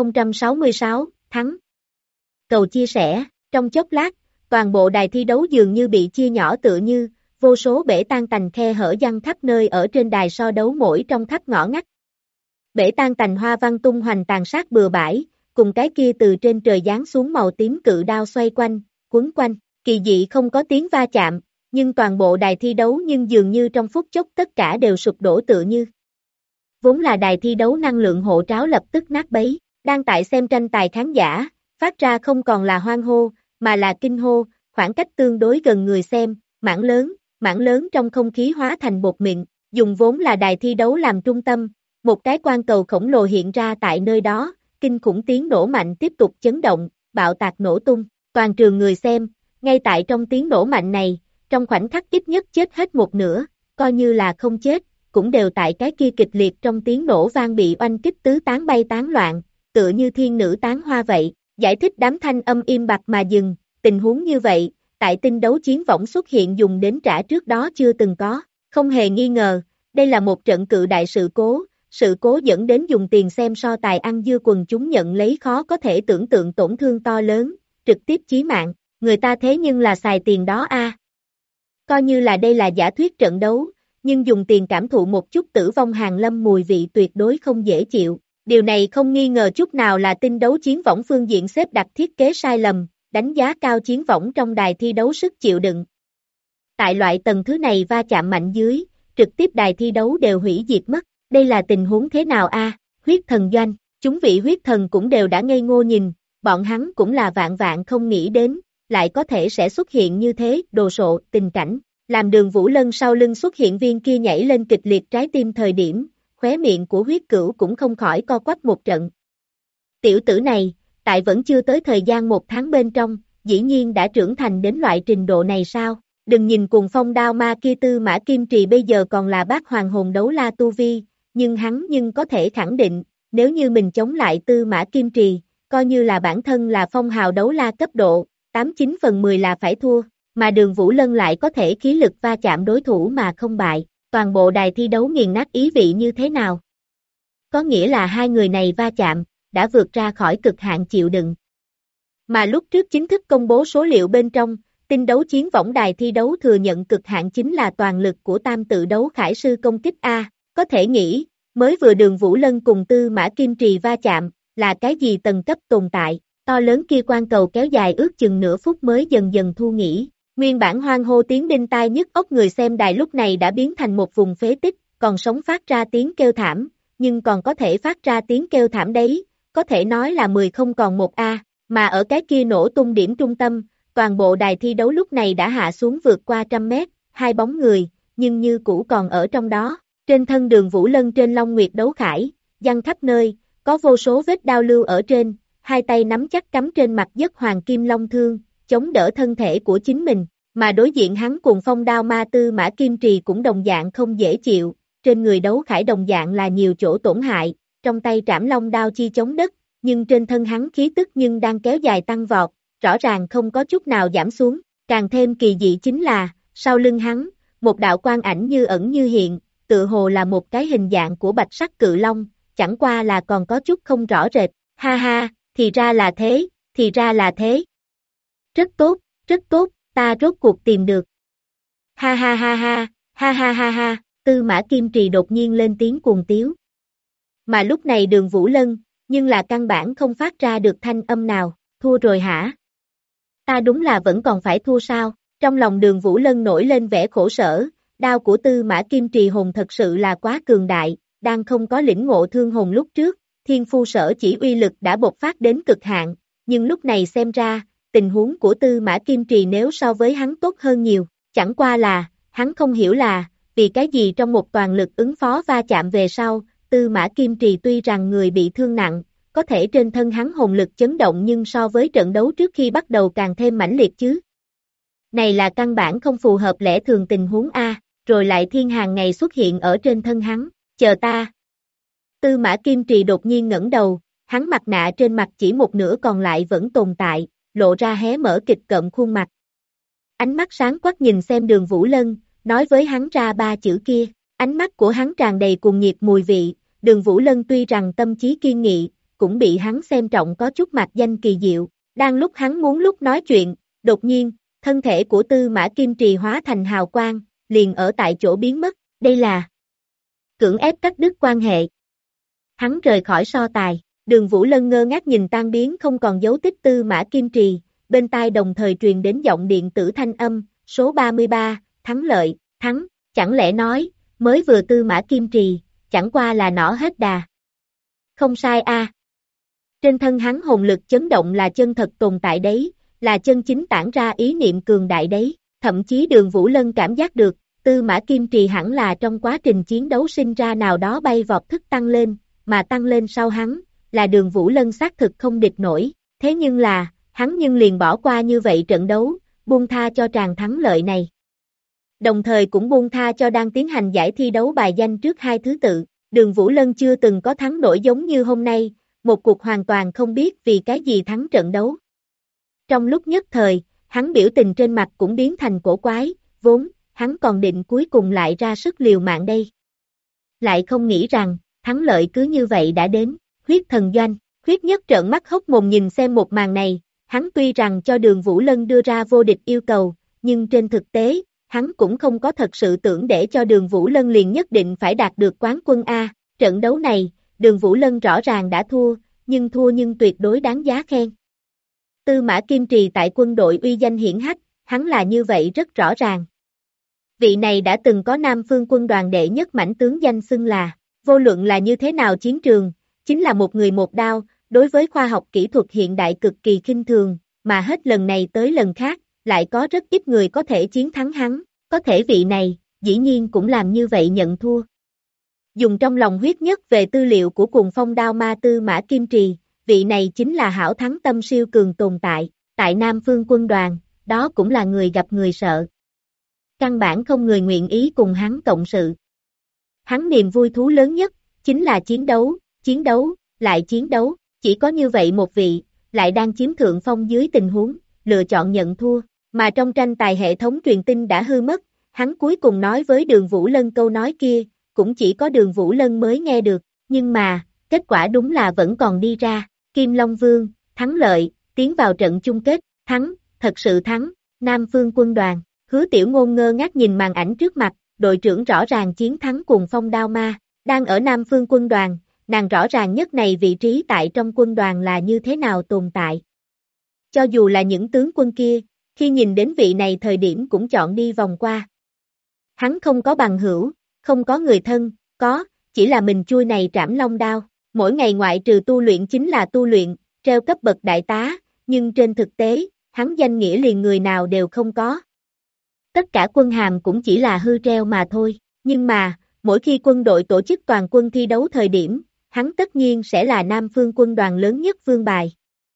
1066, thắng. Cầu chia sẻ, trong chốc lát, toàn bộ đài thi đấu dường như bị chia nhỏ tựa như, vô số bể tan tành khe hở văng khắp nơi ở trên đài so đấu mỗi trong khắp ngõ ngách. Bể tan tành hoa văn tung hoành tàn sát bừa bãi, cùng cái kia từ trên trời giáng xuống màu tím cự đao xoay quanh, quấn quanh, kỳ dị không có tiếng va chạm, nhưng toàn bộ đài thi đấu nhưng dường như trong phút chốc tất cả đều sụp đổ tựa như. Vốn là đài thi đấu năng lượng hộ tráo lập tức nát bấy, đang tại xem tranh tài khán giả, phát ra không còn là hoan hô, mà là kinh hô, khoảng cách tương đối gần người xem, mảng lớn trong không khí hóa thành bột mịn, dùng vốn là đài thi đấu làm trung tâm, một cái quang cầu khổng lồ hiện ra tại nơi đó, kinh khủng tiếng nổ mạnh tiếp tục chấn động, bạo tạc nổ tung, toàn trường người xem, ngay tại trong tiếng nổ mạnh này, trong khoảnh khắc ít nhất chết hết một nửa, coi như là không chết, cũng đều tại cái kia kịch liệt trong tiếng nổ vang bị oanh kích tứ tán bay tán loạn, tựa như thiên nữ tán hoa vậy, giải thích đám thanh âm im bặt mà dừng, tình huống như vậy, tại tinh đấu chiến võng xuất hiện dùng đến trả trước đó chưa từng có, không hề nghi ngờ, đây là một trận cự đại sự cố dẫn đến dùng tiền xem so tài ăn dưa quần chúng nhận lấy khó có thể tưởng tượng tổn thương to lớn, trực tiếp chí mạng, người ta thế nhưng là xài tiền đó a. Coi như là đây là giả thuyết trận đấu, nhưng dùng tiền cảm thụ một chút tử vong hàng lâm mùi vị tuyệt đối không dễ chịu, Điều này không nghi ngờ chút nào là tinh đấu chiến võng phương diện xếp đặt thiết kế sai lầm, đánh giá cao chiến võng trong đài thi đấu sức chịu đựng. Tại loại tầng thứ này va chạm mạnh dưới, trực tiếp đài thi đấu đều hủy diệt mất. Đây là tình huống thế nào a? Huyết thần doanh, chúng vị huyết thần cũng đều đã ngây ngô nhìn, bọn hắn cũng là vạn vạn không nghĩ đến, lại có thể sẽ xuất hiện như thế, đồ sộ, tình cảnh. Làm Đường Vũ Lân sau lưng xuất hiện viên kia nhảy lên kịch liệt trái tim thời điểm, khóe miệng của huyết cửu cũng không khỏi co quắp một trận. Tiểu tử này, tại vẫn chưa tới thời gian 1 tháng bên trong, dĩ nhiên đã trưởng thành đến loại trình độ này sao? Đừng nhìn cùng phong đao ma kia Tư Mã Kim Trì bây giờ còn là bát hoàng hồn đấu la tu vi, nhưng hắn có thể khẳng định, nếu như mình chống lại Tư Mã Kim Trì, coi như là bản thân là phong hào đấu la cấp độ, 89 phần 10 là phải thua, mà Đường Vũ Lân lại có thể khí lực va chạm đối thủ mà không bại, toàn bộ đài thi đấu nghiền nát ý vị như thế nào? Có nghĩa là hai người này va chạm, đã vượt ra khỏi cực hạn chịu đựng. Mà lúc trước chính thức công bố số liệu bên trong, tinh đấu chiến võng đài thi đấu thừa nhận cực hạn chính là toàn lực của tam tự đấu khải sư công kích A, có thể nghĩ, mới vừa Đường Vũ Lân cùng Tư Mã Kim Trì va chạm, là cái gì tầng cấp tồn tại, to lớn kia quan cầu kéo dài ước chừng nửa phút mới dần dần thu nghỉ, nguyên bản hoang hô tiếng đinh tai nhức óc người xem đài lúc này đã biến thành một vùng phế tích, còn sống phát ra tiếng kêu thảm, nhưng còn có thể phát ra tiếng kêu thảm đấy, có thể nói là 10 không còn 1 A, mà ở cái kia nổ tung điểm trung tâm, toàn bộ đài thi đấu lúc này đã hạ xuống vượt qua 100 mét, hai bóng người, nhưng như cũ còn ở trong đó. Trên thân Đường Vũ Lân trên Long Nguyệt đấu khải, giăng khắp nơi, có vô số vết đao lưu ở trên, hai tay nắm chắc cắm trên mặt dất hoàng kim long thương, chống đỡ thân thể của chính mình, mà đối diện hắn cùng phong đao ma Tư Mã Kim Trì cũng đồng dạng không dễ chịu, trên người đấu khải đồng dạng là nhiều chỗ tổn hại, trong tay trảm long đao chi chống đất, nhưng trên thân hắn khí tức nhưng đang kéo dài tăng vọt, rõ ràng không có chút nào giảm xuống, càng thêm kỳ dị chính là, sau lưng hắn, một đạo quang ảnh như ẩn như hiện, tựa hồ là một cái hình dạng của bạch sắc cự long, chẳng qua là còn có chút không rõ rệt, ha ha, thì ra là thế, thì ra là thế. Rất tốt, ta rốt cuộc tìm được. Ha ha ha ha, ha ha ha ha, Tư Mã Kim Trì đột nhiên lên tiếng cuồng tiếu. Mà lúc này Đường Vũ Lân, nhưng là căn bản không phát ra được thanh âm nào, thua rồi hả? Ta đúng là vẫn còn phải thua sao? Trong lòng Đường Vũ Lân nổi lên vẻ khổ sở, đao của Tư Mã Kim Trì hồn thật sự là quá cường đại, đang không có lĩnh ngộ thương hồn lúc trước, thiên phu sở chỉ uy lực đã bộc phát đến cực hạn, nhưng lúc này xem ra, tình huống của Tư Mã Kim Trì nếu so với hắn tốt hơn nhiều, chẳng qua là, hắn không hiểu là, vì cái gì trong một toàn lực ứng phó va chạm về sau, Tư Mã Kim Trì tuy rằng người bị thương nặng, có thể trên thân hắn hồn lực chấn động nhưng so với trận đấu trước khi bắt đầu càng thêm mãnh liệt chứ. Này là căn bản không phù hợp lẽ thường tình huống A, rồi lại thiên hàng ngày xuất hiện ở trên thân hắn, chờ ta. Tư Mã Kim Trì đột nhiên ngẩng đầu, hắn mặt nạ trên mặt chỉ một nửa còn lại vẫn tồn tại, lộ ra hé mở kịch cợm khuôn mặt. Ánh mắt sáng quắc nhìn xem Đường Vũ Lân, nói với hắn ra 3 chữ kia, ánh mắt của hắn tràn đầy cuồng nhiệt mùi vị, Đường Vũ Lân tuy rằng tâm trí kiên nghị, cũng bị hắn xem trọng có chút mạc danh kỳ diệu, đang lúc hắn muốn lúc nói chuyện, đột nhiên, thân thể của Tư Mã Kim Trì hóa thành hào quang, liền ở tại chỗ biến mất, đây là cưỡng ép cắt đứt quan hệ. Hắn rời khỏi so tài, Đường Vũ Lân ngơ ngác nhìn tan biến không còn dấu tích Tư Mã Kim Trì, bên tai đồng thời truyền đến giọng điện tử thanh âm, số 33, thắng lợi, thắng, chẳng lẽ nói, mới vừa Tư Mã Kim Trì, chẳng qua là nỏ hết đà. Không sai a. Trên thân hắn hồn lực chấn động là chân thật tồn tại đấy, là chân chính tản ra ý niệm cường đại đấy, thậm chí Đường Vũ Lân cảm giác được, Tư Mã Kim Trì hẳn là trong quá trình chiến đấu sinh ra nào đó bay vọt thức tăng lên, mà tăng lên sau hắn, là Đường Vũ Lân xác thực không địch nổi, thế nhưng là, hắn nhưng liền bỏ qua như vậy trận đấu, buông tha cho tràng thắng lợi này. Đồng thời cũng buông tha cho đang tiến hành giải thi đấu bài danh trước 2 thứ tự, Đường Vũ Lân chưa từng có thắng nổi giống như hôm nay, một cuộc hoàn toàn không biết vì cái gì thắng trận đấu. Trong lúc nhất thời, hắn biểu tình trên mặt cũng biến thành cổ quái, vốn, hắn còn định cuối cùng lại ra sức liều mạng đây. Lại không nghĩ rằng, thắng lợi cứ như vậy đã đến, huyết thần doanh, huyết nhất trợn mắt hốc mồm nhìn xem một màn này, hắn tuy rằng cho Đường Vũ Lân đưa ra vô địch yêu cầu, nhưng trên thực tế, hắn cũng không có thật sự tưởng để cho Đường Vũ Lân liền nhất định phải đạt được quán quân A, trận đấu này, Đường Vũ Lân rõ ràng đã thua, nhưng tuyệt đối đáng giá khen. Tư Mã Kim Trì tại quân đội uy danh hiển hách, hắn là như vậy rất rõ ràng. Vị này đã từng có Nam Phương quân đoàn đệ nhất mãnh tướng danh xưng là, vô luận là như thế nào chiến trường, chính là một người một đao, đối với khoa học kỹ thuật hiện đại cực kỳ khinh thường, mà hết lần này tới lần khác, lại có rất ít người có thể chiến thắng hắn, có thể vị này, dĩ nhiên cũng làm như vậy nhận thua. Dùng trong lòng huyết nhất về tư liệu của Cuồng Phong Đao Ma Tư Mã Kim Trì, vị này chính là hảo thắng tâm siêu cường tồn tại, tại Nam Phương quân đoàn, đó cũng là người gặp người sợ. Căn bản không người nguyện ý cùng hắn cộng sự. Hắn niềm vui thú lớn nhất, chính là chiến đấu, lại chiến đấu, chỉ có như vậy một vị, lại đang chiếm thượng phong dưới tình huống, lựa chọn nhận thua, mà trong tranh tài hệ thống truyền tin đã hư mất, hắn cuối cùng nói với Đường Vũ Lân câu nói kia, cũng chỉ có Đường Vũ Lân mới nghe được, nhưng mà, kết quả đúng là vẫn còn đi ra, Kim Long Vương, thắng lợi, tiến vào trận chung kết, thắng, thật sự thắng, Nam Phương quân đoàn, Hứa Tiểu Ngôn ngơ ngác nhìn màn ảnh trước mặt, đội trưởng rõ ràng chiến thắng Cuồng Phong Đao Ma, đang ở Nam Phương quân đoàn, nàng rõ ràng nhất này vị trí tại trong quân đoàn là như thế nào tồn tại. Cho dù là những tướng quân kia, khi nhìn đến vị này thời điểm cũng chọn đi vòng qua. Hắn không có bằng hữu, không có người thân, chỉ là mình chui này trảm long đao, mỗi ngày ngoại trừ tu luyện chính là tu luyện, treo cấp bậc đại tá, nhưng trên thực tế, hắn danh nghĩa liền người nào đều không có. Tất cả quân hàm cũng chỉ là hư treo mà thôi, nhưng mà, mỗi khi quân đội tổ chức toàn quân thi đấu thời điểm, hắn tất nhiên sẽ là Nam Phương quân đoàn lớn nhất vương bài.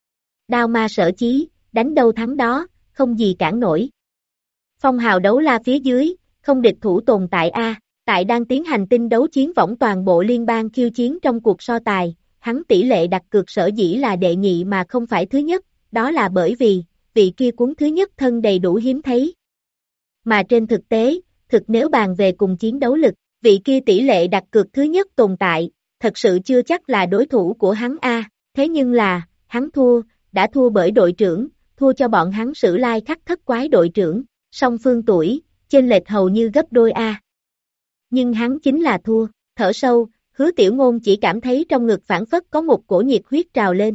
Đao ma sở chí, đánh đâu thắng đó, không gì cản nổi. Phong hào đấu la phía dưới, không địch thủ tồn tại A, tại đang tiến hành tinh đấu chiến võng toàn bộ liên bang khiêu chiến trong cuộc so tài, hắn tỷ lệ đặt cược sở dĩ là đệ nhị mà không phải thứ nhất, đó là bởi vì, vị kia cuốn thứ nhất thân đầy đủ hiếm thấy. Mà trên thực tế, nếu bàn về cùng chiến đấu lực, vị kia tỷ lệ đặt cược thứ nhất tồn tại, thật sự chưa chắc là đối thủ của hắn A, thế nhưng là, hắn thua, đã thua bởi đội trưởng, thua cho bọn hắn Sử Lai Khắc Thất Quái đội trưởng, song phương tuổi, chênh lệch hầu như gấp đôi A. Nhưng hắn chính là thua, thở sâu, Hứa Tiểu Ngôn chỉ cảm thấy trong ngực phảng phất có một cổ nhiệt huyết trào lên.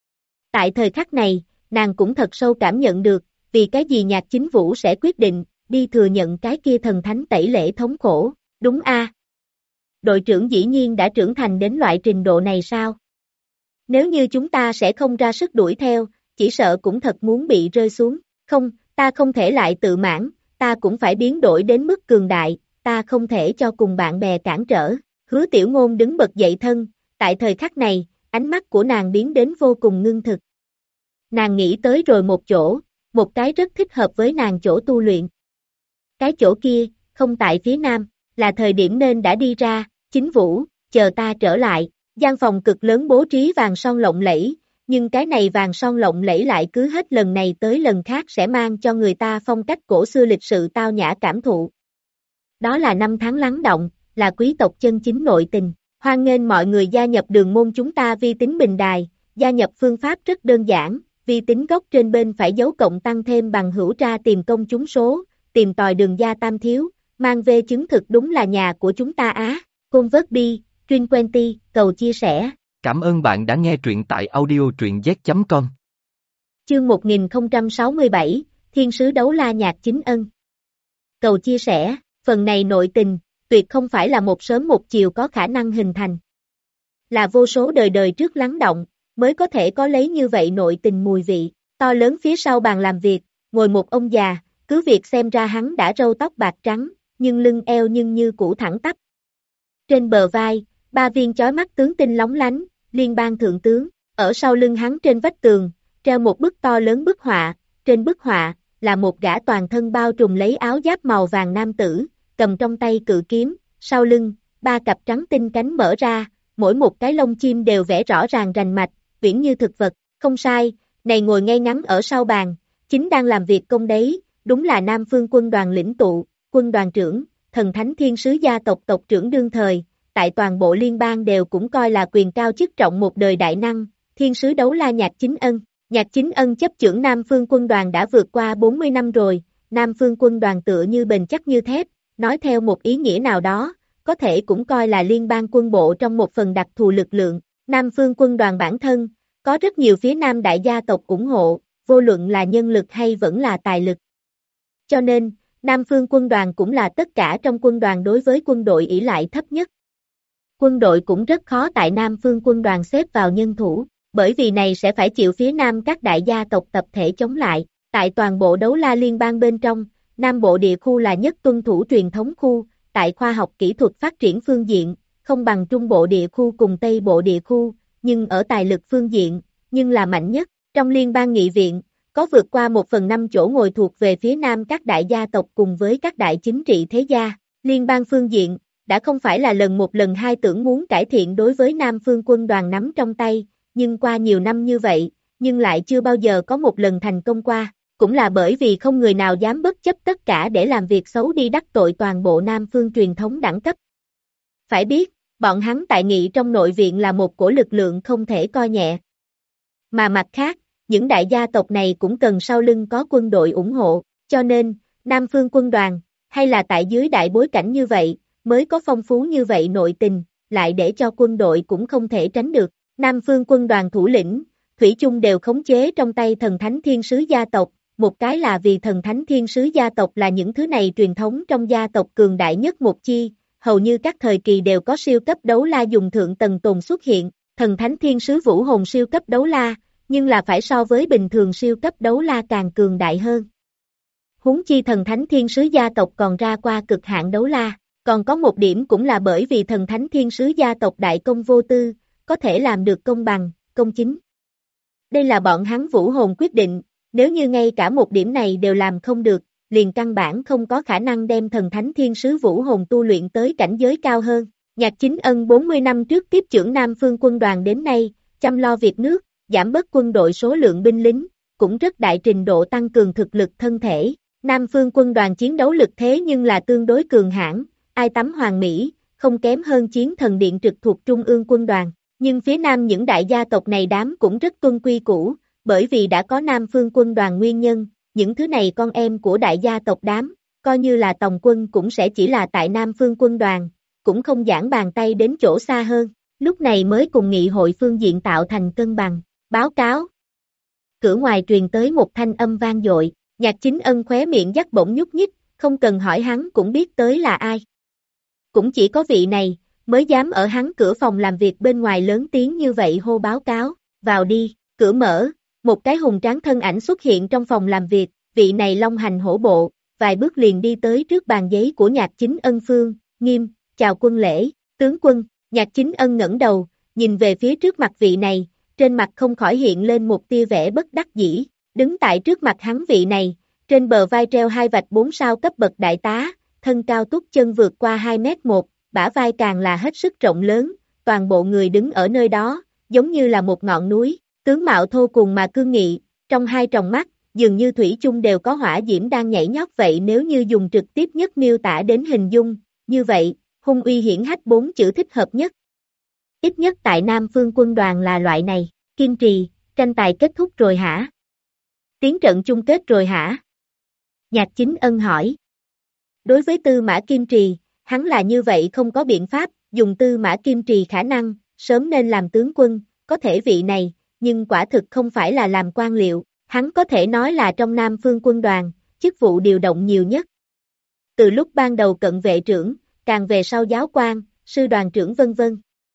Tại thời khắc này, nàng cũng thật sâu cảm nhận được, vì cái gì Nhạc Chính Vũ sẽ quyết định, đi thừa nhận cái kia thần thánh tẩy lễ thống khổ, đúng A. Đội trưởng dĩ nhiên đã trưởng thành đến loại trình độ này sao? Nếu như chúng ta sẽ không ra sức đuổi theo, chỉ sợ cũng thật muốn bị rơi xuống, không, ta không thể lại tự mãn, ta cũng phải biến đổi đến mức cường đại, ta không thể cho cùng bạn bè cản trở. Hứa Tiểu Ngôn đứng bật dậy thân, tại thời khắc này, ánh mắt của nàng biến đến vô cùng ngưng thực. Nàng nghĩ tới rồi một chỗ, một cái rất thích hợp với nàng chỗ tu luyện. Cái chỗ kia, không tại phía nam, là thời điểm nên đã đi ra, Chính Vũ, chờ ta trở lại, gian phòng cực lớn bố trí vàng son lộng lẫy, nhưng cái này vàng son lộng lẫy lại cứ hết lần này tới lần khác sẽ mang cho người ta phong cách cổ xưa lịch sự tao nhã cảm thụ. Đó là năm tháng lắng động, là quý tộc chân chính nội tình, hoan nghênh mọi người gia nhập đường môn chúng ta vi tính bình đài, gia nhập phương pháp rất đơn giản, vi tính góc trên bên phải dấu cộng tăng thêm bằng hữu tra tìm công chúng số, tìm tòi đường gia tam thiếu, mang về chứng thực đúng là nhà của chúng ta Á, Convert Bi, Truyền Quenty, cầu chia sẻ. Cảm ơn bạn đã nghe truyện tại audio truyện z.com. Chương 1067, Thiên sứ đấu la Nhạc Chính Ân. Cầu chia sẻ, phần này nội tình, tuyệt không phải là một sớm một chiều có khả năng hình thành. Là vô số đời đời trước lắng động, mới có thể có lấy như vậy nội tình mùi vị, to lớn phía sau bàn làm việc, ngồi một ông già, cứ việc xem ra hắn đã râu tóc bạc trắng, nhưng lưng eo nhưng như cũ thẳng tắp. Trên bờ vai, 3 viên chói mắt tướng tinh lóng lánh, liên bang thượng tướng, ở sau lưng hắn trên vách tường, treo một bức to lớn bức họa, trên bức họa, là một gã toàn thân bao trùm lấy áo giáp màu vàng nam tử, cầm trong tay cự kiếm, sau lưng, 3 cặp trắng tinh cánh mở ra, mỗi một cái lông chim đều vẽ rõ ràng rành mạch, uyển như thực vật, không sai, này ngồi ngay ngắn ở sau bàn, chính đang làm việc công đấy, đúng là Nam Phương quân đoàn lĩnh tụ, quân đoàn trưởng, thần thánh thiên sứ gia tộc tộc trưởng đương thời, tại toàn bộ liên bang đều cũng coi là quyền cao chức trọng một đời đại năng, thiên sứ đấu la Nhạc Chính Ân. Nhạc Chính Ân chấp chưởng Nam Phương quân đoàn đã vượt qua 40 năm rồi, Nam Phương quân đoàn tựa như bền chắc như thép, nói theo một ý nghĩa nào đó, có thể cũng coi là liên bang quân bộ trong một phần đặc thù lực lượng. Nam phương quân đoàn bản thân, có rất nhiều phía Nam đại gia tộc ủng hộ, vô luận là nhân lực hay vẫn là tài lực. Cho nên, Nam phương quân đoàn cũng là tất cả trong quân đoàn đối với quân đội ỷ lại thấp nhất. Quân đội cũng rất khó tại Nam phương quân đoàn xếp vào nhân thủ, bởi vì này sẽ phải chịu phía Nam các đại gia tộc tập thể chống lại. Tại toàn bộ đấu la liên bang bên trong, Nam bộ địa khu là nhất tuân thủ truyền thống khu, tại khoa học kỹ thuật phát triển phương diện, không bằng Trung bộ địa khu cùng Tây bộ địa khu, nhưng ở tài lực phương diện, nhưng là mạnh nhất. Trong liên bang nghị viện, có vượt qua 1/5 chỗ ngồi thuộc về phía Nam các đại gia tộc cùng với các đại chính trị thế gia. Liên bang phương diện, đã không phải là lần một lần hai tưởng muốn cải thiện đối với Nam phương quân đoàn nắm trong tay, nhưng qua nhiều năm như vậy, nhưng lại chưa bao giờ có một lần thành công qua, cũng là bởi vì không người nào dám bất chấp tất cả để làm việc xấu đi đắc tội toàn bộ Nam phương truyền thống đẳng cấp. Phải biết, bọn hắn tại nghị trong nội viện là một cổ lực lượng không thể coi nhẹ. Mà mặt khác, những đại gia tộc này cũng cần sau lưng có quân đội ủng hộ, cho nên, Nam phương quân đoàn, hay là tại dưới đại bối cảnh như vậy, mới có phong phú như vậy nội tình, lại để cho quân đội cũng không thể tránh được. Nam phương quân đoàn thủ lĩnh, thủy chung đều khống chế trong tay thần thánh thiên sứ gia tộc, một cái là vì thần thánh thiên sứ gia tộc là những thứ này truyền thống trong gia tộc cường đại nhất một chi, hầu như các thời kỳ đều có siêu cấp đấu la dùng thượng tầng tồn xuất hiện, thần thánh thiên sứ vũ hồn siêu cấp đấu la, nhưng là phải so với bình thường siêu cấp đấu la càng cường đại hơn. Huống chi thần thánh thiên sứ gia tộc còn ra qua cực hạn đấu la, còn có một điểm cũng là bởi vì thần thánh thiên sứ gia tộc đại công vô tư, có thể làm được công bằng, công chính. Đây là bọn hắn vũ hồn quyết định, nếu như ngay cả một điểm này đều làm không được, liền căn bản không có khả năng đem thần thánh thiên sứ vũ hồn tu luyện tới cảnh giới cao hơn. Nhạc Chính Ân 40 năm trước tiếp trưởng Nam phương quân đoàn đến nay, chăm lo việc nước, giảm bớt quân đội số lượng binh lính, cũng rất đại trình độ tăng cường thực lực thân thể. Nam phương quân đoàn chiến đấu lực thế nhưng là tương đối cường hãn, ai tắm hoàng mỹ, không kém hơn chiến thần điện trực thuộc trung ương quân đoàn. Nhưng phía Nam những đại gia tộc này đám cũng rất tuân quy củ, bởi vì đã có Nam phương quân đoàn nguyên nhân, những thứ này con em của đại gia tộc đám, coi như là tòng quân cũng sẽ chỉ là tại Nam phương quân đoàn, cũng không giãn bàn tay đến chỗ xa hơn, lúc này mới cùng nghị hội phương diện tạo thành cân bằng. Báo cáo. Cửa ngoài truyền tới một thanh âm vang dội, Nhạc Chính Ân khóe miệng dắt bỗng nhúc nhích, không cần hỏi hắn cũng biết tới là ai. Cũng chỉ có vị này, mới dám ở hắn cửa phòng làm việc bên ngoài lớn tiếng như vậy hô báo cáo, vào đi, cửa mở, một cái hùng tráng thân ảnh xuất hiện trong phòng làm việc, vị này long hành hổ bộ, vài bước liền đi tới trước bàn giấy của Nhạc Chính Ân Phương, nghiêm, chào quân lễ, tướng quân. Nhạc Chính Ân ngẩng đầu, nhìn về phía trước mặt vị này, trên mặt không khỏi hiện lên một tia vẻ bất đắc dĩ, đứng tại trước mặt hắn vị này, trên bờ vai treo 2 vạch 4 sao cấp bậc đại tá, thân cao túc chân vượt qua 2m1, bả vai càng là hết sức rộng lớn, toàn bộ người đứng ở nơi đó, giống như là một ngọn núi, tướng mạo thô cùng mà cương nghị, trong hai tròng mắt, dường như thủy chung đều có hỏa diễm đang nhảy nhót vậy nếu như dùng trực tiếp nhất miêu tả đến hình dung, như vậy, hung uy hiển hách 4 chữ thích hợp nhất. Ít nhất tại Nam phương quân đoàn là loại này, Kim Trì, tranh tài kết thúc rồi hả? Tiến trận chung kết rồi hả? Nhạc Chính Ân hỏi. Đối với Tư Mã Kim Trì, hắn là như vậy không có biện pháp, dùng Tư Mã Kim Trì khả năng, sớm nên làm tướng quân, có thể vị này, nhưng quả thực không phải là làm quan liệu, hắn có thể nói là trong Nam phương quân đoàn, chức vụ điều động nhiều nhất. Từ lúc ban đầu cận vệ trưởng, càng về sau giáo quan, sư đoàn trưởng vân vân.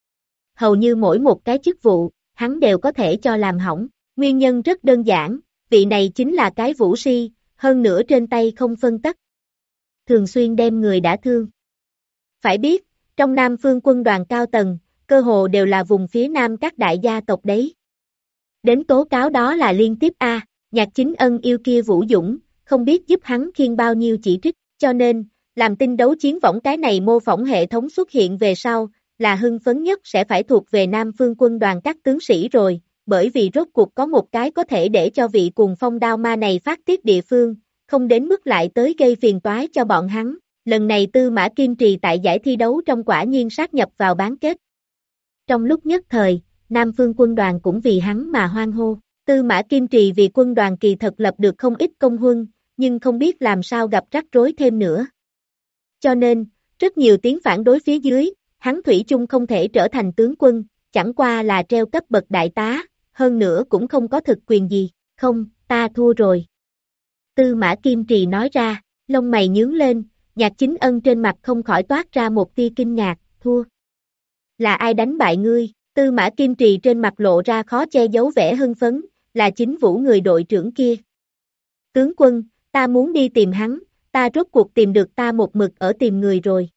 Hầu như mỗi một cái chức vụ, hắn đều có thể cho làm hỏng, nguyên nhân rất đơn giản, vị này chính là cái vũ si, hơn nữa trên tay không phân tất. Thường xuyên đem người đã thương. Phải biết, trong Nam phương quân đoàn cao tầng, cơ hồ đều là vùng phía Nam các đại gia tộc đấy. Đến tố cáo đó là liên tiếp A, Nhạc Chính Ân yêu kia Vũ Dũng, không biết giúp hắn khiêng bao nhiêu chỉ trích, cho nên, làm tinh đấu chiến võng cái này mô phỏng hệ thống xuất hiện về sau, là hưng phấn nhất sẽ phải thuộc về Nam phương quân đoàn các tướng sĩ rồi, bởi vì rốt cuộc có một cái có thể để cho vị cuồng phong đao ma này phát tiết địa phương, không đến mức lại tới gây phiền toái cho bọn hắn. Lần này Tư Mã Kim Trì tại giải thi đấu trong quả nhiên sát nhập vào bán kết. Trong lúc nhất thời, Nam phương quân đoàn cũng vì hắn mà hoan hô. Tư Mã Kim Trì vì quân đoàn kỳ thật lập được không ít công huân, nhưng không biết làm sao gặp rắc rối thêm nữa. Cho nên, Rất nhiều tiếng phản đối phía dưới, hắn thủy chung không thể trở thành tướng quân, chẳng qua là treo cấp bậc đại tá, hơn nữa cũng không có thực quyền gì, không, ta thua rồi. Tư Mã Kim Trì nói ra, lông mày nhướng lên, Nhạc Chính Ân trên mặt không khỏi toát ra một tia kinh ngạc, thua. Là ai đánh bại ngươi? Tư Mã Kim Trì trên mặt lộ ra khó che giấu vẻ hưng phấn, là chính Vũ người đội trưởng kia. Tướng quân, ta muốn đi tìm hắn, ta rốt cuộc tìm được ta một mực ở tìm người rồi.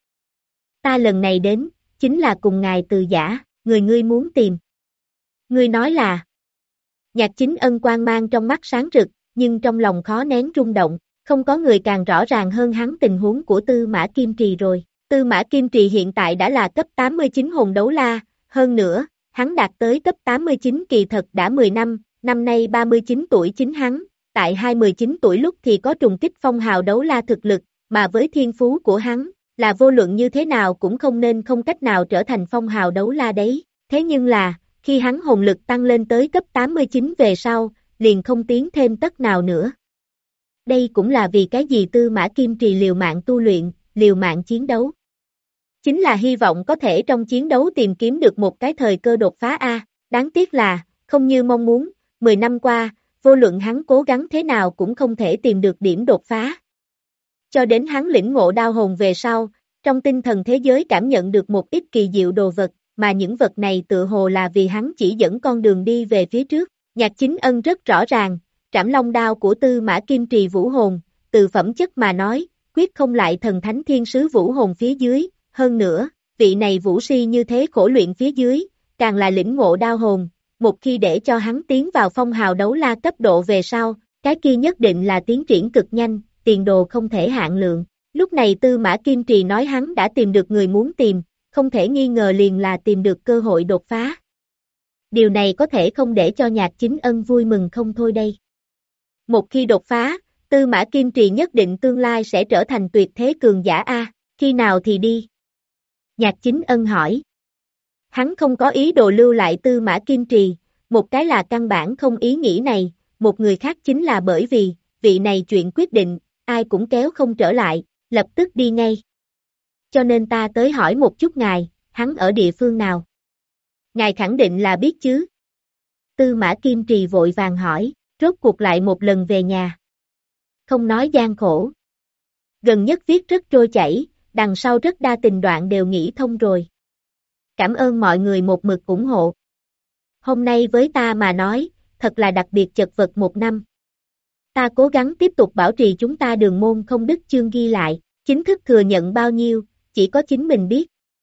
Ta lần này đến, chính là cùng ngài Từ Giả, người ngươi muốn tìm. Ngươi nói là. Nhạc Chính Ân quang mang trong mắt sáng rực, nhưng trong lòng khó nén rung động, không có người càng rõ ràng hơn hắn tình huống của Tư Mã Kim Trì rồi. Tư Mã Kim Trì hiện tại đã là cấp 89 hồn đấu la, hơn nữa, hắn đạt tới cấp 89 kỳ thật đã 10 năm, năm nay 39 tuổi chính hắn, tại 19 tuổi lúc thì có trùng kích phong hào đấu la thực lực, mà với thiên phú của hắn, là vô luận như thế nào cũng không nên không cách nào trở thành phong hào đấu la đấy. Thế nhưng là, khi hắn hồn lực tăng lên tới cấp 89 về sau, liền không tiến thêm tấc nào nữa. Đây cũng là vì cái gì Tư Mã Kim Trì liều mạng tu luyện, liều mạng chiến đấu. Chính là hy vọng có thể trong chiến đấu tìm kiếm được một cái thời cơ đột phá A, đáng tiếc là, không như mong muốn, 10 năm qua, vô luận hắn cố gắng thế nào cũng không thể tìm được điểm đột phá. Cho đến hắn lĩnh ngộ đao hồn về sau, trong tinh thần thế giới cảm nhận được một ít kỳ diệu đồ vật, mà những vật này tựa hồ là vì hắn chỉ dẫn con đường đi về phía trước. Nhạc Chính Ân rất rõ ràng, Trảm Long đao của Tư Mã Kim Trì vũ hồn, từ phẩm chất mà nói, quyết không lại thần thánh thiên sứ vũ hồn phía dưới, hơn nữa, vị này vũ si như thế khổ luyện phía dưới, càng là lĩnh ngộ đao hồn, một khi để cho hắn tiến vào phong hào đấu la cấp độ về sau, cái kia nhất định là tiến triển cực nhanh, tiền đồ không thể hạn lượng. Lúc này Tư Mã Kim Trì nói hắn đã tìm được người muốn tìm, không thể nghi ngờ liền là tìm được cơ hội đột phá. Điều này có thể không để cho Nhạc Chính Ân vui mừng không thôi đây. Một khi đột phá, Tư Mã Kim Trì nhất định tương lai sẽ trở thành tuyệt thế cường giả A, khi nào thì đi? Nhạc Chính Ân hỏi. Hắn không có ý đồ lưu lại Tư Mã Kim Trì, một cái là căn bản không ý nghĩ này, một người khác chính là bởi vì, vị này chuyện quyết định, ai cũng kéo không trở lại, lập tức đi ngay. Cho nên ta tới hỏi một chút ngài, hắn ở địa phương nào? Ngài khẳng định là biết chứ? Tư Mã Kim Trì vội vàng hỏi, rốt cuộc lại một lần về nhà. Không nói gian khổ. Gần nhất viết rất trôi chảy, đằng sau rất đa tình đoạn đều nghĩ thông rồi. Cảm ơn mọi người một mực ủng hộ. Hôm nay với ta mà nói, thật là đặc biệt chật vật một năm. Ta cố gắng tiếp tục bảo trì chúng ta đường môn không đứt chương ghi lại, chính thức thừa nhận bao nhiêu, chỉ có chính mình biết.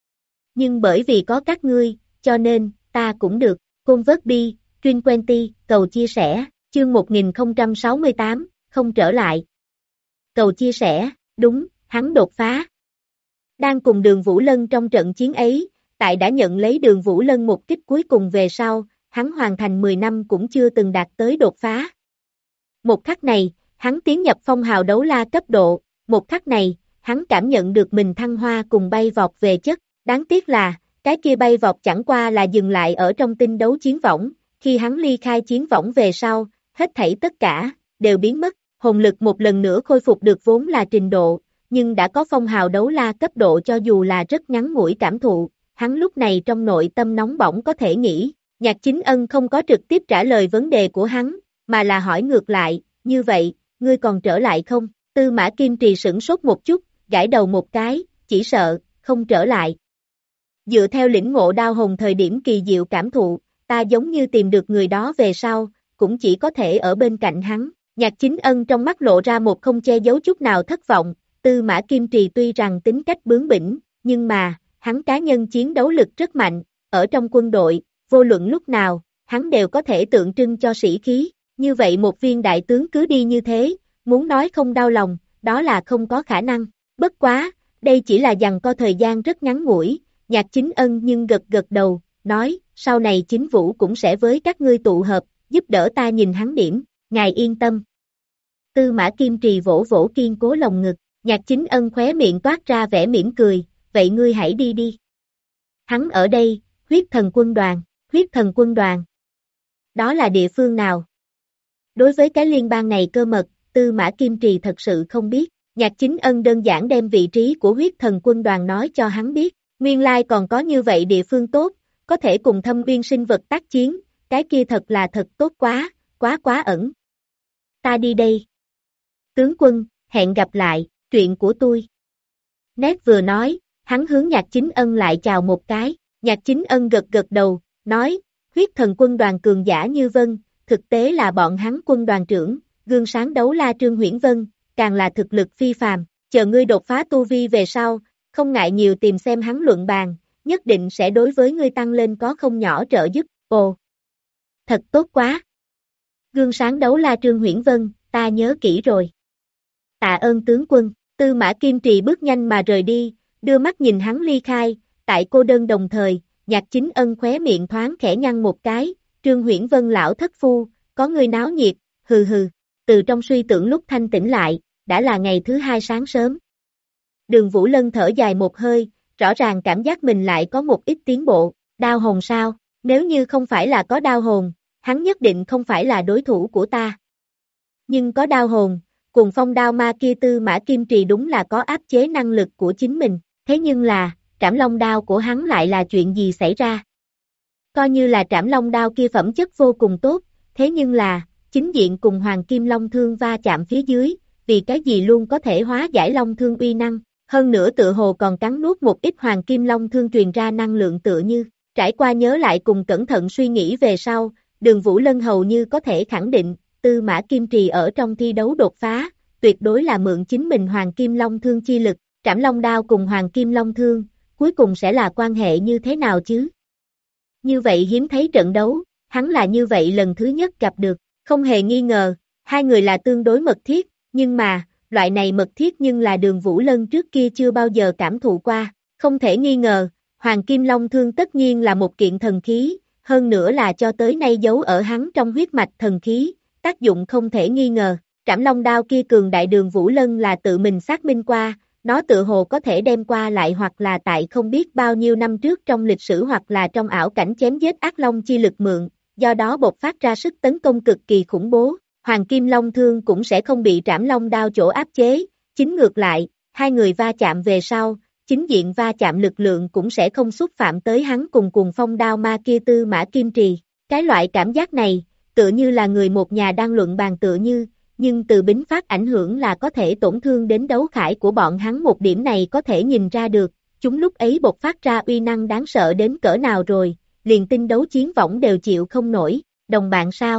Nhưng bởi vì có các ngươi, cho nên, ta cũng được, Convert Truyền Quenty, cầu chia sẻ, chương 1068, không trở lại. Cầu chia sẻ, đúng, hắn đột phá. Đang cùng Đường Vũ Lân trong trận chiến ấy, tại đã nhận lấy Đường Vũ Lân một kích cuối cùng về sau, hắn hoàn thành 10 năm cũng chưa từng đạt tới đột phá. Một khắc này, hắn tiến nhập phong hào đấu la cấp độ, một khắc này, hắn cảm nhận được mình thăng hoa cùng bay vọt về chất, đáng tiếc là, cái kia bay vọt chẳng qua là dừng lại ở trong tinh đấu chiến võng, khi hắn ly khai chiến võng về sau, hết thảy tất cả, đều biến mất, hồn lực một lần nữa khôi phục được vốn là trình độ, nhưng đã có phong hào đấu la cấp độ cho dù là rất ngắn ngủi cảm thụ, hắn lúc này trong nội tâm nóng bỏng có thể nghĩ, Nhạc Chính Ân không có trực tiếp trả lời vấn đề của hắn, mà là hỏi ngược lại, như vậy, ngươi còn trở lại không? Tư Mã Kim Trì sửng sốt một chút, gãi đầu một cái, chỉ sợ, không trở lại. Dựa theo lĩnh ngộ đao hồn thời điểm kỳ diệu cảm thụ, ta giống như tìm được người đó về sau, cũng chỉ có thể ở bên cạnh hắn. Nhạc Chính Ân trong mắt lộ ra một không che giấu chút nào thất vọng, Tư Mã Kim Trì tuy rằng tính cách bướng bỉnh, nhưng mà, hắn cá nhân chiến đấu lực rất mạnh, ở trong quân đội, vô luận lúc nào, hắn đều có thể tượng trưng cho sĩ khí, như vậy một viên đại tướng cứ đi như thế, muốn nói không đau lòng, đó là không có khả năng, bất quá, đây chỉ là giằng co thời gian rất ngắn ngủi, Nhạc Chính Ân nhưng gật gật đầu, nói, sau này Chính Vũ cũng sẽ với các ngươi tụ hợp, giúp đỡ ta nhìn hắn điểm, ngài yên tâm. Tư Mã Kim Trì vỗ vỗ kiên cố lồng ngực, Nhạc Chính Ân khóe miệng toát ra vẻ mỉm cười, vậy ngươi hãy đi đi. Hắn ở đây, huyết thần quân đoàn. Đó là địa phương nào? Đối với cái liên bang này cơ mật, Tư Mã Kim Trì thật sự không biết, Nhạc Chính Ân đơn giản đem vị trí của huyết thần quân đoàn nói cho hắn biết, nguyên lai còn có như vậy địa phương tốt, có thể cùng Thâm Uyên sinh vật tác chiến, cái kia thật là thật tốt quá, quá ẩn. Ta đi đây. Tướng quân, hẹn gặp lại, chuyện của tôi. Nét vừa nói, hắn hướng Nhạc Chính Ân lại chào một cái, Nhạc Chính Ân gật gật đầu, nói, huyết thần quân đoàn cường giả như Vân, thực tế là bọn hắn quân đoàn trưởng, gương sáng đấu la Trương Huyễn Vân, càng là thực lực phi phàm, chờ ngươi đột phá tu vi về sau, không ngại nhiều tìm xem hắn luận bàn, nhất định sẽ đối với ngươi tăng lên có không nhỏ trợ giúp, ồ. Thật tốt quá. Gương sáng đấu la Trương Huyễn Vân, ta nhớ kỹ rồi. Tạ ơn tướng quân, Tư Mã Kim Trì bước nhanh mà rời đi, đưa mắt nhìn hắn ly khai, tại cô đơn đồng thời, Nhạc Chính Ân khóe miệng thoáng khẽ nhăn một cái, Trương Huyễn Vân lão thất phu, có người náo nhiệt, hừ hừ, từ trong suy tưởng lúc thanh tỉnh lại, đã là ngày thứ hai sáng sớm. Đường Vũ Lân thở dài một hơi, rõ ràng cảm giác mình lại có một ít tiến bộ, đao hồn sao, nếu như không phải là có đao hồn, hắn nhất định không phải là đối thủ của ta. Nhưng có đao hồn, cùng phong đao ma kia Tư Mã Kim Trì đúng là có áp chế năng lực của chính mình, thế nhưng là, trảm long đao của hắn lại là chuyện gì xảy ra? Coi như là trảm long đao kia phẩm chất vô cùng tốt, thế nhưng là, chính diện cùng Hoàng Kim Long Thương va chạm phía dưới, vì cái gì luôn có thể hóa giải Long Thương uy năng, hơn nữa tựa hồ còn cắn nuốt một ít Hoàng Kim Long Thương truyền ra năng lượng tựa như, trải qua nhớ lại cùng cẩn thận suy nghĩ về sau, Đường Vũ Lân hầu như có thể khẳng định, Tư Mã Kim Trì ở trong thi đấu đột phá, tuyệt đối là mượn chính mình Hoàng Kim Long Thương chi lực, trảm long đao cùng Hoàng Kim Long Thương, cuối cùng sẽ là quan hệ như thế nào chứ? Như vậy hiếm thấy trận đấu, hắn là như vậy lần thứ nhất gặp được, không hề nghi ngờ, hai người là tương đối mật thiết, nhưng mà, loại này mật thiết nhưng là Đường Vũ Lân trước kia chưa bao giờ cảm thụ qua, không thể nghi ngờ, Hoàng Kim Long Thương tất nhiên là một kiện thần khí, hơn nữa là cho tới nay giấu ở hắn trong huyết mạch thần khí, tác dụng không thể nghi ngờ, trảm long đao kia cường đại Đường Vũ Lân là tự mình xác minh qua, nó tự hồ có thể đem qua lại hoặc là tại không biết bao nhiêu năm trước trong lịch sử hoặc là trong ảo cảnh chém giết ác long chi lực mượn, do đó bộc phát ra sức tấn công cực kỳ khủng bố, Hoàng Kim Long Thương cũng sẽ không bị trảm long đao chỗ áp chế, chính ngược lại, hai người va chạm về sau, chính diện va chạm lực lượng cũng sẽ không xúc phạm tới hắn cùng phong đao ma kia Tư Mã Kim Trì, cái loại cảm giác này, tựa như là người một nhà đang luận bàn tựa như, nhưng từ bính phát ảnh hưởng là có thể tổn thương đến đấu khải của bọn hắn một điểm này có thể nhìn ra được, chúng lúc ấy bộc phát ra uy năng đáng sợ đến cỡ nào rồi, liền tinh đấu chiến võng đều chịu không nổi, đồng bạn sao?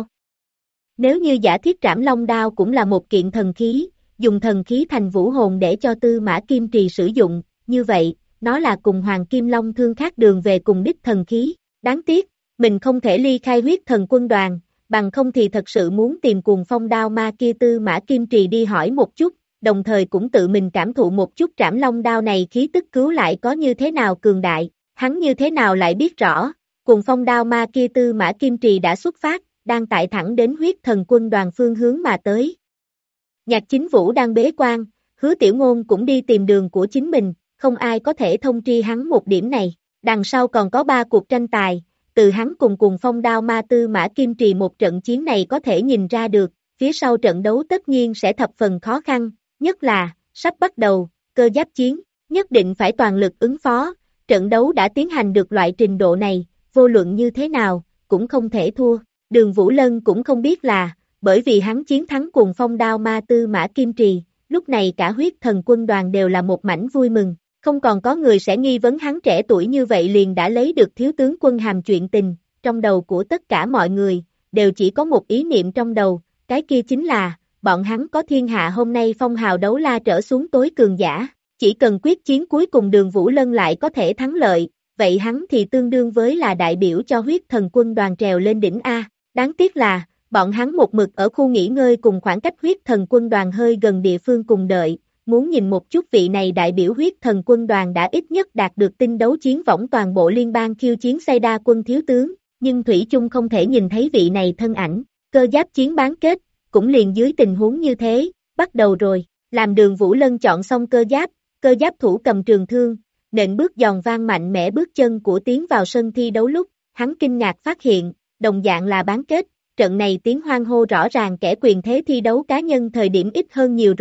Nếu như giả thiết trảm long đao cũng là một kiện thần khí, dùng thần khí thành vũ hồn để cho Tư Mã Kim Trì sử dụng, như vậy, nó là cùng Hoàng Kim Long Thương khác đường về cùng đích thần khí, đáng tiếc, mình không thể ly khai huyết thần quân đoàn, bằng không thì thật sự muốn tìm cùng phong đao ma kia Tư Mã Kim Trì đi hỏi một chút, đồng thời cũng tự mình cảm thụ một chút trảm long đao này khí tức cứu lại có như thế nào cường đại, hắn như thế nào lại biết rõ, cùng phong đao ma kia Tư Mã Kim Trì đã xuất phát, đang tại thẳng đến huyết thần quân đoàn phương hướng mà tới. Nhạc Chính Vũ đang bế quan, Hứa Tiểu Ngôn cũng đi tìm đường của chính mình, không ai có thể thông tri hắn một điểm này, đằng sau còn có 3 cuộc tranh tài, từ hắn cùng phong đao ma Tư Mã Kim Trì một trận chiến này có thể nhìn ra được, phía sau trận đấu tất nhiên sẽ thập phần khó khăn, nhất là, sắp bắt đầu, cơ giáp chiến, nhất định phải toàn lực ứng phó, trận đấu đã tiến hành được loại trình độ này, vô luận như thế nào, cũng không thể thua, Đường Vũ Lân cũng không biết là, bởi vì hắn chiến thắng cùng phong đao ma Tư Mã Kim Trì, lúc này cả huyết thần quân đoàn đều là một mảnh vui mừng. Không còn có người sẽ nghi vấn hắn trẻ tuổi như vậy liền đã lấy được thiếu tướng quân hàm chuyện tình, trong đầu của tất cả mọi người, đều chỉ có một ý niệm trong đầu, cái kia chính là, bọn hắn có thiên hạ hôm nay phong hào đấu la trở xuống tối cường giả, chỉ cần quyết chiến cuối cùng Đường Vũ Lân lại có thể thắng lợi, vậy hắn thì tương đương với là đại biểu cho huyết thần quân đoàn trèo lên đỉnh A, đáng tiếc là, bọn hắn một mực ở khu nghỉ ngơi cùng khoảng cách huyết thần quân đoàn hơi gần địa phương cùng đợi. Muốn nhìn một chút vị này đại biểu huyết thần quân đoàn đã ít nhất đạt được tinh đấu chiến võng toàn bộ liên bang khiêu chiến xây đa quân thiếu tướng, nhưng Thủy chung không thể nhìn thấy vị này thân ảnh, cơ giáp chiến bán kết, cũng liền dưới tình huống như thế, bắt đầu rồi, làm Đường Vũ Lân chọn xong cơ giáp thủ cầm trường thương, nện bước giòn vang mạnh mẽ bước chân của tiến vào sân thi đấu lúc, hắn kinh ngạc phát hiện, đồng dạng là bán kết, trận này tiếng hoan hô rõ ràng kẻ quyền thế thi đấu cá nhân thời điểm ít hơn nhiều rồi.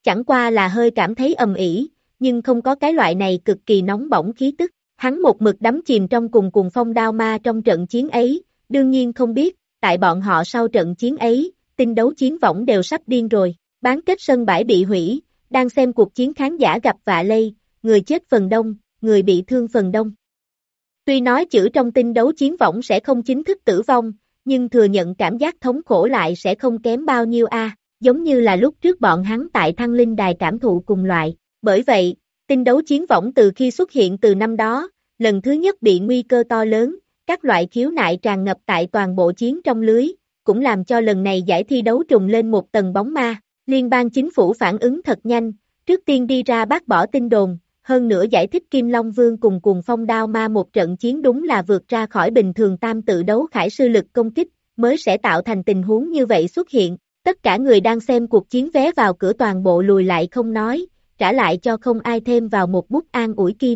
chẳng qua là hơi cảm thấy ầm ĩ, nhưng không có cái loại này cực kỳ nóng bỏng khí tức. Hắn một mực đắm chìm trong cùng phong đao ma trong trận chiến ấy, đương nhiên không biết, tại bọn họ sau trận chiến ấy, tinh đấu chiến võng đều sắp điên rồi, bán kết sân bãi bị hủy, đang xem cuộc chiến khán giả gặp vạ lây, người chết phần đông, người bị thương phần đông. Tuy nói chữ trong tinh đấu chiến võng sẽ không chính thức tử vong, nhưng thừa nhận cảm giác thống khổ lại sẽ không kém bao nhiêu giống như là lúc trước bọn hắn tại Thăng Linh Đài cảm thụ cùng loại. Bởi vậy, tinh đấu chiến võng từ khi xuất hiện từ năm đó, lần thứ nhất bị nguy cơ to lớn, các loại khiếu nại tràn ngập tại toàn bộ chiến trong lưới, cũng làm cho lần này giải thi đấu trùng lên một tầng bóng ma. Liên bang chính phủ phản ứng thật nhanh, trước tiên đi ra bác bỏ tin đồn, hơn nữa giải thích Kim Long Vương cùng phong đao ma một trận chiến đúng là vượt ra khỏi bình thường tam tự đấu khải sư lực công kích, mới sẽ tạo thành tình huống như vậy xuất hiện. Tất cả người đang xem cuộc chiến vé vào cửa toàn bộ lùi lại không nói, trả lại cho không ai thêm vào một bút an ủi kim.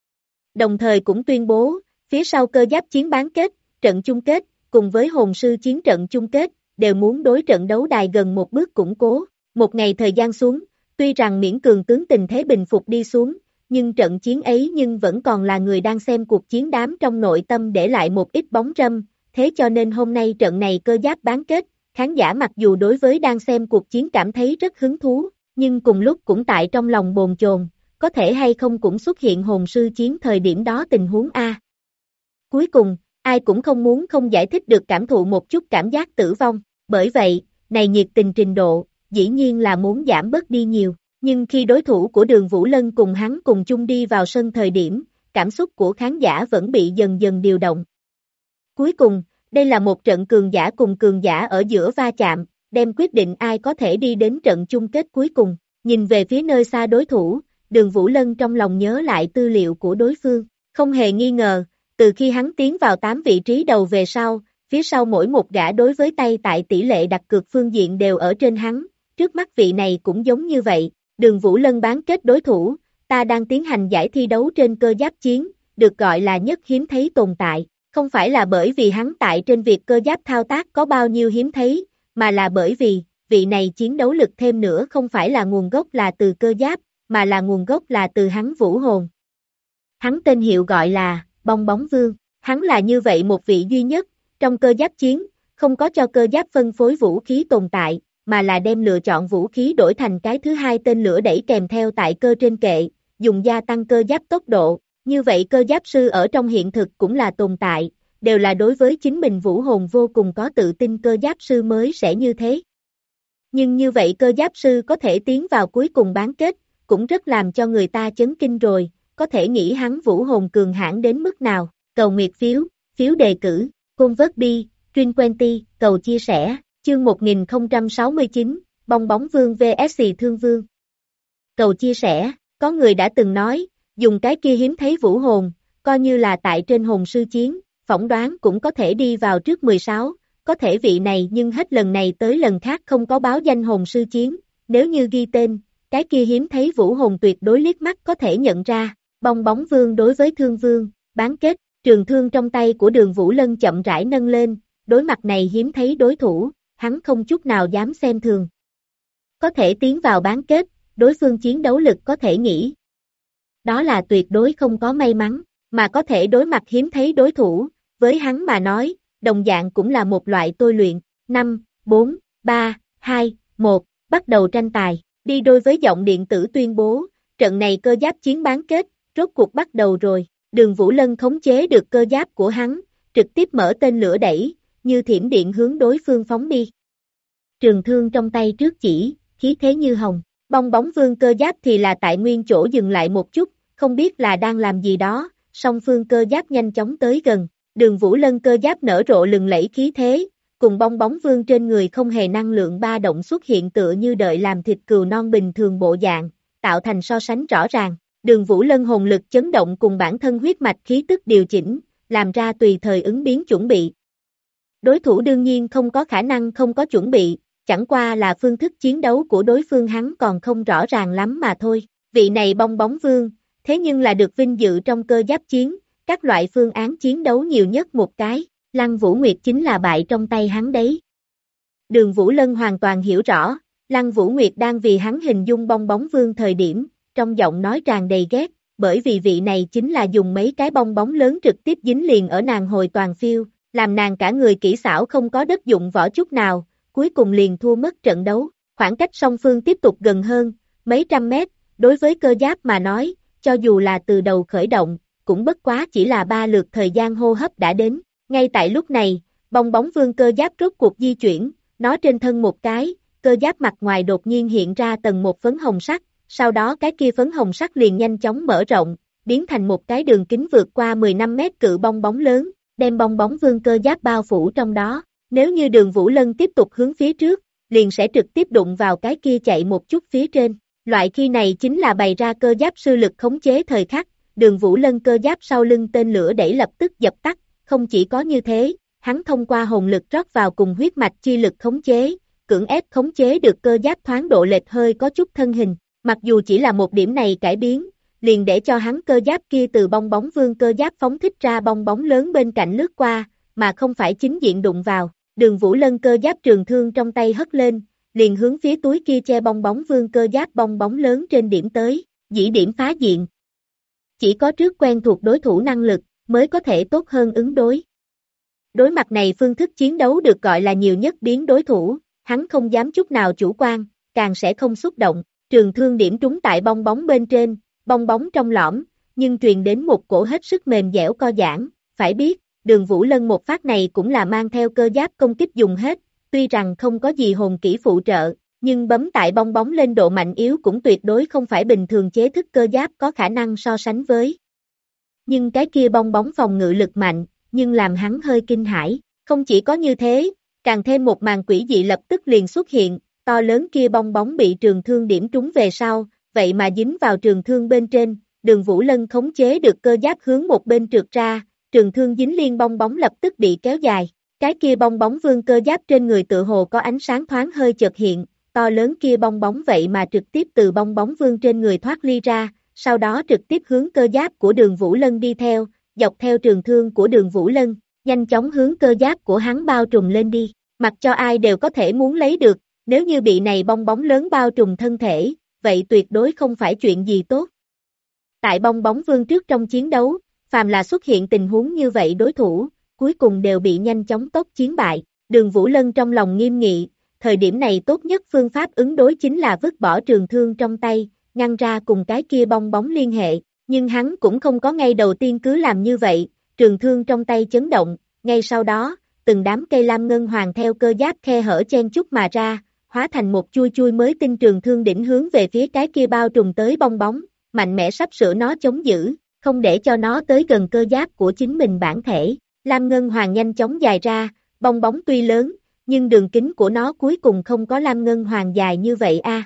Đồng thời cũng tuyên bố, phía sau cơ giáp chiến bán kết, trận chung kết, cùng với hồn sư chiến trận chung kết, đều muốn đối trận đấu đài gần một bước củng cố. Một ngày thời gian xuống, tuy rằng miễn cường tướng tình thế bình phục đi xuống, nhưng trận chiến ấy nhưng vẫn còn là người đang xem cuộc chiến đám trong nội tâm để lại một ít bóng râm, thế cho nên hôm nay trận này cơ giáp bán kết, khán giả mặc dù đối với đang xem cuộc chiến cảm thấy rất hứng thú, nhưng cùng lúc cũng tại trong lòng bồn chồn, có thể hay không cũng xuất hiện hồn sư chiến thời điểm đó tình huống Cuối cùng, ai cũng không muốn không giải thích được cảm thụ một chút cảm giác tử vong, bởi vậy, này nhiệt tình trình độ, dĩ nhiên là muốn giảm bớt đi nhiều, nhưng khi đối thủ của Đường Vũ Lân cùng hắn cùng chung đi vào sân thời điểm, cảm xúc của khán giả vẫn bị dần dần điều động. Cuối cùng, đây là một trận cường giả cùng cường giả ở giữa va chạm, đem quyết định ai có thể đi đến trận chung kết cuối cùng. Nhìn về phía nơi xa đối thủ, Đường Vũ Lân trong lòng nhớ lại tư liệu của đối phương, không hề nghi ngờ, từ khi hắn tiến vào 8 vị trí đầu về sau, phía sau mỗi một gã đối với tay tại tỷ lệ đặt cược phương diện đều ở trên hắn, trước mắt vị này cũng giống như vậy. Đường Vũ Lân bán kết đối thủ, ta đang tiến hành giải thi đấu trên cơ giáp chiến, được gọi là nhất hiếm thấy tồn tại, không phải là bởi vì hắn tại trên việc cơ giáp thao tác có bao nhiêu hiếm thấy, mà là bởi vì, vị này chiến đấu lực thêm nữa không phải là nguồn gốc là từ cơ giáp, mà là nguồn gốc là từ hắn vũ hồn. Hắn tên hiệu gọi là, Bong Bóng Vương, hắn là như vậy một vị duy nhất, trong cơ giáp chiến, không có cho cơ giáp phân phối vũ khí tồn tại, mà là đem lựa chọn vũ khí đổi thành cái thứ hai tên lửa đẩy kèm theo tại cơ trên kệ, dùng gia tăng cơ giáp tốc độ, như vậy cơ giáp sư ở trong hiện thực cũng là tồn tại, đều là đối với chính mình vũ hồn vô cùng có tự tin cơ giáp sư mới sẽ như thế. Nhưng như vậy cơ giáp sư có thể tiến vào cuối cùng bán kết, cũng rất làm cho người ta chấn kinh rồi, có thể nghĩ hắn vũ hồn cường hãn đến mức nào, cầu nguyệt phiếu, phiếu đề cử, convert đi, Trin Quenty, cầu chia sẻ. Chương 1069, Bong Bóng Vương vs Thương Vương. Cầu chia sẻ, có người đã từng nói, dùng cái kia hiếm thấy vũ hồn, coi như là tại trên hồn sư chiến, phỏng đoán cũng có thể đi vào trước 16, có thể vị này nhưng hết lần này tới lần khác không có báo danh hồn sư chiến, nếu như ghi tên, cái kia hiếm thấy vũ hồn tuyệt đối liếc mắt có thể nhận ra, Bong Bóng Vương đối với Thương Vương, bán kết, trường thương trong tay của Đường Vũ Lân chậm rãi nâng lên, đối mặt này hiếm thấy đối thủ, hắn không chút nào dám xem thường. Có thể tiến vào bán kết, đối phương chiến đấu lực có thể nghĩ. Đó là tuyệt đối không có may mắn, mà có thể đối mặt hiếm thấy đối thủ, với hắn mà nói, đồng dạng cũng là một loại tôi luyện. 5, 4, 3, 2, 1, bắt đầu tranh tài, đi đôi với giọng điện tử tuyên bố, trận này cơ giáp chiến bán kết, rốt cuộc bắt đầu rồi. Đường Vũ Lân khống chế được cơ giáp của hắn, trực tiếp mở tên lửa đẩy, như thiểm điện hướng đối phương phóng đi. Trường thương trong tay trước chỉ, khí thế như hồng, Bong Bóng Vương cơ giáp thì là tại nguyên chỗ dừng lại một chút, không biết là đang làm gì đó, song phương cơ giáp nhanh chóng tới gần, Đường Vũ Lân cơ giáp nở rộ lừng lẫy khí thế, cùng Bong Bóng Vương trên người không hề năng lượng ba động xuất hiện tựa như đợi làm thịt cừu non bình thường bộ dạng, tạo thành so sánh rõ ràng. Đường Vũ Lân hồn lực chấn động cùng bản thân huyết mạch khí tức điều chỉnh, làm ra tùy thời ứng biến chuẩn bị. Đối thủ đương nhiên không có khả năng không có chuẩn bị, chẳng qua là phương thức chiến đấu của đối phương hắn còn không rõ ràng lắm mà thôi. Vị này Bong Bóng Vương, thế nhưng là được vinh dự trong cơ giáp chiến, các loại phương án chiến đấu nhiều nhất một cái, Lăng Vũ Nguyệt chính là bại trong tay hắn đấy. Đường Vũ Lân hoàn toàn hiểu rõ, Lăng Vũ Nguyệt đang vì hắn hình dung bong bóng vương thời điểm, trong giọng nói tràn đầy ghét, bởi vì vị này chính là dùng mấy cái bong bóng lớn trực tiếp dính liền ở nàng hồi toàn phiêu, làm nàng cả người kỹ xảo không có đất dụng võ chút nào, cuối cùng liền thua mất trận đấu. Khoảng cách song phương tiếp tục gần hơn, mấy trăm mét, đối với cơ giáp mà nói, cho dù là từ đầu khởi động, cũng bất quá chỉ là 3 lượt thời gian hô hấp đã đến. Ngay tại lúc này, bong bóng vương cơ giáp rốt cuộc di chuyển, nó trên thân một cái, cơ giáp mặt ngoài đột nhiên hiện ra tầng một phấn hồng sắc, sau đó cái kia phấn hồng sắc liền nhanh chóng mở rộng, biến thành một cái đường kính vượt qua 15 mét cự bong bóng lớn, đem bong bóng vương cơ giáp bao phủ trong đó. Nếu như Đường Vũ Lân tiếp tục hướng phía trước, liền sẽ trực tiếp đụng vào cái kia chạy một chút phía trên. Loại khi này chính là bày ra cơ giáp sư lực khống chế thời khắc, Đường Vũ Lân cơ giáp sau lưng tên lửa đẩy lập tức dập tắt, không chỉ có như thế, hắn thông qua hồn lực rót vào cùng huyết mạch chi lực khống chế, cưỡng ép khống chế được cơ giáp thoáng độ lệch hơi có chút thân hình, mặc dù chỉ là một điểm này cải biến, liền để cho hắn cơ giáp kia từ bong bóng vương cơ giáp phóng thích ra bong bóng lớn bên cạnh lướt qua, mà không phải chính diện đụng vào. Đường Vũ Lân cơ giáp trường thương trong tay hất lên, liền hướng phía túi kia che bong bóng vương cơ giáp bong bóng lớn trên điểm tới, dĩ điểm phá diện. Chỉ có trước quen thuộc đối thủ năng lực, mới có thể tốt hơn ứng đối. Đối mặt này phương thức chiến đấu được gọi là nhiều nhất biến đối thủ, hắn không dám chút nào chủ quan, càng sẽ không xúc động, trường thương điểm trúng tại bong bóng bên trên, bong bóng trong lõm, nhưng truyền đến một cổ hết sức mềm dẻo co giãn, phải biết, Đường Vũ Lân một phát này cũng là mang theo cơ giáp công kích dùng hết, tuy rằng không có gì hồn kỹ phụ trợ, nhưng bấm tại bong bóng lên độ mạnh yếu cũng tuyệt đối không phải bình thường chế thức cơ giáp có khả năng so sánh với. Nhưng cái kia bong bóng phòng ngự lực mạnh, nhưng làm hắn hơi kinh hãi, không chỉ có như thế, càng thêm một màn quỷ dị lập tức liền xuất hiện, to lớn kia bong bóng bị trường thương điểm trúng về sau, vậy mà dính vào trường thương bên trên, Đường Vũ Lân khống chế được cơ giáp hướng một bên trượt ra, trường thương dính liên bong bóng lập tức bị kéo dài, cái kia bong bóng vương cơ giáp trên người tựa hồ có ánh sáng thoáng hơi chợt hiện, to lớn kia bong bóng vậy mà trực tiếp từ bong bóng vương trên người thoát ly ra, sau đó trực tiếp hướng cơ giáp của Đường Vũ Lân đi theo, dọc theo trường thương của Đường Vũ Lân, nhanh chóng hướng cơ giáp của hắn bao trùm lên đi, mặc cho ai đều có thể muốn lấy được, nếu như bị này bong bóng lớn bao trùm thân thể, vậy tuyệt đối không phải chuyện gì tốt. Tại bong bóng vương trước trong chiến đấu, phàm là xuất hiện tình huống như vậy đối thủ, cuối cùng đều bị nhanh chóng tốc chiến bại, Đường Vũ Lân trong lòng nghiêm nghị, thời điểm này tốt nhất phương pháp ứng đối chính là vứt bỏ trường thương trong tay, ngăn ra cùng cái kia bong bóng liên hệ, nhưng hắn cũng không có ngay đầu tiên cứ làm như vậy, trường thương trong tay chấn động, ngay sau đó, từng đám cây lam ngân hoàng theo cơ giáp khe hở chen chúc mà ra, hóa thành một chui chui mới tinh trường thương đỉnh hướng về phía cái kia bao trùm tới bong bóng, mạnh mẽ sắp sửa nó chống giữ, không để cho nó tới gần cơ giáp của chính mình bản thể. Lam ngân hoàng nhanh chóng dài ra, bong bóng tuy lớn, nhưng đường kính của nó cuối cùng không có lam ngân hoàng dài như vậy a.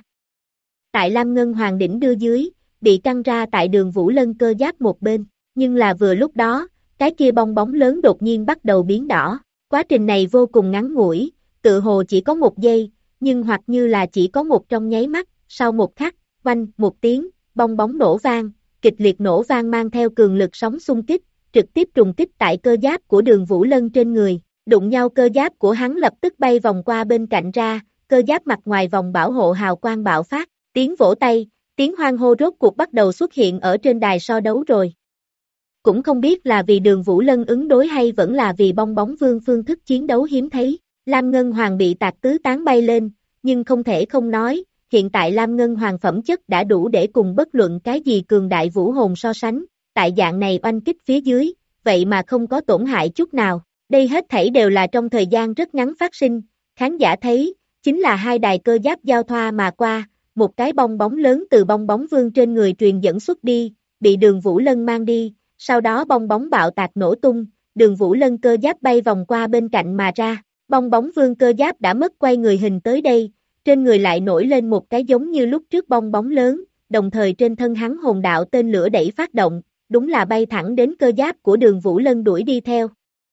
Tại lam ngân hoàng đỉnh đưa dưới, bị căng ra tại Đường Vũ Lân cơ giáp một bên, nhưng là vừa lúc đó, cái kia bong bóng lớn đột nhiên bắt đầu biến đỏ, quá trình này vô cùng ngắn ngủi, tự hồ chỉ có một giây, nhưng hoặc như là chỉ có một trong nháy mắt, sau một khắc, oanh, một tiếng, bong bóng nổ vang, kịch liệt nổ vang mang theo cường lực sóng xung kích, trực tiếp trùng kích tại cơ giáp của Đường Vũ Lân trên người, đụng nhau cơ giáp của hắn lập tức bay vòng qua bên cạnh ra, cơ giáp mặt ngoài vòng bảo hộ hào quang bạo phát, tiếng vỗ tay, tiếng hoan hô rốt cuộc bắt đầu xuất hiện ở trên đài so đấu rồi. Cũng không biết là vì Đường Vũ Lân ứng đối hay vẫn là vì bong bóng vương phương thức chiến đấu hiếm thấy, Lam Ngân Hoàng bị tạc tứ tán bay lên, nhưng không thể không nói, hiện tại Lam Ngân Hoàng phẩm chất đã đủ để cùng bất luận cái gì cường đại vũ hồn so sánh, tại dạng này oanh kích phía dưới, vậy mà không có tổn hại chút nào, đây hết thảy đều là trong thời gian rất ngắn phát sinh, khán giả thấy, chính là hai đài cơ giáp giao thoa mà qua, một cái bong bóng lớn từ bong bóng vương trên người truyền dẫn xuất đi, bị Đường Vũ Lân mang đi, sau đó bong bóng bạo tạc nổ tung, Đường Vũ Lân cơ giáp bay vòng qua bên cạnh mà ra, bong bóng vương cơ giáp đã mất quay người hình tới đây, trên người lại nổi lên một cái giống như lúc trước bong bóng lớn, đồng thời trên thân hắn hồn đạo tên lửa đẩy phát động, đúng là bay thẳng đến cơ giáp của Đường Vũ Lân đuổi đi theo.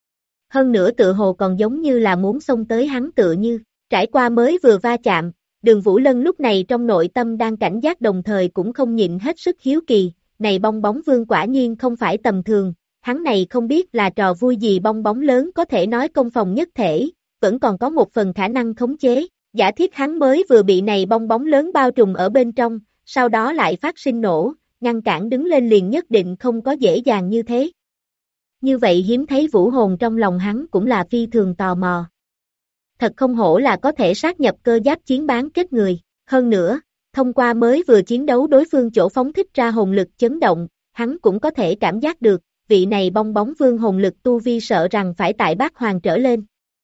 Hơn nữa tựa hồ còn giống như là muốn xông tới hắn tựa như, trải qua mới vừa va chạm, Đường Vũ Lân lúc này trong nội tâm đang cảnh giác đồng thời cũng không nhịn hết sức hiếu kỳ, này bong bóng vương quả nhiên không phải tầm thường, hắn này không biết là trò vui gì bong bóng lớn có thể nói công phòng nhất thể, vẫn còn có một phần khả năng khống chế, Giả thiết hắn mới vừa bị này bong bóng lớn bao trùm ở bên trong, sau đó lại phát sinh nổ, ngăn cản đứng lên liền nhất định không có dễ dàng như thế. Như vậy hiếm thấy vũ hồn trong lòng hắn cũng là phi thường tò mò. Thật không hổ là có thể sát nhập cơ giáp chiến bán kết người, hơn nữa, thông qua mới vừa chiến đấu đối phương chỗ phóng thích ra hồn lực chấn động, hắn cũng có thể cảm giác được, vị này bong bóng vương hồn lực tu vi sợ rằng phải tại bát hoàng trở lên.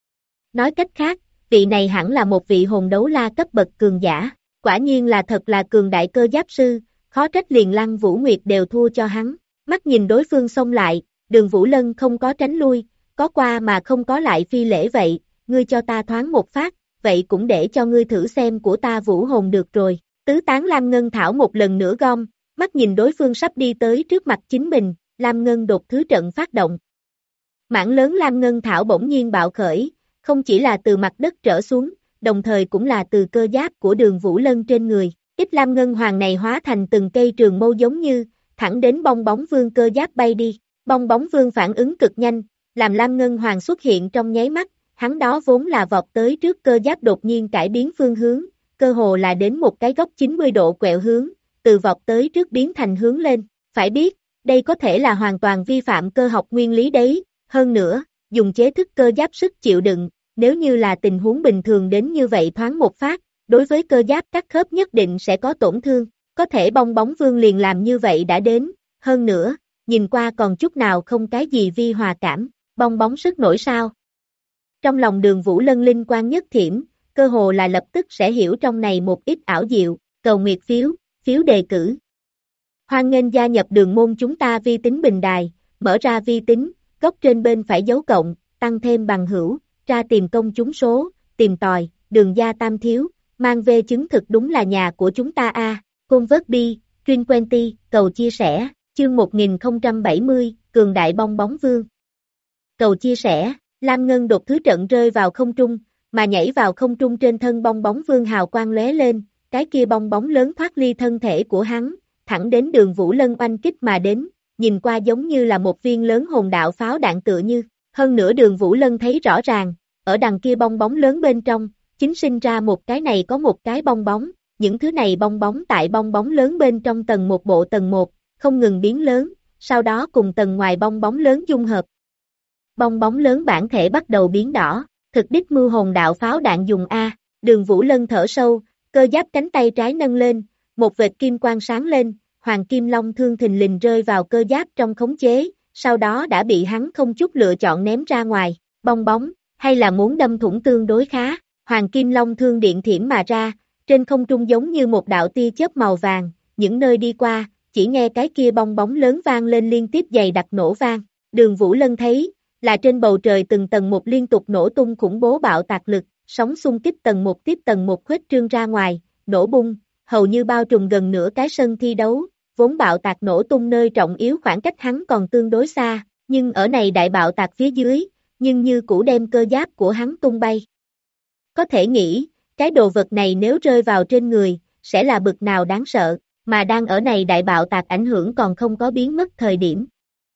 Nói cách khác, vị này hẳn là một vị hồn đấu la cấp bậc cường giả, quả nhiên là thật là cường đại cơ giáp sư, khó trách liền Lăng Vũ Nguyệt đều thua cho hắn. Mắt nhìn đối phương xông lại, Đường Vũ Lân không có tránh lui, có qua mà không có lại phi lễ vậy, ngươi cho ta thoáng một phát, vậy cũng để cho ngươi thử xem của ta vũ hồn được rồi. Tứ tán Lam Ngân Thảo một lần nữa gom, mắt nhìn đối phương sắp đi tới trước mặt chính mình, Lam Ngân đột thứ trận phát động. Mảng lớn Lam Ngân Thảo bỗng nhiên bạo khởi, không chỉ là từ mặt đất trở xuống, đồng thời cũng là từ cơ giáp của Đường Vũ Lân trên người. Ít Lam Ngân Hoàng này hóa thành từng cây trường mâu giống như, thẳng đến bong bóng vương cơ giáp bay đi. Bong bóng vương phản ứng cực nhanh, làm Lam Ngân Hoàng xuất hiện trong nháy mắt, hắn đó vốn là vọt tới trước cơ giáp đột nhiên cải biến phương hướng, cơ hồ là đến một cái góc 90 độ quẹo hướng, từ vọt tới trước biến thành hướng lên. Phải biết, đây có thể là hoàn toàn vi phạm cơ học nguyên lý đấy, hơn nữa, dùng chế thức cơ giáp sức chịu đựng, nếu như là tình huống bình thường đến như vậy thoáng một phát, đối với cơ giáp các khớp nhất định sẽ có tổn thương, có thể bong bóng vương liền làm như vậy đã đến, hơn nữa, nhìn qua còn chút nào không cái gì vi hòa cảm, bong bóng sức nổi sao. Trong lòng Đường Vũ Lân linh quan nhất thiểm, cơ hồ là lập tức sẽ hiểu trong này một ít ảo diệu, cầu nguyệt phiếu, phiếu đề cử. Hoan nghênh gia nhập đường môn chúng ta vi tính bình đài, mở ra vi tính, góc trên bên phải dấu cộng, tăng thêm bằng hữu, ra tìm công chúng số, tìm tòi, Đường gia tam thiếu, mang về chứng thực đúng là nhà của chúng ta a. Convert Truyền Quenty, cầu chia sẻ, chương 1070, cường đại bong bóng vương. Cầu chia sẻ, Lam Ngân đột thứ trận rơi vào không trung, mà nhảy vào không trung trên thân bong bóng vương hào quang lóe lên, cái kia bong bóng lớn thoát ly thân thể của hắn, thẳng đến Đường Vũ Lân oanh kích mà đến, nhìn qua giống như là một viên lớn hồn đạo pháo đạn tựa như, hơn nữa Đường Vũ Lân thấy rõ ràng, ở đằng kia bong bóng lớn bên trong, chính sinh ra một cái này có một cái bong bóng, những thứ này bong bóng tại bong bóng lớn bên trong tầng một bộ tầng 1, không ngừng biến lớn, sau đó cùng tầng ngoài bong bóng lớn dung hợp. Bong bóng lớn bản thể bắt đầu biến đỏ, thực đích mưu hồn đạo pháo đạn dùng A, Đường Vũ Lân thở sâu, cơ giáp cánh tay trái nâng lên, một vệt kim quang sáng lên, hoàng kim long thương thình lình rơi vào cơ giáp trong khống chế, sau đó đã bị hắn không chút lựa chọn ném ra ngoài, bong bóng, hay là muốn đâm thủng tương đối khá, hoàng kim long thương điện thiểm mà ra, trên không trung giống như một đạo tia chớp màu vàng, những nơi đi qua, chỉ nghe cái kia bong bóng lớn vang lên liên tiếp dày đặc nổ vang, Đường Vũ Lân thấy, là trên bầu trời từng tầng một liên tục nổ tung khủng bố bạo tạc lực, sóng xung kích tầng một tiếp tầng một khuếch trương ra ngoài, nổ bung, hầu như bao trùm gần nửa cái sân thi đấu, vốn bạo tạc nổ tung nơi trọng yếu khoảng cách hắn còn tương đối xa, nhưng ở này đại bạo tạc phía dưới, nhưng như cũ đem cơ giáp của hắn tung bay. Có thể nghĩ, cái đồ vật này nếu rơi vào trên người, sẽ là bực nào đáng sợ, mà đang ở này đại bạo tạc ảnh hưởng còn không có biến mất thời điểm.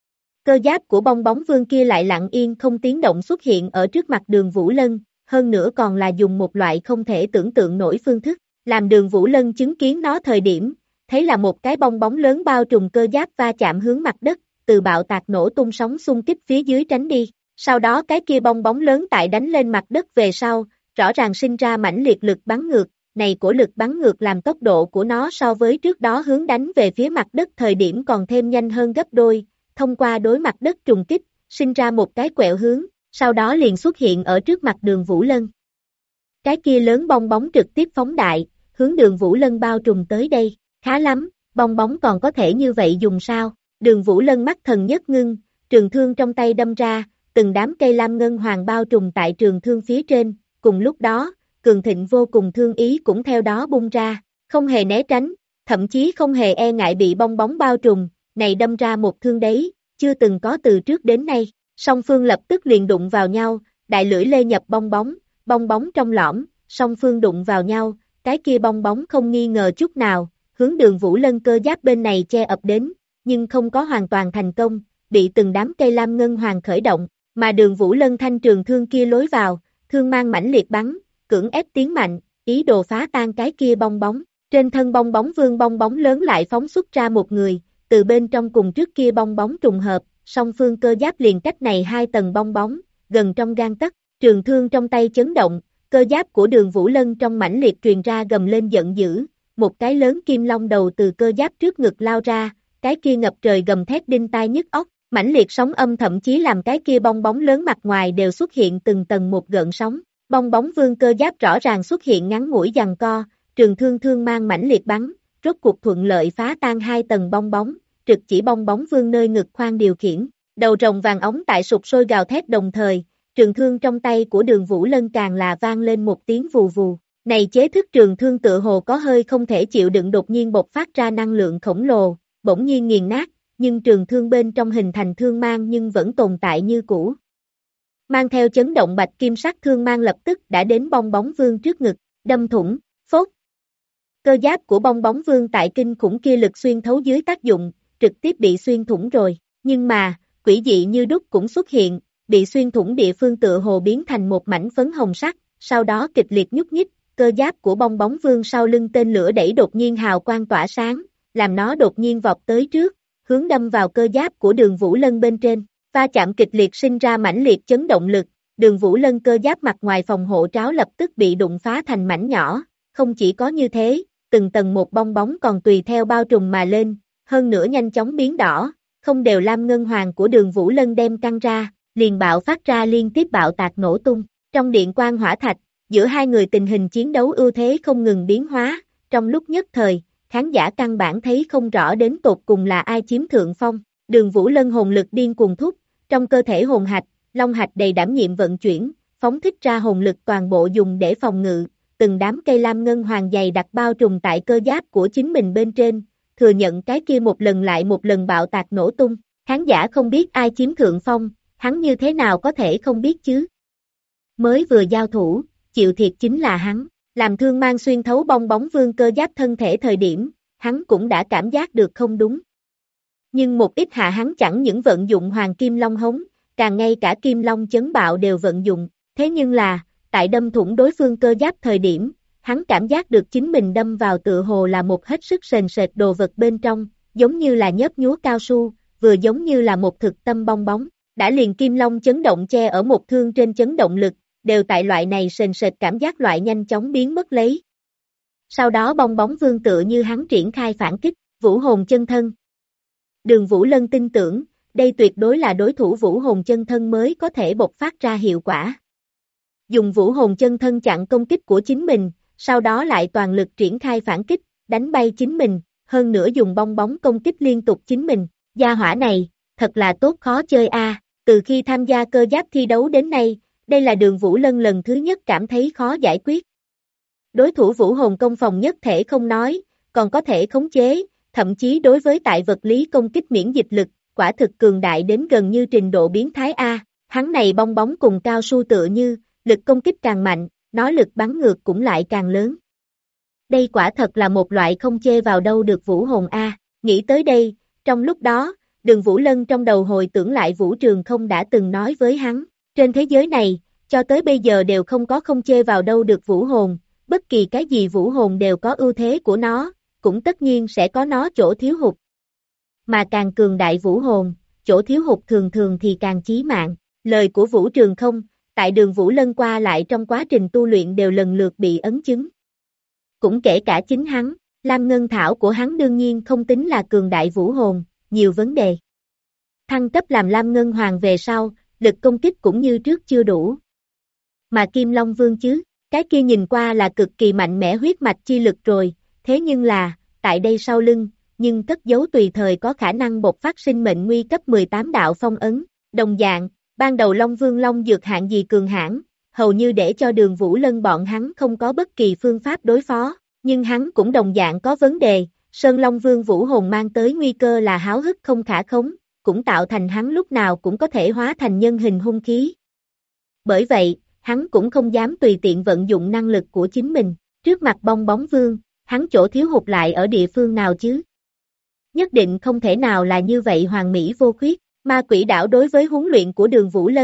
Cơ giáp của bong bóng vương kia lại lặng yên không tiếng động xuất hiện ở trước mặt Đường Vũ Lân, hơn nữa còn là dùng một loại không thể tưởng tượng nổi phương thức, làm Đường Vũ Lân chứng kiến nó thời điểm, thấy là một cái bong bóng lớn bao trùm cơ giáp va chạm hướng mặt đất, từ bạo tạc nổ tung sóng xung kích phía dưới tránh đi, sau đó cái kia bong bóng lớn tại đánh lên mặt đất về sau, rõ ràng sinh ra mãnh liệt lực bắn ngược, này của lực bắn ngược làm tốc độ của nó so với trước đó hướng đánh về phía mặt đất thời điểm còn thêm nhanh hơn gấp đôi, thông qua đối mặt đất trùng kích, sinh ra một cái quẹo hướng, sau đó liền xuất hiện ở trước mặt Đường Vũ Lân. Cái kia lớn bong bóng trực tiếp phóng đại, hướng Đường Vũ Lân bao trùm tới đây, khá lắm, bong bóng còn có thể như vậy dùng sao, Đường Vũ Lân mắt thần nhất ngưng, trường thương trong tay đâm ra, từng đám cây lam ngân hoàng bao trùm tại trường thương phía trên, cùng lúc đó, cường thịnh vô cùng thương ý cũng theo đó bung ra, không hề né tránh, thậm chí không hề e ngại bị bong bóng bao trùm, này đâm ra một thương đấy, chưa từng có từ trước đến nay, song phương lập tức liền đụng vào nhau, đại lưỡi lê nhập bong bóng trong lõm, song phương đụng vào nhau, cái kia bong bóng không nghi ngờ chút nào, hướng Đường Vũ Lân cơ giáp bên này che ập đến, nhưng không có hoàn toàn thành công, bị từng đám cây lam ngân hoàng khởi động, mà Đường Vũ Lân thanh trường thương kia lối vào, thương mang mãnh liệt bắn, cưỡng ép tiến mạnh, ý đồ phá tan cái kia bong bóng. Trên thân bong bóng vương bong bóng lớn lại phóng xuất ra một người, từ bên trong cùng trước kia bong bóng trùng hợp, song phương cơ giáp liền cách này 2 tầng bong bóng, gần trong gang tấc, trường thương trong tay chấn động, cơ giáp của Đường Vũ Lân trong mãnh liệt truyền ra gầm lên giận dữ, một cái lớn kim long đầu từ cơ giáp trước ngực lao ra, cái kia ngập trời gầm thét đinh tai nhức óc, mãnh liệt sóng âm thậm chí làm cái kia bong bóng lớn mặt ngoài đều xuất hiện từng tầng một gợn sóng, bong bóng vương cơ giáp rõ ràng xuất hiện ngắn ngủi giằng co, trường thương thương mang mãnh liệt bắn, rốt cuộc thuận lợi phá tan 2 tầng bong bóng, trực chỉ bong bóng vương nơi ngực khoang điều khiển, đầu rồng vàng ống tại sụp sôi gào thét đồng thời, trường thương trong tay của Đường Vũ Lân càng là vang lên một tiếng vù vù. Này chế thức trường thương tựa hồ có hơi không thể chịu đựng đột nhiên bộc phát ra năng lượng khổng lồ, bỗng nhiên nghiền nát, nhưng trường thương bên trong hình thành thương mang nhưng vẫn tồn tại như cũ. Mang theo chấn động bạch kim sắc thương mang lập tức đã đến bong bóng vương trước ngực, đâm thủng, phốt. Cơ giáp của bong bóng vương tại kinh khủng kia lực xuyên thấu dưới tác dụng, trực tiếp bị xuyên thủng rồi, nhưng mà, quỷ dị như đúc cũng xuất hiện, bị xuyên thủng địa phương tựa hồ biến thành một mảnh phấn hồng sắc, sau đó kịch liệt nhúc nhích, cơ giáp của bong bóng vương sau lưng tên lửa đẩy đột nhiên hào quang tỏa sáng, làm nó đột nhiên vọt tới trước, hướng đâm vào cơ giáp của Đường Vũ Lân bên trên, va chạm kịch liệt sinh ra mãnh liệt chấn động lực, Đường Vũ Lân cơ giáp mặt ngoài phòng hộ tráo lập tức bị đụng phá thành mảnh nhỏ, không chỉ có như thế, từng tầng một bong bóng còn tùy theo bao trùm mà lên, hơn nữa nhanh chóng biến đỏ, không đều lam ngân hoàng của Đường Vũ Lân đem căng ra, liền bạo phát ra liên tiếp bạo tạc nổ tung, trong điện quang hỏa thạch, giữa hai người tình hình chiến đấu ưu thế không ngừng biến hóa, trong lúc nhất thời, khán giả căn bản thấy không rõ đến tột cùng là ai chiếm thượng phong, Đường Vũ Lân hồn lực điên cuồng thúc, trong cơ thể hồn hạch, long hạch đầy đảm nhiệm vận chuyển, phóng thích ra hồn lực toàn bộ dùng để phòng ngự, từng đám cây lam ngân hoàng dày đặt bao trùm tại cơ giáp của chính mình bên trên, thừa nhận cái kia một lần lại một lần bạo tạc nổ tung, khán giả không biết ai chiếm thượng phong, hắn như thế nào có thể không biết chứ. Mới vừa giao thủ, chịu thiệt chính là hắn, làm thương mang xuyên thấu bong bóng vương cơ giáp thân thể thời điểm, hắn cũng đã cảm giác được không đúng. Nhưng một ít hạ hắn chẳng những vận dụng hoàng kim long hống, càng ngay cả kim long chấn bạo đều vận dụng, thế nhưng là, tại đâm thủng đối phương cơ giáp thời điểm, hắn cảm giác được chính mình đâm vào tựa hồ là một hết sức sền sệt đồ vật bên trong, giống như là nhớp nhúa cao su, vừa giống như là một thực tâm bong bóng, đã liền kim long chấn động che ở một thương trên chấn động lực, đều tại loại này sền sệt cảm giác loại nhanh chóng biến mất lấy. Sau đó bong bóng vương tựa như hắn triển khai phản kích, vũ hồn chân thân. Đường Vũ Lân tin tưởng, đây tuyệt đối là đối thủ vũ hồn chân thân mới có thể bộc phát ra hiệu quả. Dùng vũ hồn chân thân chặn công kích của chính mình, sau đó lại toàn lực triển khai phản kích, đánh bay chính mình, hơn nữa dùng bong bóng công kích liên tục chính mình, gia hỏa này, thật là tốt khó chơi a. Từ khi tham gia cơ giáp thi đấu đến nay, đây là Đường Vũ Lân lần thứ nhất cảm thấy khó giải quyết. Đối thủ vũ hồn công phòng nhất thể không nói, còn có thể khống chế, thậm chí đối với tại vật lý công kích miễn dịch lực, quả thực cường đại đến gần như trình độ biến thái A, hắn này bong bóng cùng cao su tựa như, lực công kích càng mạnh, nói lực bắn ngược cũng lại càng lớn. Đây quả thật là một loại không chê vào đâu được vũ hồn A, nghĩ tới đây, trong lúc đó, Đường Vũ Lân trong đầu hồi tưởng lại Vũ Trường Không đã từng nói với hắn, trên thế giới này, cho tới bây giờ đều không có không chê vào đâu được vũ hồn, bất kỳ cái gì vũ hồn đều có ưu thế của nó, cũng tất nhiên sẽ có nó chỗ thiếu hụt. Mà càng cường đại vũ hồn, chỗ thiếu hụt thường thường thì càng chí mạng, lời của Vũ Trường Không, tại Đường Vũ Lân qua lại trong quá trình tu luyện đều lần lượt bị ấn chứng. Cũng kể cả chính hắn, Lam Ngân Thảo của hắn đương nhiên không tính là cường đại vũ hồn, nhiều vấn đề. Thăng cấp làm Lam Ngân Hoàng về sau, lực công kích cũng như trước chưa đủ. Mà Kim Long Vương chứ, cái kia nhìn qua là cực kỳ mạnh mẽ huyết mạch chi lực rồi, thế nhưng là, tại đây sau lưng, nhưng cất giấu tùy thời có khả năng bộc phát sinh mệnh nguy cấp 18 đạo phong ấn, đồng dạng, ban đầu Long Vương Long dược hạng gì cường hãn, hầu như để cho Đường Vũ Lân bọn hắn không có bất kỳ phương pháp đối phó, nhưng hắn cũng đồng dạng có vấn đề, Sơn Long Vương vũ hồn mang tới nguy cơ là háo hức không khả khống, cũng tạo thành hắn lúc nào cũng có thể hóa thành nhân hình hung khí. Bởi vậy, hắn cũng không dám tùy tiện vận dụng năng lực của chính mình, trước mặt bong bóng vương, hắn chỗ thiếu hụt lại ở địa phương nào chứ? Nhất định không thể nào là như vậy hoàn mỹ vô khuyết, ma quỷ đảo đối với huấn luyện của Đường Vũ Lân,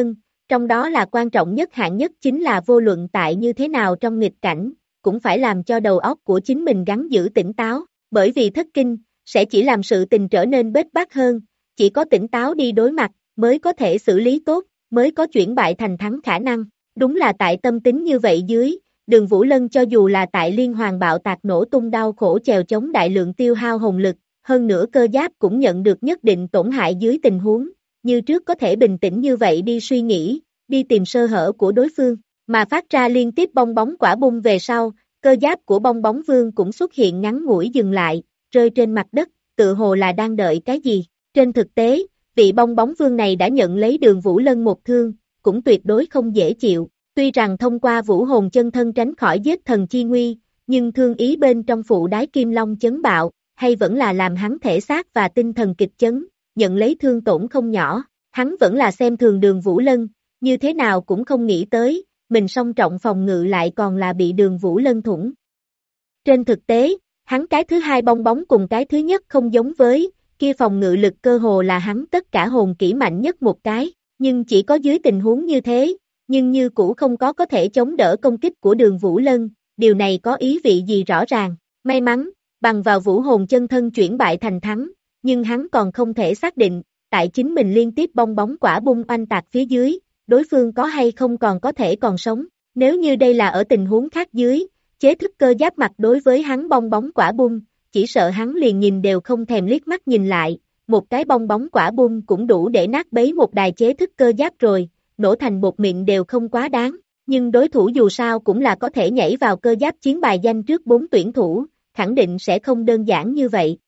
trong đó là quan trọng nhất hạng nhất chính là vô luận tại như thế nào trong nghịch cảnh, cũng phải làm cho đầu óc của chính mình gắn giữ tỉnh táo, bởi vì thất kinh, sẽ chỉ làm sự tình trở nên bết bát hơn, chỉ có tỉnh táo đi đối mặt, mới có thể xử lý tốt, mới có chuyển bại thành thắng khả năng, đúng là tại tâm tính như vậy dưới, Đường Vũ Lân cho dù là tại liên hoàn bạo tạc nổ tung đau khổ chèo chống đại lượng tiêu hao hồn lực, hơn nữa cơ giáp cũng nhận được nhất định tổn hại dưới tình huống, như trước có thể bình tĩnh như vậy đi suy nghĩ, đi tìm sơ hở của đối phương, mà phát ra liên tiếp bong bóng quả bung về sau, cơ giáp của bong bóng vương cũng xuất hiện ngắn ngủi dừng lại, rơi trên mặt đất, tự hồ là đang đợi cái gì. Trên thực tế, vị bong bóng vương này đã nhận lấy Đường Vũ Lân một thương, cũng tuyệt đối không dễ chịu, tuy rằng thông qua vũ hồn chân thân tránh khỏi giết thần chi nguy, nhưng thương ý bên trong phụ đái kim long chấn bạo, hay vẫn là làm hắn thể xác và tinh thần kịch chấn, nhận lấy thương tổn không nhỏ, hắn vẫn là xem thường Đường Vũ Lân, như thế nào cũng không nghĩ tới, mình song trọng phòng ngự lại còn là bị Đường Vũ Lân thủng. Trên thực tế, hắn cái thứ hai bong bóng cùng cái thứ nhất không giống với, kia phòng ngự lực cơ hồ là hắn tất cả hồn kỹ mạnh nhất một cái, nhưng chỉ có dưới tình huống như thế, nhưng như cũ không có thể chống đỡ công kích của Đường Vũ Lân, điều này có ý vị gì rõ ràng, may mắn, bằng vào vũ hồn chân thân chuyển bại thành thắng, nhưng hắn còn không thể xác định, tại chính mình liên tiếp bong bóng quả bung oanh tạc phía dưới, đối phương có hay không còn có thể còn sống, nếu như đây là ở tình huống khác dưới, chế thức cơ giáp mặt đối với hắn bong bóng quả bung, chỉ sợ hắn liền nhìn đều không thèm liếc mắt nhìn lại, một cái bong bóng quả bung cũng đủ để nát bấy một đài chế thức cơ giáp rồi, nổ thành bột mịn đều không quá đáng, nhưng đối thủ dù sao cũng là có thể nhảy vào cơ giáp chiến bài danh trước 4 tuyển thủ, khẳng định sẽ không đơn giản như vậy.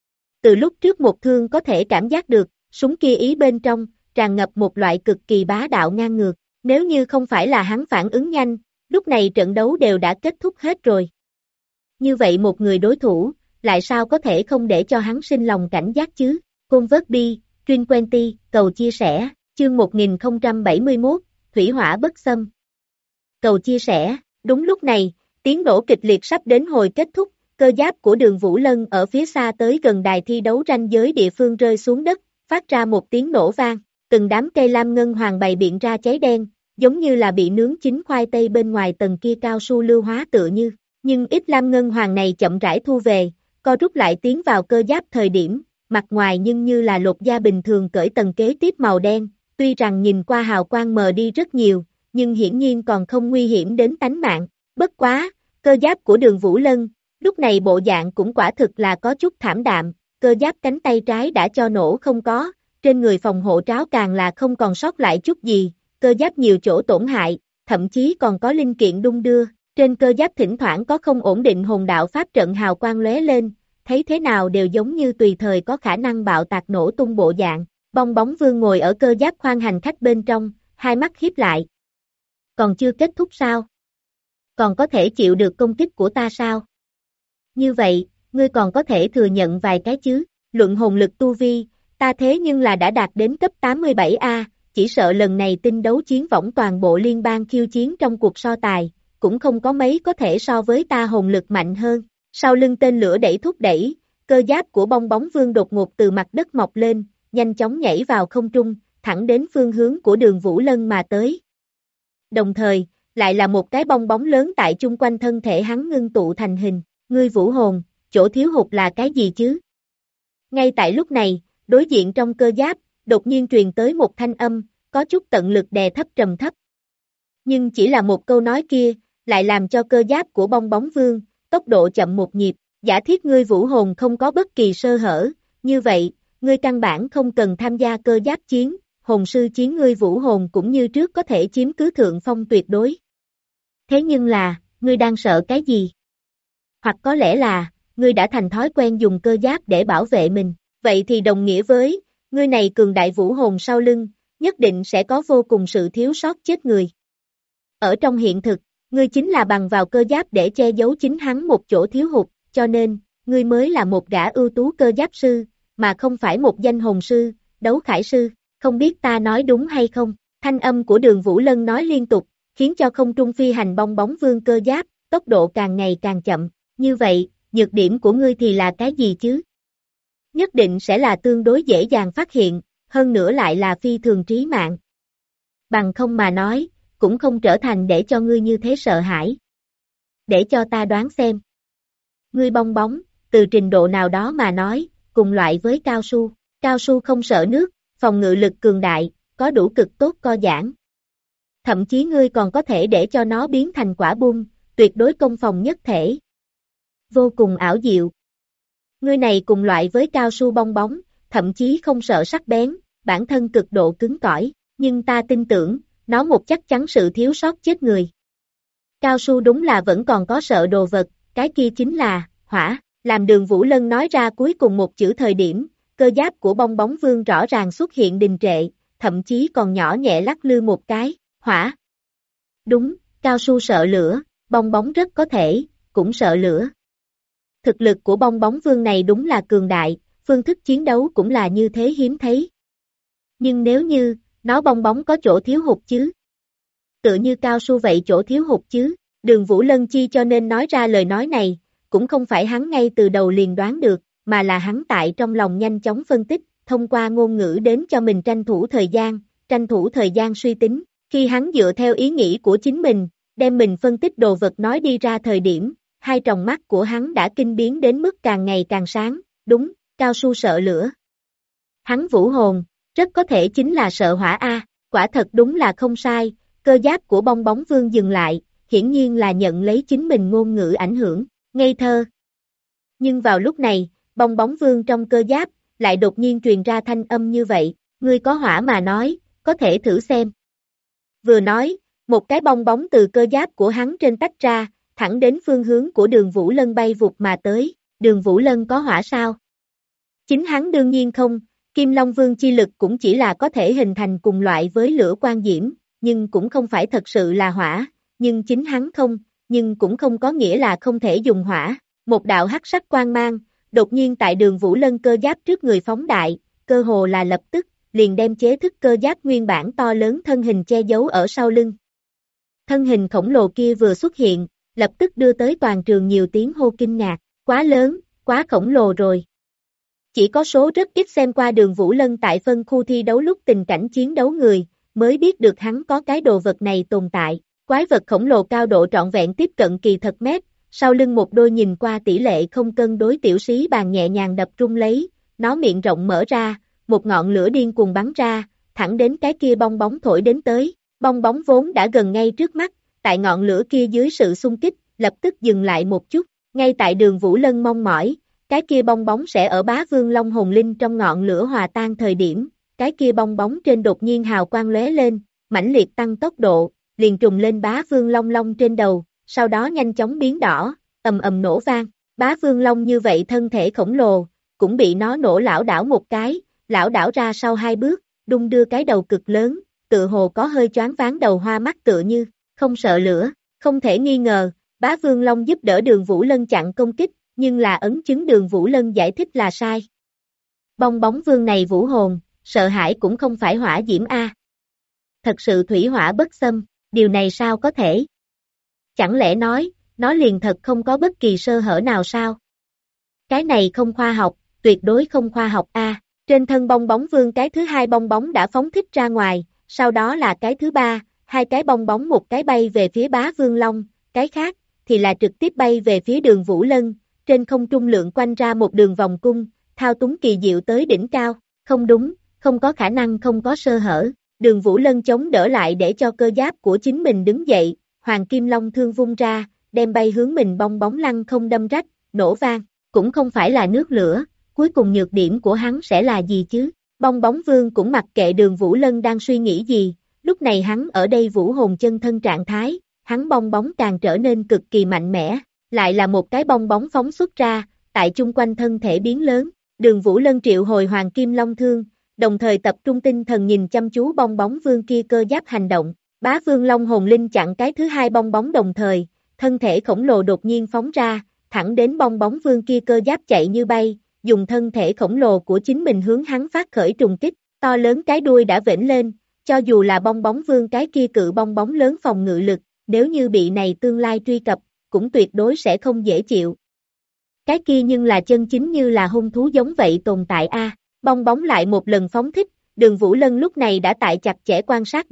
Từ lúc trước một thương có thể cảm giác được, súng kia ý bên trong, tràn ngập một loại cực kỳ bá đạo ngang ngược, nếu như không phải là hắn phản ứng nhanh, lúc này trận đấu đều đã kết thúc hết rồi. Như vậy một người đối thủ, lại sao có thể không để cho hắn sinh lòng cảnh giác chứ? Convert đi, Trin Quenty, cầu chia sẻ, chương 1071, Thủy hỏa bất xâm. Cầu chia sẻ, đúng lúc này, tiếng nổ kịch liệt sắp đến hồi kết thúc, cơ giáp của Đường Vũ Lân ở phía xa tới gần đài thi đấu ranh giới địa phương rơi xuống đất, phát ra một tiếng nổ vang, từng đám cây lam ngân hoàng bày biện ra cháy đen, giống như là bị nướng chín khoai tây bên ngoài tầng kia cao su lưu hóa tựa như, nhưng ít lam ngân hoàng này chậm rãi thu về, co rút lại tiến vào cơ giáp thời điểm, mặt ngoài nhưng như là lột da bình thường cởi tầng kế tiếp màu đen, tuy rằng nhìn qua hào quang mờ đi rất nhiều, nhưng hiển nhiên còn không nguy hiểm đến tánh mạng, bất quá, cơ giáp của Đường Vũ Lân, lúc này bộ dạng cũng quả thực là có chút thảm đạm, cơ giáp cánh tay trái đã cho nổ không có, trên người phòng hộ tráo càng là không còn sót lại chút gì, cơ giáp nhiều chỗ tổn hại, thậm chí còn có linh kiện đung đưa, trên cơ giáp thỉnh thoảng có không ổn định hồn đạo pháp trận hào quang lóe lên, thấy thế nào đều giống như tùy thời có khả năng bạo tạc nổ tung bộ dạng, bong bóng vương ngồi ở cơ giáp khoang hành khách bên trong, hai mắt híp lại. Còn chưa kết thúc sao? Còn có thể chịu được công kích của ta sao? Như vậy, ngươi còn có thể thừa nhận vài cái chứ, luận hồn lực tu vi, ta thế nhưng là đã đạt đến cấp 87A, chỉ sợ lần này tinh đấu chiến võng toàn bộ liên bang khiêu chiến trong cuộc so tài, cũng không có mấy có thể so với ta hồn lực mạnh hơn. Sau lưng tên lửa đẩy thúc đẩy, cơ giáp của bong bóng vương đột ngột từ mặt đất mọc lên, nhanh chóng nhảy vào không trung, thẳng đến phương hướng của Đường Vũ Lân mà tới. Đồng thời, lại là một cái bong bóng lớn tại chung quanh thân thể hắn ngưng tụ thành hình, ngươi vũ hồn, chỗ thiếu hụt là cái gì chứ? Ngay tại lúc này, đối diện trong cơ giáp, đột nhiên truyền tới một thanh âm, có chút tận lực đè thấp trầm thấp. Nhưng chỉ là một câu nói kia, lại làm cho cơ giáp của bong bóng vương, tốc độ chậm một nhịp, giả thiết ngươi vũ hồn không có bất kỳ sơ hở, như vậy, ngươi căn bản không cần tham gia cơ giáp chiến, hồn sư chiến ngươi vũ hồn cũng như trước có thể chiếm cứ thượng phong tuyệt đối. Thế nhưng là, ngươi đang sợ cái gì? Hoặc có lẽ là, ngươi đã thành thói quen dùng cơ giáp để bảo vệ mình, vậy thì đồng nghĩa với, ngươi này cường đại vũ hồn sau lưng, nhất định sẽ có vô cùng sự thiếu sót chết người. Ở trong hiện thực, ngươi chính là bằng vào cơ giáp để che giấu chính hắn một chỗ thiếu hụt, cho nên, ngươi mới là một gã ưu tú cơ giáp sư, mà không phải một danh hồn sư, đấu khải sư, không biết ta nói đúng hay không? Thanh âm của Đường Vũ Lân nói liên tục, khiến cho không trung phi hành bong bóng vương cơ giáp, tốc độ càng ngày càng chậm, như vậy, nhược điểm của ngươi thì là cái gì chứ? Nhất định sẽ là tương đối dễ dàng phát hiện, hơn nữa lại là phi thường trí mạng. bằng không mà nói, cũng không trở thành để cho ngươi như thế sợ hãi. Để cho ta đoán xem. Ngươi bong bóng, từ trình độ nào đó mà nói, cùng loại với cao su không sợ nước, phòng ngự lực cường đại, có đủ cực tốt co giãn. Thậm chí ngươi còn có thể để cho nó biến thành quả bung, tuyệt đối công phòng nhất thể. Vô cùng ảo diệu. Ngươi này cùng loại với cao su bong bóng, thậm chí không sợ sắc bén, bản thân cực độ cứng cỏi, nhưng ta tin tưởng, nó một chắc chắn sự thiếu sót chết người. Cao su đúng là vẫn còn có sợ đồ vật, cái kia chính là, hỏa, làm Đường Vũ Lân nói ra cuối cùng một chữ thời điểm, cơ giáp của bong bóng vương rõ ràng xuất hiện đình trệ, thậm chí còn nhỏ nhẹ lắc lư một cái, hỏa. Đúng, cao su sợ lửa, bong bóng rất có thể, cũng sợ lửa. Thực lực của bong bóng vương này đúng là cường đại, phương thức chiến đấu cũng là như thế hiếm thấy. Nhưng nếu như, nó bong bóng có chỗ thiếu hụt chứ? Tựa như cao su vậy chỗ thiếu hụt chứ? Đường Vũ Lân chi cho nên nói ra lời nói này, cũng không phải hắn ngay từ đầu liền đoán được, mà là hắn tại trong lòng nhanh chóng phân tích, thông qua ngôn ngữ đến cho mình tranh thủ thời gian suy tính. Khi hắn dựa theo ý nghĩ của chính mình, đem mình phân tích đồ vật nói đi ra thời điểm, hai tròng mắt của hắn đã kinh biến đến mức càng ngày càng sáng, đúng, cao su sợ lửa. Hắn vũ hồn, rất có thể chính là sợ hỏa A, quả thật đúng là không sai, cơ giáp của bong bóng vương dừng lại, hiển nhiên là nhận lấy chính mình ngôn ngữ ảnh hưởng, ngây thơ. Nhưng vào lúc này, bong bóng vương trong cơ giáp, lại đột nhiên truyền ra thanh âm như vậy, ngươi có hỏa mà nói, có thể thử xem. Vừa nói, một cái bong bóng từ cơ giáp của hắn trên tách ra, thẳng đến phương hướng của Đường Vũ Lân bay vụt mà tới, Đường Vũ Lân có hỏa sao? Chính hắn đương nhiên không, Kim Long Vương chi lực cũng chỉ là có thể hình thành cùng loại với lửa quang diễm, nhưng cũng không phải thật sự là hỏa, nhưng chính hắn không, nhưng cũng không có nghĩa là không thể dùng hỏa. Một đạo hắc sắc quang mang, đột nhiên tại Đường Vũ Lân cơ giáp trước người phóng đại, cơ hồ là lập tức, liền đem chế thức cơ giáp nguyên bản to lớn thân hình che giấu ở sau lưng. Thân hình khổng lồ kia vừa xuất hiện, lập tức đưa tới toàn trường nhiều tiếng hô kinh ngạc, quá lớn, quá khổng lồ rồi. Chỉ có số rất ít xem qua Đường Vũ Lân tại phân khu thi đấu lúc tình cảnh chiến đấu người, mới biết được hắn có cái đồ vật này tồn tại. Quái vật khổng lồ cao độ trọn vẹn tiếp cận kỳ thật mét, sau lưng một đôi nhìn qua tỷ lệ không cân đối tiểu sĩ bàn nhẹ nhàng đập rung lấy, nó miệng rộng mở ra, một ngọn lửa điên cuồng bắn ra, thẳng đến cái kia bong bóng thổi đến tới. Bong bóng vốn đã gần ngay trước mắt, tại ngọn lửa kia dưới sự xung kích, lập tức dừng lại một chút, ngay tại Đường Vũ Lân mong mỏi, cái kia bong bóng sẽ ở Bá Vương Long hồn linh trong ngọn lửa hòa tan thời điểm, cái kia bong bóng trên đột nhiên hào quang lóe lên, mãnh liệt tăng tốc độ, liền trùng lên Bá Vương Long Long trên đầu, sau đó nhanh chóng biến đỏ, ầm ầm nổ vang. Bá Vương Long như vậy thân thể khổng lồ, cũng bị nó nổ lảo đảo một cái, lảo đảo ra sau hai bước, đung đưa cái đầu cực lớn, tựa hồ có hơi choáng váng đầu hoa mắt tựa như, không sợ lửa, không thể nghi ngờ, Bá Vương Long giúp đỡ Đường Vũ Lân chặn công kích, nhưng là ấn chứng Đường Vũ Lân giải thích là sai. Bong bóng vương này vũ hồn, sợ hãi cũng không phải hỏa diễm A. Thật sự thủy hỏa bất xâm, điều này sao có thể? Chẳng lẽ nói, nó liền thật không có bất kỳ sơ hở nào sao? Cái này không khoa học, tuyệt đối không khoa học A. Trên thân bong bóng vương cái thứ hai bong bóng đã phóng thích ra ngoài, sau đó là cái thứ ba, hai cái bong bóng một cái bay về phía Bá Vương Long, cái khác, thì là trực tiếp bay về phía Đường Vũ Lân, trên không trung lượn quanh ra một đường vòng cung, thao túng kỳ diệu tới đỉnh cao, không đúng, không có khả năng không có sơ hở, Đường Vũ Lân chống đỡ lại để cho cơ giáp của chính mình đứng dậy, Hoàng Kim Long thương vung ra, đem bay hướng mình bong bóng lăng không đâm rách, nổ vang, cũng không phải là nước lửa, cuối cùng nhược điểm của hắn sẽ là gì chứ? Bong bóng vương cũng mặc kệ Đường Vũ Lân đang suy nghĩ gì, lúc này hắn ở đây vũ hồn chân thân trạng thái, hắn bong bóng càng trở nên cực kỳ mạnh mẽ, lại là một cái bong bóng phóng xuất ra, tại chung quanh thân thể biến lớn, Đường Vũ Lân triệu hồi Hoàng Kim Long thương, đồng thời tập trung tinh thần nhìn chăm chú bong bóng vương kia cơ giáp hành động, Bá Vương Long hồn linh chặn cái thứ hai bong bóng đồng thời, thân thể khổng lồ đột nhiên phóng ra, thẳng đến bong bóng vương kia cơ giáp chạy như bay, dùng thân thể khổng lồ của chính mình hướng hắn phát khởi trùng kích, to lớn cái đuôi đã vểnh lên, cho dù là bong bóng vương cái kia cự bong bóng lớn phòng ngự lực, nếu như bị này tương lai truy cập, cũng tuyệt đối sẽ không dễ chịu. Cái kia nhưng là chân chính như là hung thú giống vậy tồn tại a. Bong bóng lại một lần phóng thích, Đường Vũ Lân lúc này đã tại chặt chẽ quan sát đến,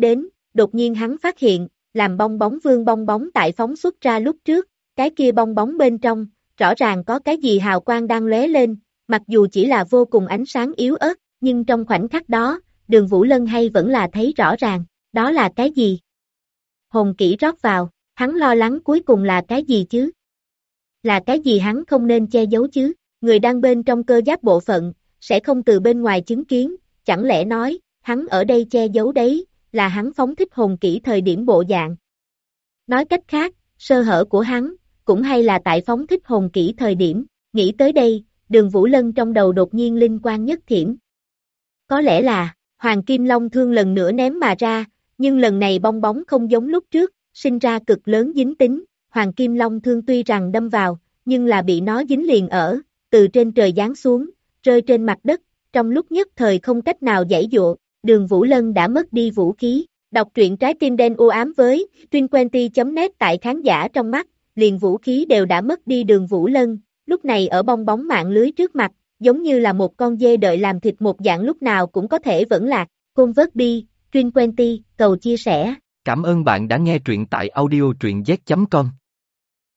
đột nhiên hắn phát hiện, làm bong bóng vương bong bóng tại phóng xuất ra lúc trước, cái kia bong bóng bên trong, rõ ràng có cái gì hào quang đang lóe lên, mặc dù chỉ là vô cùng ánh sáng yếu ớt, nhưng trong khoảnh khắc đó, Đường Vũ Lân hay vẫn là thấy rõ ràng, đó là cái gì? Hồn kỹ rót vào, hắn lo lắng cuối cùng là cái gì chứ? Là cái gì hắn không nên che giấu chứ? Người đang bên trong cơ giáp bộ phận, sẽ không từ bên ngoài chứng kiến, chẳng lẽ nói, hắn ở đây che giấu đấy, là hắn phóng thích hồn kỹ thời điểm bộ dạng. Nói cách khác, sơ hở của hắn, cũng hay là tại phóng thích hồn kỹ thời điểm, nghĩ tới đây, Đường Vũ Lân trong đầu đột nhiên linh quang nhất thiểm. Có lẽ là, Hoàng Kim Long thương lần nữa ném mà ra, nhưng lần này bong bóng không giống lúc trước, sinh ra cực lớn dính tính, Hoàng Kim Long thương tuy rằng đâm vào, nhưng là bị nó dính liền ở, từ trên trời giáng xuống, rơi trên mặt đất, trong lúc nhất thời không cách nào giãy giụa, Đường Vũ Lân đã mất đi vũ khí. Đọc truyện Trái tim đen u ám với Truyện.net tại khán giả trong mắt, liền vũ khí đều đã mất đi Đường Vũ Lân, lúc này ở bong bóng mạng lưới trước mặt, giống như là một con dê đợi làm thịt một dạng lúc nào cũng có thể vẫn lạc. Convert Truyện cầu chia sẻ. Cảm ơn bạn đã nghe truyện tại audio truyện z.com.